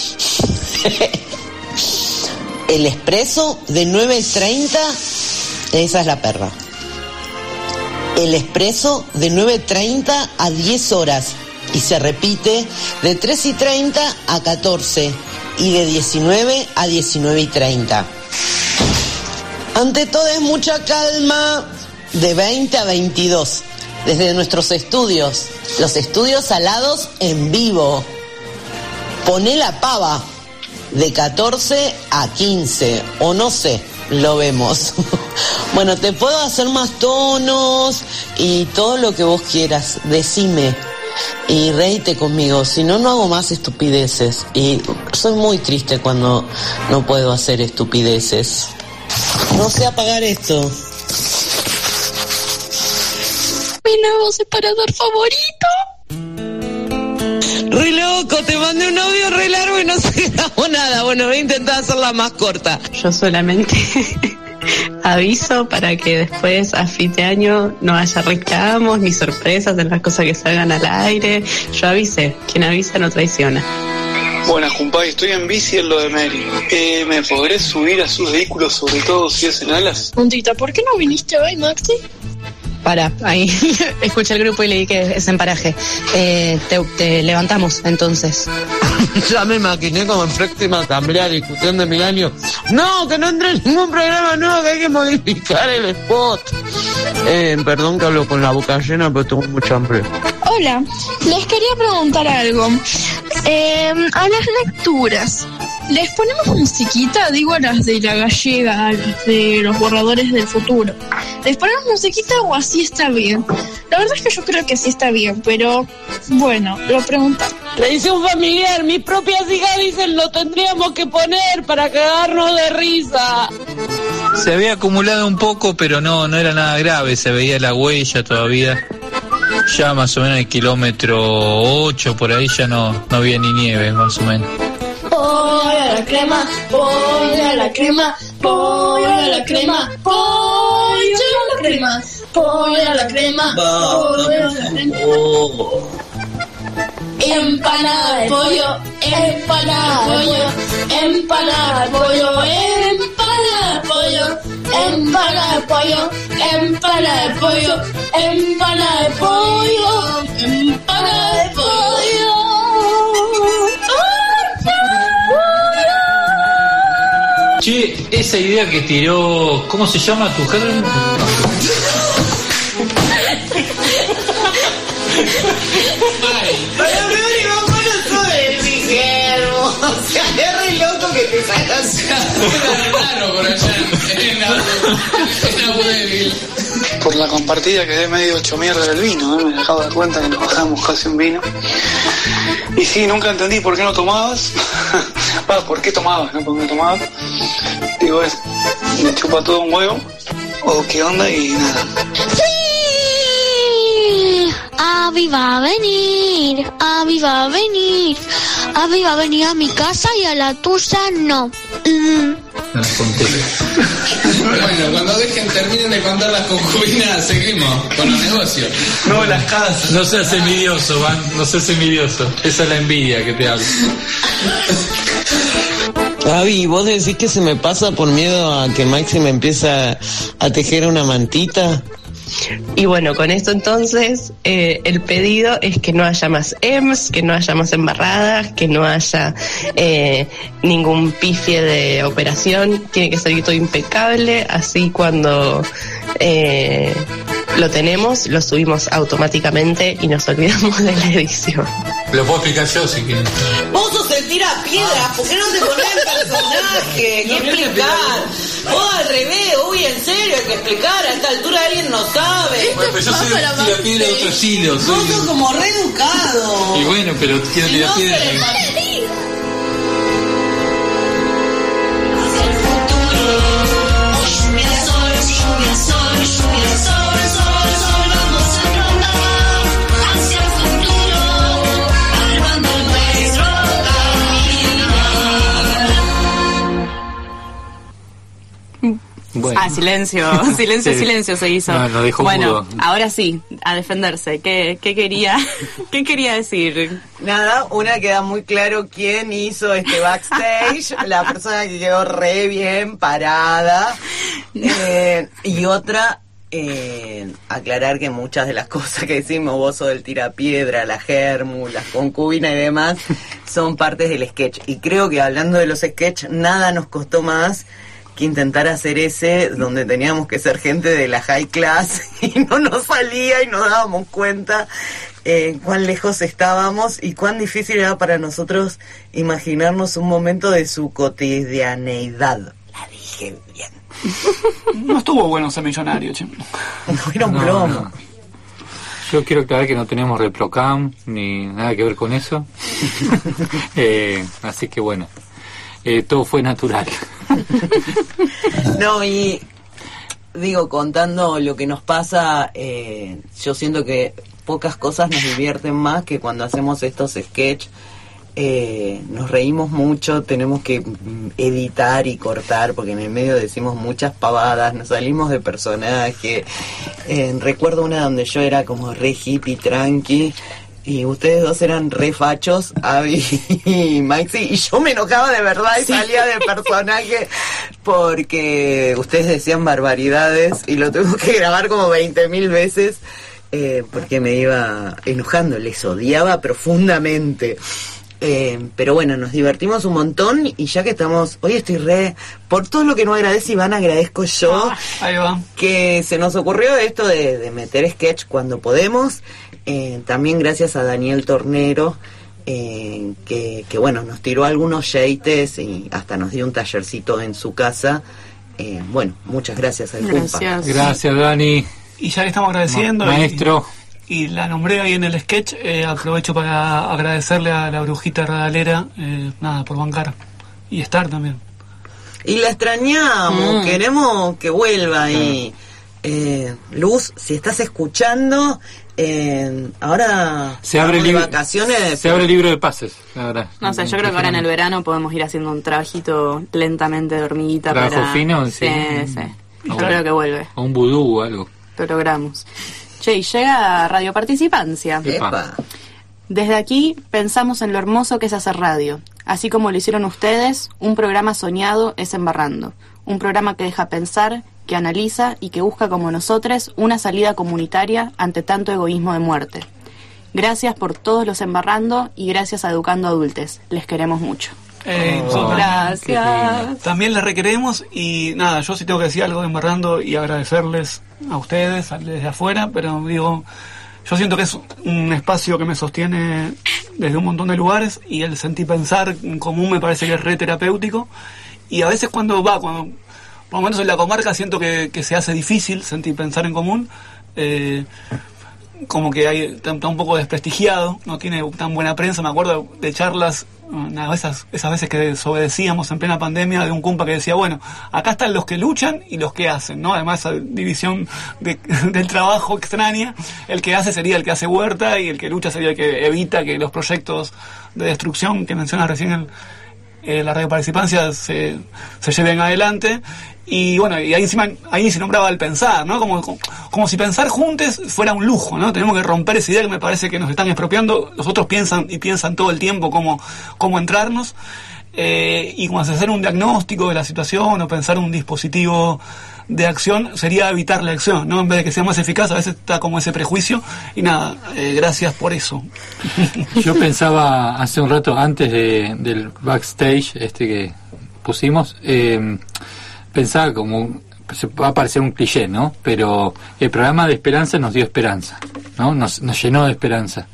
S9: El expreso de nueve y treinta, esa es la perra. El expreso de nueve y treinta a diez horas y se repite de tres y treinta a catorce y de diecinueve a diecinueve y treinta. Ante todo es mucha calma de veinte a veintidós desde nuestros estudios, los estudios alados en vivo. Poné la pava de catorce a quince o no sé. Lo vemos. Bueno, te puedo hacer más tonos y todo lo que vos quieras. Decime y reíte conmigo. Si no, no hago más estupideces. Y soy muy triste cuando no puedo hacer estupideces. No sé apagar esto.
S21: Mi nuevo separador favorito.
S9: Re loco, te mandé un audio re largo y no se grabó nada. Bueno, voy a intentar hacerla más corta.
S13: Yo solamente aviso para que después a fin de año no haya reclamos ni sorpresas en las cosas que salgan al aire. Yo avisé, quien avisa no traiciona.
S10: Buenas, compadre, estoy en bici en lo de Mary. Eh, ¿Me podré subir a sus vehículos, sobre todo si es en alas?
S21: Puntita, ¿por qué no viniste hoy, Maxi?
S2: Para, ahí escuché el grupo y leí que es en paraje. Eh, te, te levantamos, entonces.
S9: Ya me maquiné como en próxima asamblea discusión de Milenio. No, que no entre en ningún programa nuevo, que hay que modificar el spot. Eh, perdón que hablo con la boca llena, pero tengo mucha hambre.
S21: Hola, les quería preguntar algo. Eh, a las lecturas, ¿les ponemos musiquita? Digo a las de la gallega, a las de los borradores del futuro. ¿Les ponemos musiquita o así está bien? La verdad es que yo creo que así está bien, pero bueno, lo preguntamos.
S9: Tradición familiar, mis propias hijas dicen lo tendríamos que poner para cagarnos de risa.
S1: Se había acumulado un poco, pero no, no era nada grave, se veía la huella todavía. Ya más o menos el kilómetro ocho, por ahí ya no, no había ni nieve, más o menos.
S21: Voy a la crema, voy a la crema, voy a la crema, voy a la crema, voy a la crema, voy a la crema. Empanada de pollo, empanada de pollo, empanada de pollo, empanada de pollo, Empanada de pollo, empanada de pollo, empanada de pollo, empanada de pollo.
S1: Che, esa idea que tiró, ¿cómo se llama tu jefe?
S6: Para ver, y vamos a soy mi germo. O sea, es re loco que te sacas.
S11: Claro, por allá en la débil.
S10: Por la compartida quedé medio hecho mierda del vino, ¿eh? Me acabo de dar cuenta que nos bajamos casi un vino. Y sí, nunca entendí por qué no tomabas. Va, ¿por qué tomabas? No, ¿por qué no tomabas? Digo, es, me chupa todo un huevo. O qué onda y nada.
S21: Sí, Abby va a venir, Abby va a venir, Abby va a venir a mi casa y a la tuya no. Mm.
S1: No las conté.
S11: Bueno, cuando dejen, terminen de contar las concubinas, seguimos con los negocios.
S10: No, las casas.
S1: No seas envidioso, Van, no seas envidioso. Esa es la envidia que te hablo.
S9: Gaby, ¿vos decís que se me pasa por miedo a que Maxi me empiece a, a tejer una mantita?
S13: Y bueno, con esto entonces eh, el pedido es que no haya más E M S, que no haya más embarradas, que no haya eh, ningún pifie de operación. Tiene que salir todo impecable, así cuando eh, lo tenemos, lo subimos automáticamente y nos olvidamos de la edición.
S1: Lo puedo explicar yo si quieres.
S6: Vos sos el tira piedras, ¿por qué no te pones el personaje? ¿Qué explicar? Vos al revés, uy, en serio, hay que explicar, a esta altura alguien no sabe.
S1: Bueno, pero yo soy el tira piedra de otro estilo. Soy...
S6: Vos sos como reeducado.
S1: Y bueno, pero quiero tirar
S6: no
S1: piedra.
S2: Bueno. Ah, silencio, silencio, sí. silencio se hizo.
S1: No, no dejó
S2: bueno,
S1: mudo.
S2: Ahora sí, a defenderse. ¿Qué, qué quería, qué quería decir?
S6: Nada, una queda muy claro quién hizo este backstage, la persona que quedó re bien parada, eh, y otra eh, aclarar que muchas de las cosas que decimos, vos sos del tirapiedra, la germu, las concubinas y demás, son partes del sketch. Y creo que hablando de los sketch, nada nos costó más que intentar hacer ese donde teníamos que ser gente de la high class y no nos salía y nos dábamos cuenta eh, cuán lejos estábamos y cuán difícil era para nosotros imaginarnos un momento de su cotidianeidad. La dije bien.
S10: No estuvo bueno ser millonario, che.
S6: No era un
S1: no,
S6: plomo.
S1: No. Yo quiero aclarar que no tenemos Replocam ni nada que ver con eso. eh, así que bueno. Eh, todo fue natural.
S6: No, y digo, contando lo que nos pasa, eh, yo siento que pocas cosas nos divierten más que cuando hacemos estos sketch. Eh, nos reímos mucho, tenemos que editar y cortar porque en el medio decimos muchas pavadas, nos salimos de personaje. Eh, recuerdo una donde yo era como re hippie, tranqui, y ustedes dos eran re fachos, Abby y Maxi, y yo me enojaba de verdad y sí. salía de personaje porque ustedes decían barbaridades y lo tuve que grabar como veinte mil veces eh, porque me iba enojando, les odiaba profundamente. Eh, pero bueno, nos divertimos un montón y ya que estamos, hoy estoy re, por todo lo que no agradece Iván, agradezco yo
S10: ah, ahí va.
S6: que se nos ocurrió esto de, de meter sketch cuando podemos. Eh, también gracias a Daniel Tornero, eh, que, que bueno, nos tiró algunos yates y hasta nos dio un tallercito en su casa. Eh, bueno, muchas gracias al Pumpa.
S1: Gracias. Gracias, Dani.
S10: Y ya le estamos agradeciendo.
S1: Ma- maestro.
S10: Y, y la nombré ahí en el sketch. Eh, aprovecho para agradecerle a la brujita radalera, eh, nada, por bancar y estar también.
S6: Y la extrañamos, mm. queremos que vuelva ahí. Eh, Luz, si estás escuchando, eh, ahora
S1: se abre
S6: de
S1: libro,
S6: vacaciones.
S1: Se abre el libro de pases, la verdad.
S2: No sé, yo creo que ahora en el verano podemos ir haciendo un trabajito lentamente de hormiguita.
S1: ¿Trabajo
S2: para...
S1: fino?
S2: Sí,
S1: sí.
S2: sí. Yo oh, creo que vuelve.
S1: O un vudú o algo.
S2: Lo logramos. Che, y llega Radio Participancia.
S6: Epa.
S2: Desde aquí pensamos en lo hermoso que es hacer radio. Así como lo hicieron ustedes, un programa soñado es Embarrando. Un programa que deja pensar, que analiza y que busca como nosotros una salida comunitaria ante tanto egoísmo de muerte. Gracias por todos los embarrando y gracias a Educando Adultes. Les queremos mucho.
S10: Eh,
S2: Oh, gracias.
S10: También les requeremos y nada, yo sí tengo que decir algo de Embarrando y agradecerles a ustedes desde afuera, pero digo, yo siento que es un espacio que me sostiene desde un montón de lugares y el sentir pensar en común me parece que es re terapéutico y a veces cuando va, cuando por lo menos en la comarca siento que, que se hace difícil sentir pensar en común, eh, como que hay, está, está un poco desprestigiado, no tiene tan buena prensa. Me acuerdo de charlas, una, esas, esas veces que desobedecíamos en plena pandemia, de un cumpa que decía, bueno, acá están los que luchan y los que hacen, ¿no? Además, esa división de, del trabajo extraña, el que hace sería el que hace huerta y el que lucha sería el que evita que los proyectos de destrucción que mencionas recién en eh, la radioparticipancia se, se lleven adelante. Y bueno, y ahí encima, ahí se nombraba el pensar, ¿no? Como, como, como si pensar juntos fuera un lujo, ¿no? Tenemos que romper esa idea que me parece que nos están expropiando. Los otros piensan y piensan todo el tiempo cómo, cómo entrarnos. Eh, y como hacer un diagnóstico de la situación o pensar un dispositivo de acción sería evitar la acción, ¿no? En vez de que sea más eficaz, a veces está como ese prejuicio. Y nada, eh, gracias por eso.
S5: Yo pensaba hace un rato, antes de, del backstage este que pusimos, eh, pensaba como, se va a parecer un cliché, ¿no? Pero el programa de esperanza nos dio esperanza, ¿no? Nos, nos llenó de esperanza.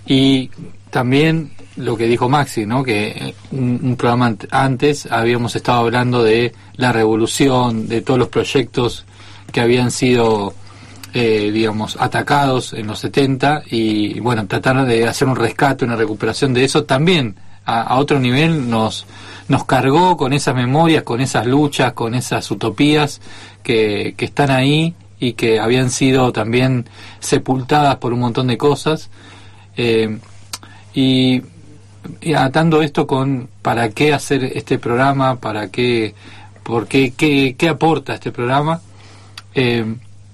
S5: Y también lo que dijo Maxi, ¿no? Que un, un programa antes habíamos estado hablando de la revolución, de todos los proyectos que habían sido, eh, digamos, atacados en los setenta y, bueno, tratar de hacer un rescate, una recuperación de eso también a, a otro nivel nos nos cargó con esas memorias, con esas luchas, con esas utopías que, que están ahí y que habían sido también sepultadas por un montón de cosas. Eh, y, y atando esto con para qué hacer este programa, para qué, por qué, qué, qué aporta este programa. Eh,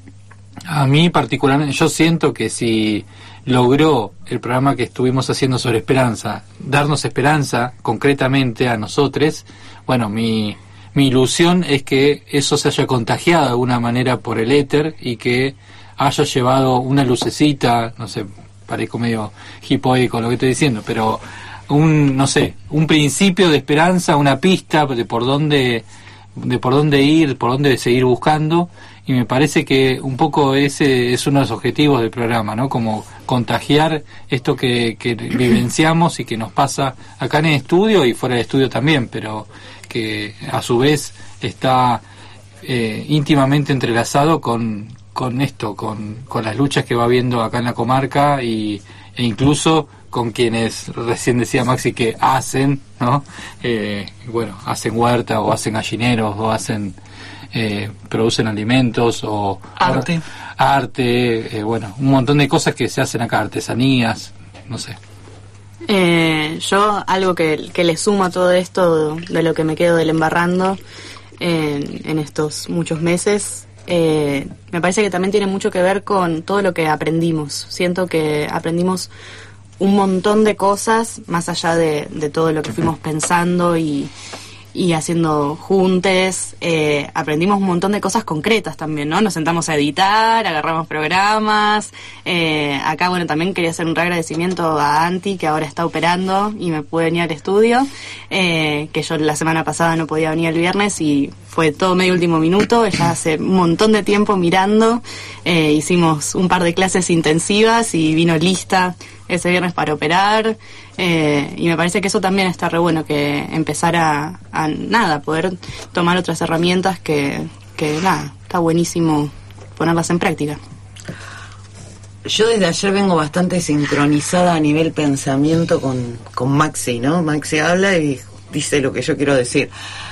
S5: a mí particularmente, yo siento que si logró el programa que estuvimos haciendo sobre esperanza, darnos esperanza concretamente a nosotros, bueno, mi, mi ilusión es que eso se haya contagiado de alguna manera por el éter y que haya llevado una lucecita, no sé, parezco medio hipoico lo que estoy diciendo, pero un, no sé, un principio de esperanza, una pista de por dónde, de por dónde ir, por dónde seguir buscando. Y me parece que un poco ese es uno de los objetivos del programa, ¿no? Como contagiar esto que, que vivenciamos y que nos pasa acá en el estudio y fuera del estudio también, pero que a su vez está eh, íntimamente entrelazado con, con esto, con, con las luchas que va habiendo acá en la comarca y, e incluso con quienes recién decía Maxi que hacen, ¿no? Eh, bueno, hacen huerta o hacen gallineros o hacen... Eh, producen alimentos o
S10: arte,
S5: arte eh, bueno, un montón de cosas que se hacen acá, artesanías, no sé.
S2: Eh, yo algo que, que le sumo a todo esto de lo que me quedo del embarrando en, en estos muchos meses, eh, me parece que también tiene mucho que ver con todo lo que aprendimos. Siento que aprendimos un montón de cosas más allá de, de todo lo que fuimos pensando y y haciendo juntes, eh, aprendimos un montón de cosas concretas también, ¿no? Nos sentamos a editar, agarramos programas, eh, acá, bueno, también quería hacer un agradecimiento a Anti, que ahora está operando y me pude venir al estudio, eh, que yo la semana pasada no podía venir el viernes y fue todo medio último minuto, ella hace un montón de tiempo mirando, eh, hicimos un par de clases intensivas y vino lista ese viernes para operar, eh, y me parece que eso también está re bueno, que empezar a, a nada, poder tomar otras herramientas que, que nada, está buenísimo ponerlas en práctica.
S6: Yo desde ayer vengo bastante sincronizada a nivel pensamiento con, con Maxi, ¿no? Maxi habla y dice lo que yo quiero decir.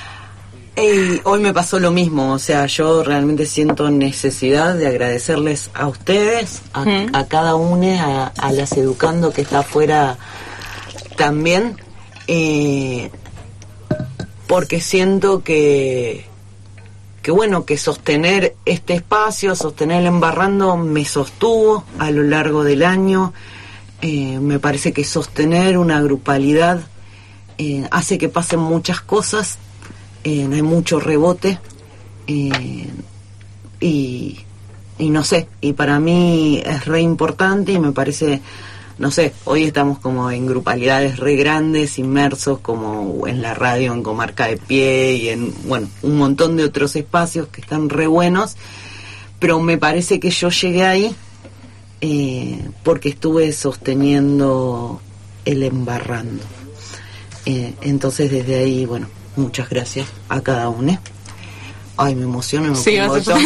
S6: Y hoy me pasó lo mismo, o sea, yo realmente siento necesidad de agradecerles a ustedes, a, uh-huh. a cada una, a, a las educando que está afuera también, eh, porque siento que, que bueno, que sostener este espacio, sostener el embarrando me sostuvo a lo largo del año, eh, me parece que sostener una grupalidad eh, hace que pasen muchas cosas. Eh, hay mucho rebote, eh, y, y no sé, y para mí es re importante y me parece, no sé, hoy estamos como en grupalidades re grandes, inmersos como en la radio, en Comarca de Pie y en, bueno, un montón de otros espacios que están re buenos, pero me parece que yo llegué ahí eh, porque estuve sosteniendo el Embarrando. Eh, entonces desde ahí, bueno, muchas gracias a cada uno. Ay, me emociono, me
S2: sí,
S6: pongo tonta.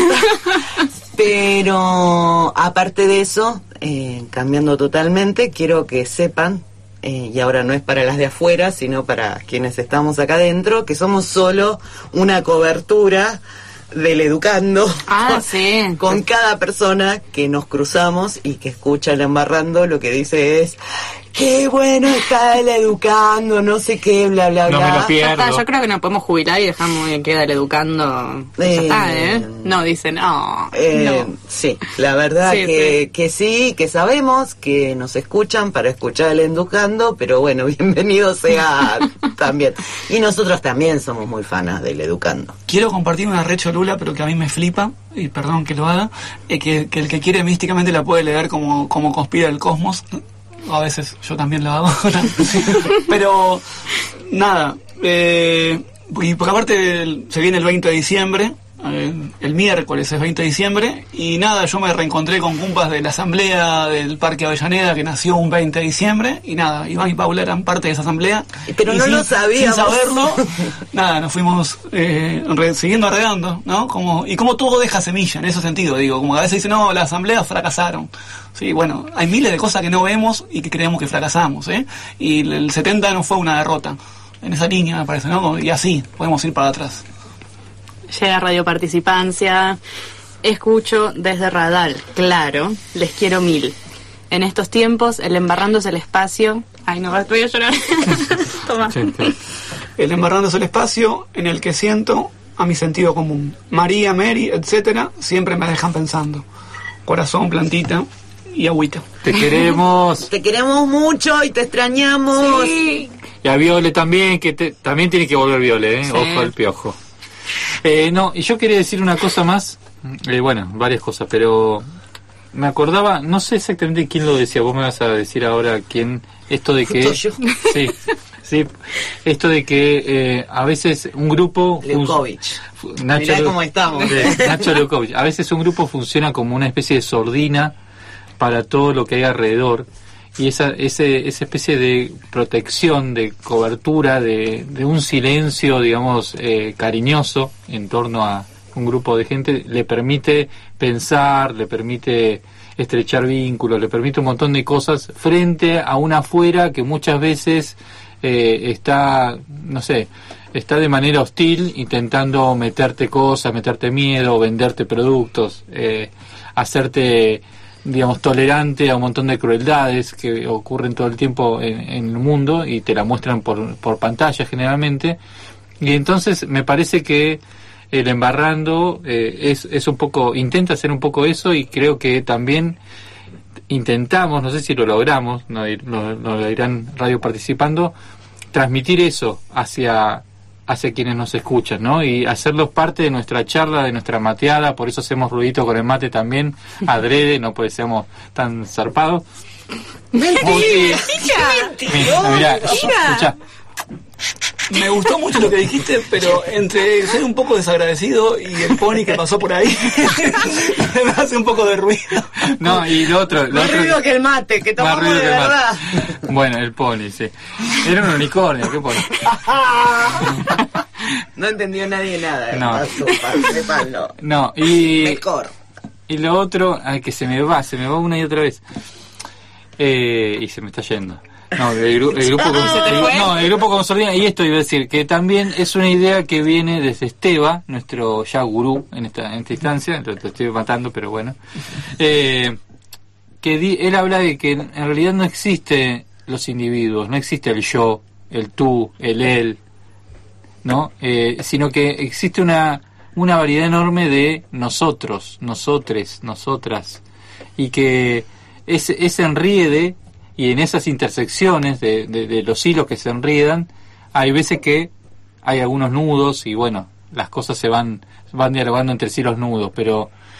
S6: Pero aparte de eso, eh, cambiando totalmente, quiero que sepan, eh, y ahora no es para las de afuera, sino para quienes estamos acá adentro, que somos solo una cobertura del Educando.
S2: Ah,
S6: con,
S2: sí.
S6: Con cada persona que nos cruzamos y que escucha el Embarrando, lo que dice es: qué bueno está el Educando, no sé qué, bla, bla,
S2: no
S6: bla.
S2: Me lo pierdo. Ya está, yo creo que nos podemos jubilar y dejamos que quede el Educando. Eh, ya está, ¿eh? No, dicen, oh,
S6: eh,
S2: no.
S6: Sí, la verdad sí, que, sí. que sí, que sabemos que nos escuchan para escuchar el Educando, pero bueno, bienvenido sea también. Y nosotros también somos muy fanas del Educando.
S10: Quiero compartir una re cholula, pero que a mí me flipa, y perdón que lo haga, eh, que, que el que quiere místicamente la puede leer como, como conspira el cosmos. A veces yo también lo hago. Pero nada, eh, y por aparte el, se viene el veinte de diciembre, eh, el miércoles es veinte de diciembre, y nada, yo me reencontré con compas de la asamblea del Parque Avellaneda que nació un veinte de diciembre, y nada, Iván y Paula eran parte de esa asamblea.
S6: Pero no
S10: sin,
S6: lo sabíamos.
S10: Sin saberlo, nada, nos fuimos eh, re, siguiendo arreglando, ¿no? Como, y como todo deja semilla en ese sentido, digo, como a veces dicen, no, las asambleas fracasaron. Sí, bueno, hay miles de cosas que no vemos y que creemos que fracasamos, ¿eh? Y el setenta no fue una derrota. En esa línea, me parece, ¿no? Y así, podemos ir para atrás.
S2: Llega Radio Participancia, escucho desde Radal, claro, les quiero mil. En estos tiempos, el Embarrando es el espacio... Ay, no, voy a llorar. Toma.
S10: Sí, sí. El Embarrando es el espacio en el que siento a mi sentido común. María, Mary, etcétera, siempre me dejan pensando. Corazón, plantita y agüita.
S5: Te queremos.
S6: Te queremos mucho y te extrañamos.
S2: Sí.
S5: Y a Viole también, que te, también tiene que volver Viole, ¿eh? Sí. Ojo al piojo. Eh, no, y yo quería decir una cosa más. Eh, bueno, varias cosas, pero me acordaba, no sé exactamente quién lo decía. Vos me vas a decir ahora quién. Esto de que.
S6: Yo.
S5: Sí. Sí, esto de que eh, a veces un grupo...
S6: Leukovich.
S5: Nacho
S6: Mirá cómo estamos.
S5: De Nacho Leukovich. A veces un grupo funciona como una especie de sordina para todo lo que hay alrededor. Y esa, ese, esa especie de protección, de cobertura, de, de un silencio, digamos, eh, cariñoso en torno a un grupo de gente, le permite pensar, le permite estrechar vínculos, le permite un montón de cosas frente a una afuera que muchas veces... Eh, está, no sé, está de manera hostil intentando meterte cosas, meterte miedo, venderte productos, eh, hacerte, digamos, tolerante a un montón de crueldades que ocurren todo el tiempo en, en el mundo y te la muestran por, por pantalla generalmente. Y entonces me parece que el Embarrando eh, es, es un poco, intenta hacer un poco eso, y creo que también intentamos, no sé si lo logramos, no, no, no lo dirán Radio Participando, transmitir eso hacia hacia quienes nos escuchan, ¿no? Y hacerlos parte de nuestra charla, de nuestra mateada. Por eso hacemos ruidito con el mate también, adrede, no porque seamos tan zarpados.
S6: ¡Mentira!
S5: Mira, mira, escucha.
S10: Me gustó mucho lo que dijiste, pero entre ser un poco desagradecido y el pony que pasó por ahí me hace un poco de ruido.
S5: No, y lo otro... Lo
S6: más
S5: otro,
S6: ruido que el mate, que tomamos de verdad.
S5: Bueno, el pony, sí. Era un unicornio, ¿qué pony?
S6: No entendió nadie nada.
S5: No.
S6: Sepanlo.
S5: No, y...
S6: Mejor.
S5: Y lo otro, ay, que se me va, se me va una y otra vez. Eh, y se me está yendo. No, el, gru el grupo con, el, no, el grupo Consordina, y esto iba a decir que también es una idea que viene desde Esteba, nuestro ya gurú en esta, en esta instancia, lo, lo estoy matando, pero bueno, eh, que di, él habla de que en realidad no existe los individuos, no existe el yo, el tú, el él, ¿no? Eh, sino que existe una, una variedad enorme de nosotros, nosotres, nosotras, y que ese, ese enriede, y en esas intersecciones de, de, de los hilos que se enriedan, hay veces que hay algunos nudos y bueno, las cosas se van van dialogando entre sí los nudos, pero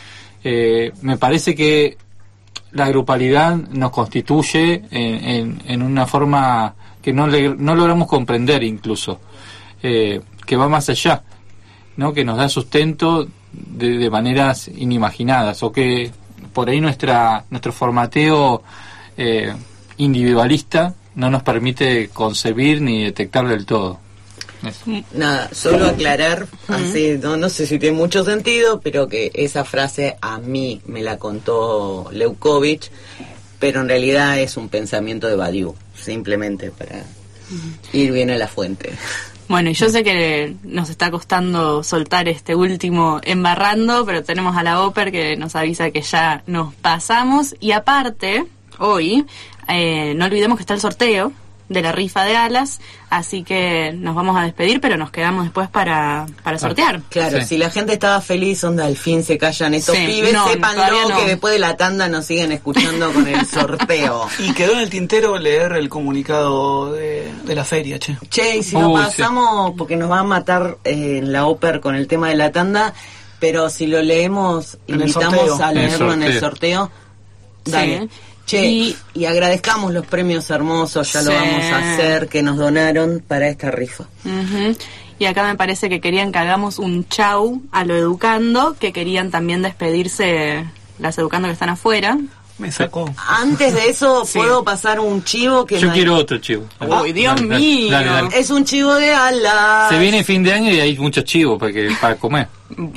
S5: Eh, me parece que la grupalidad nos constituye en, en, en una forma que no, le, no logramos comprender incluso, eh, que va más allá, ¿no? Que nos da sustento de, de maneras inimaginadas, o que por ahí nuestra nuestro formateo eh, individualista no nos permite concebir ni detectar del todo. Eso.
S6: Nada, solo aclarar, así, no, no sé si tiene mucho sentido, pero que esa frase a mí me la contó Leukovich, pero en realidad es un pensamiento de Badiou, simplemente para ir bien a la fuente.
S2: Bueno, y yo sé que nos está costando soltar este último embarrando, pero tenemos a la Oper que nos avisa que ya nos pasamos. Y aparte, hoy, eh, no olvidemos que está el sorteo de la rifa de alas, así que nos vamos a despedir, pero nos quedamos después para, para sortear.
S6: Claro, sí. Si la gente estaba feliz, onda, al fin se callan estos
S2: sí,
S6: pibes,
S2: no,
S6: sépanlo
S2: no.
S6: que después de la tanda nos siguen escuchando con el sorteo.
S10: Y quedó en el tintero leer el comunicado de, de la feria, che.
S6: Che, y si lo
S10: Uy,
S6: pasamos, sí. Porque nos va a matar eh, en la Oper con el tema de la tanda, pero si lo leemos,
S10: en
S6: invitamos a leerlo
S10: el
S6: en el sorteo. Dale.
S2: Sí.
S6: Che, y, y agradezcamos los premios hermosos, ya
S2: Sí.
S6: lo vamos a hacer, que nos donaron para esta rifa.
S2: Uh-huh. Y acá me parece que querían que hagamos un chau a lo educando, que querían también despedirse las educando que están afuera.
S10: Me sacó.
S6: Antes de eso,
S2: Sí.
S6: ¿puedo pasar un chivo? que
S5: Yo
S6: no
S5: quiero
S6: hay...
S5: otro chivo.
S2: Uy, Dios
S5: Dale, dale,
S2: mío.
S5: dale, dale.
S6: Es un chivo de alas.
S5: Se viene fin de año y hay muchos chivos para, que, para comer.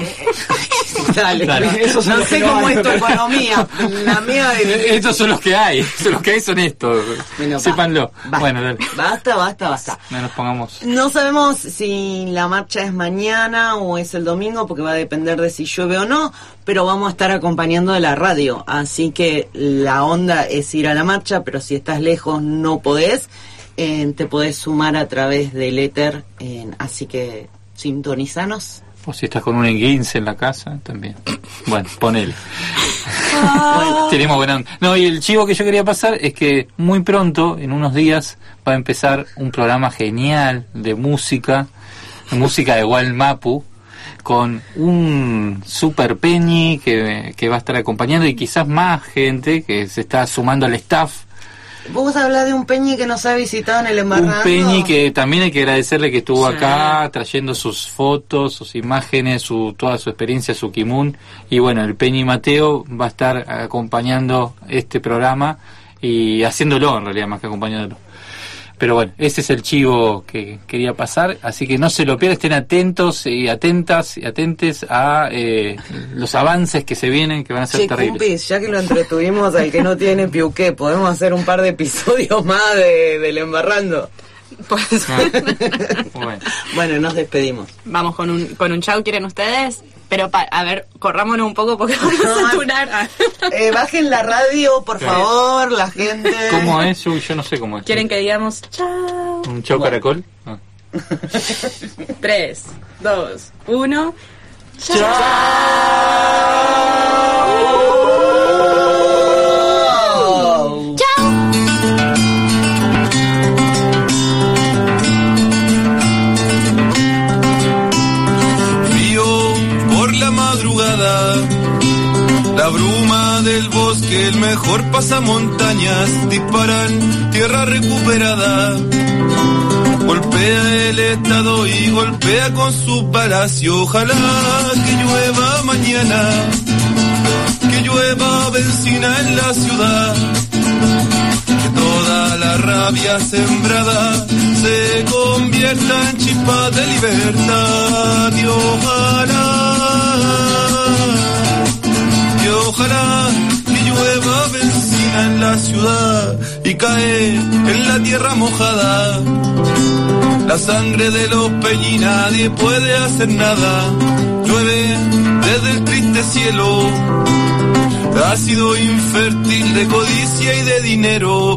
S6: Dale,
S5: Dale.
S6: Esos son no sé cómo no es tu economía. La mía es...
S5: Estos son los que hay. Los que hay son estos.
S6: Bueno,
S5: Sépanlo.
S6: va.
S5: Bueno, dale.
S6: Basta, basta, basta.
S5: No nos pongamos.
S6: No sabemos si la marcha es mañana o es el domingo, porque va a depender de si llueve o no, pero vamos a estar acompañando de la radio. Así que la onda es ir a la marcha, pero si estás lejos no podés, eh, te podés sumar a través del éter. Eh, así que sintonizanos.
S5: O si estás con un esguince en la casa, también. Bueno, ponele.
S6: Ah.
S5: Tenemos buena onda. No, y el chivo que yo quería pasar es que muy pronto, en unos días, va a empezar un programa genial de música, de música de Gualmapu, con un super Peñi que, que va a estar acompañando y quizás más gente que se está sumando al staff.
S6: Vos hablas de un Peñi que nos ha visitado en el embarrando.
S5: Un Peñi que también hay que agradecerle que estuvo
S6: Sí.
S5: acá trayendo sus fotos, sus imágenes, su toda su experiencia, su kimun. Y bueno, el Peñi Mateo va a estar acompañando este programa y haciéndolo en realidad, más que acompañándolo. Pero bueno, ese es el chivo que quería pasar, así que no se lo pierdan, estén atentos y atentas y atentes a eh, los avances que se vienen, que van a ser
S6: Che,
S5: terribles.
S6: Cumpis, ya que lo entretuvimos al que no tiene piuqué, ¿podemos hacer un par de episodios más de, del embarrando?
S2: Pues,
S5: bueno.
S6: Bueno, nos despedimos.
S2: Vamos con un, con un chau, ¿quieren ustedes? Pero, pa, a ver, corrámonos un poco porque vamos a saturar.
S6: Eh, bajen la radio, por favor, la gente.
S5: ¿Cómo es? Uy, yo no sé cómo es.
S2: ¿Quieren que digamos chau?
S5: ¿Un chau
S2: Bueno.
S5: caracol? Ah.
S2: Tres, dos, uno.
S6: Chau.
S3: Frío por la madrugada, la bruma del bosque, el mejor pasamontañas, disparan tierra recuperada. Golpea el estado y golpea con su palacio. Ojalá que llueva mañana, que llueva benzina en la ciudad, que toda la rabia sembrada se convierta en chispa de libertad. Y ojalá, y ojalá que llueva benzina en la ciudad y cae en la tierra mojada la sangre de los Peñi, nadie puede hacer nada. Llueve desde el triste cielo, ácido infértil de codicia y de dinero.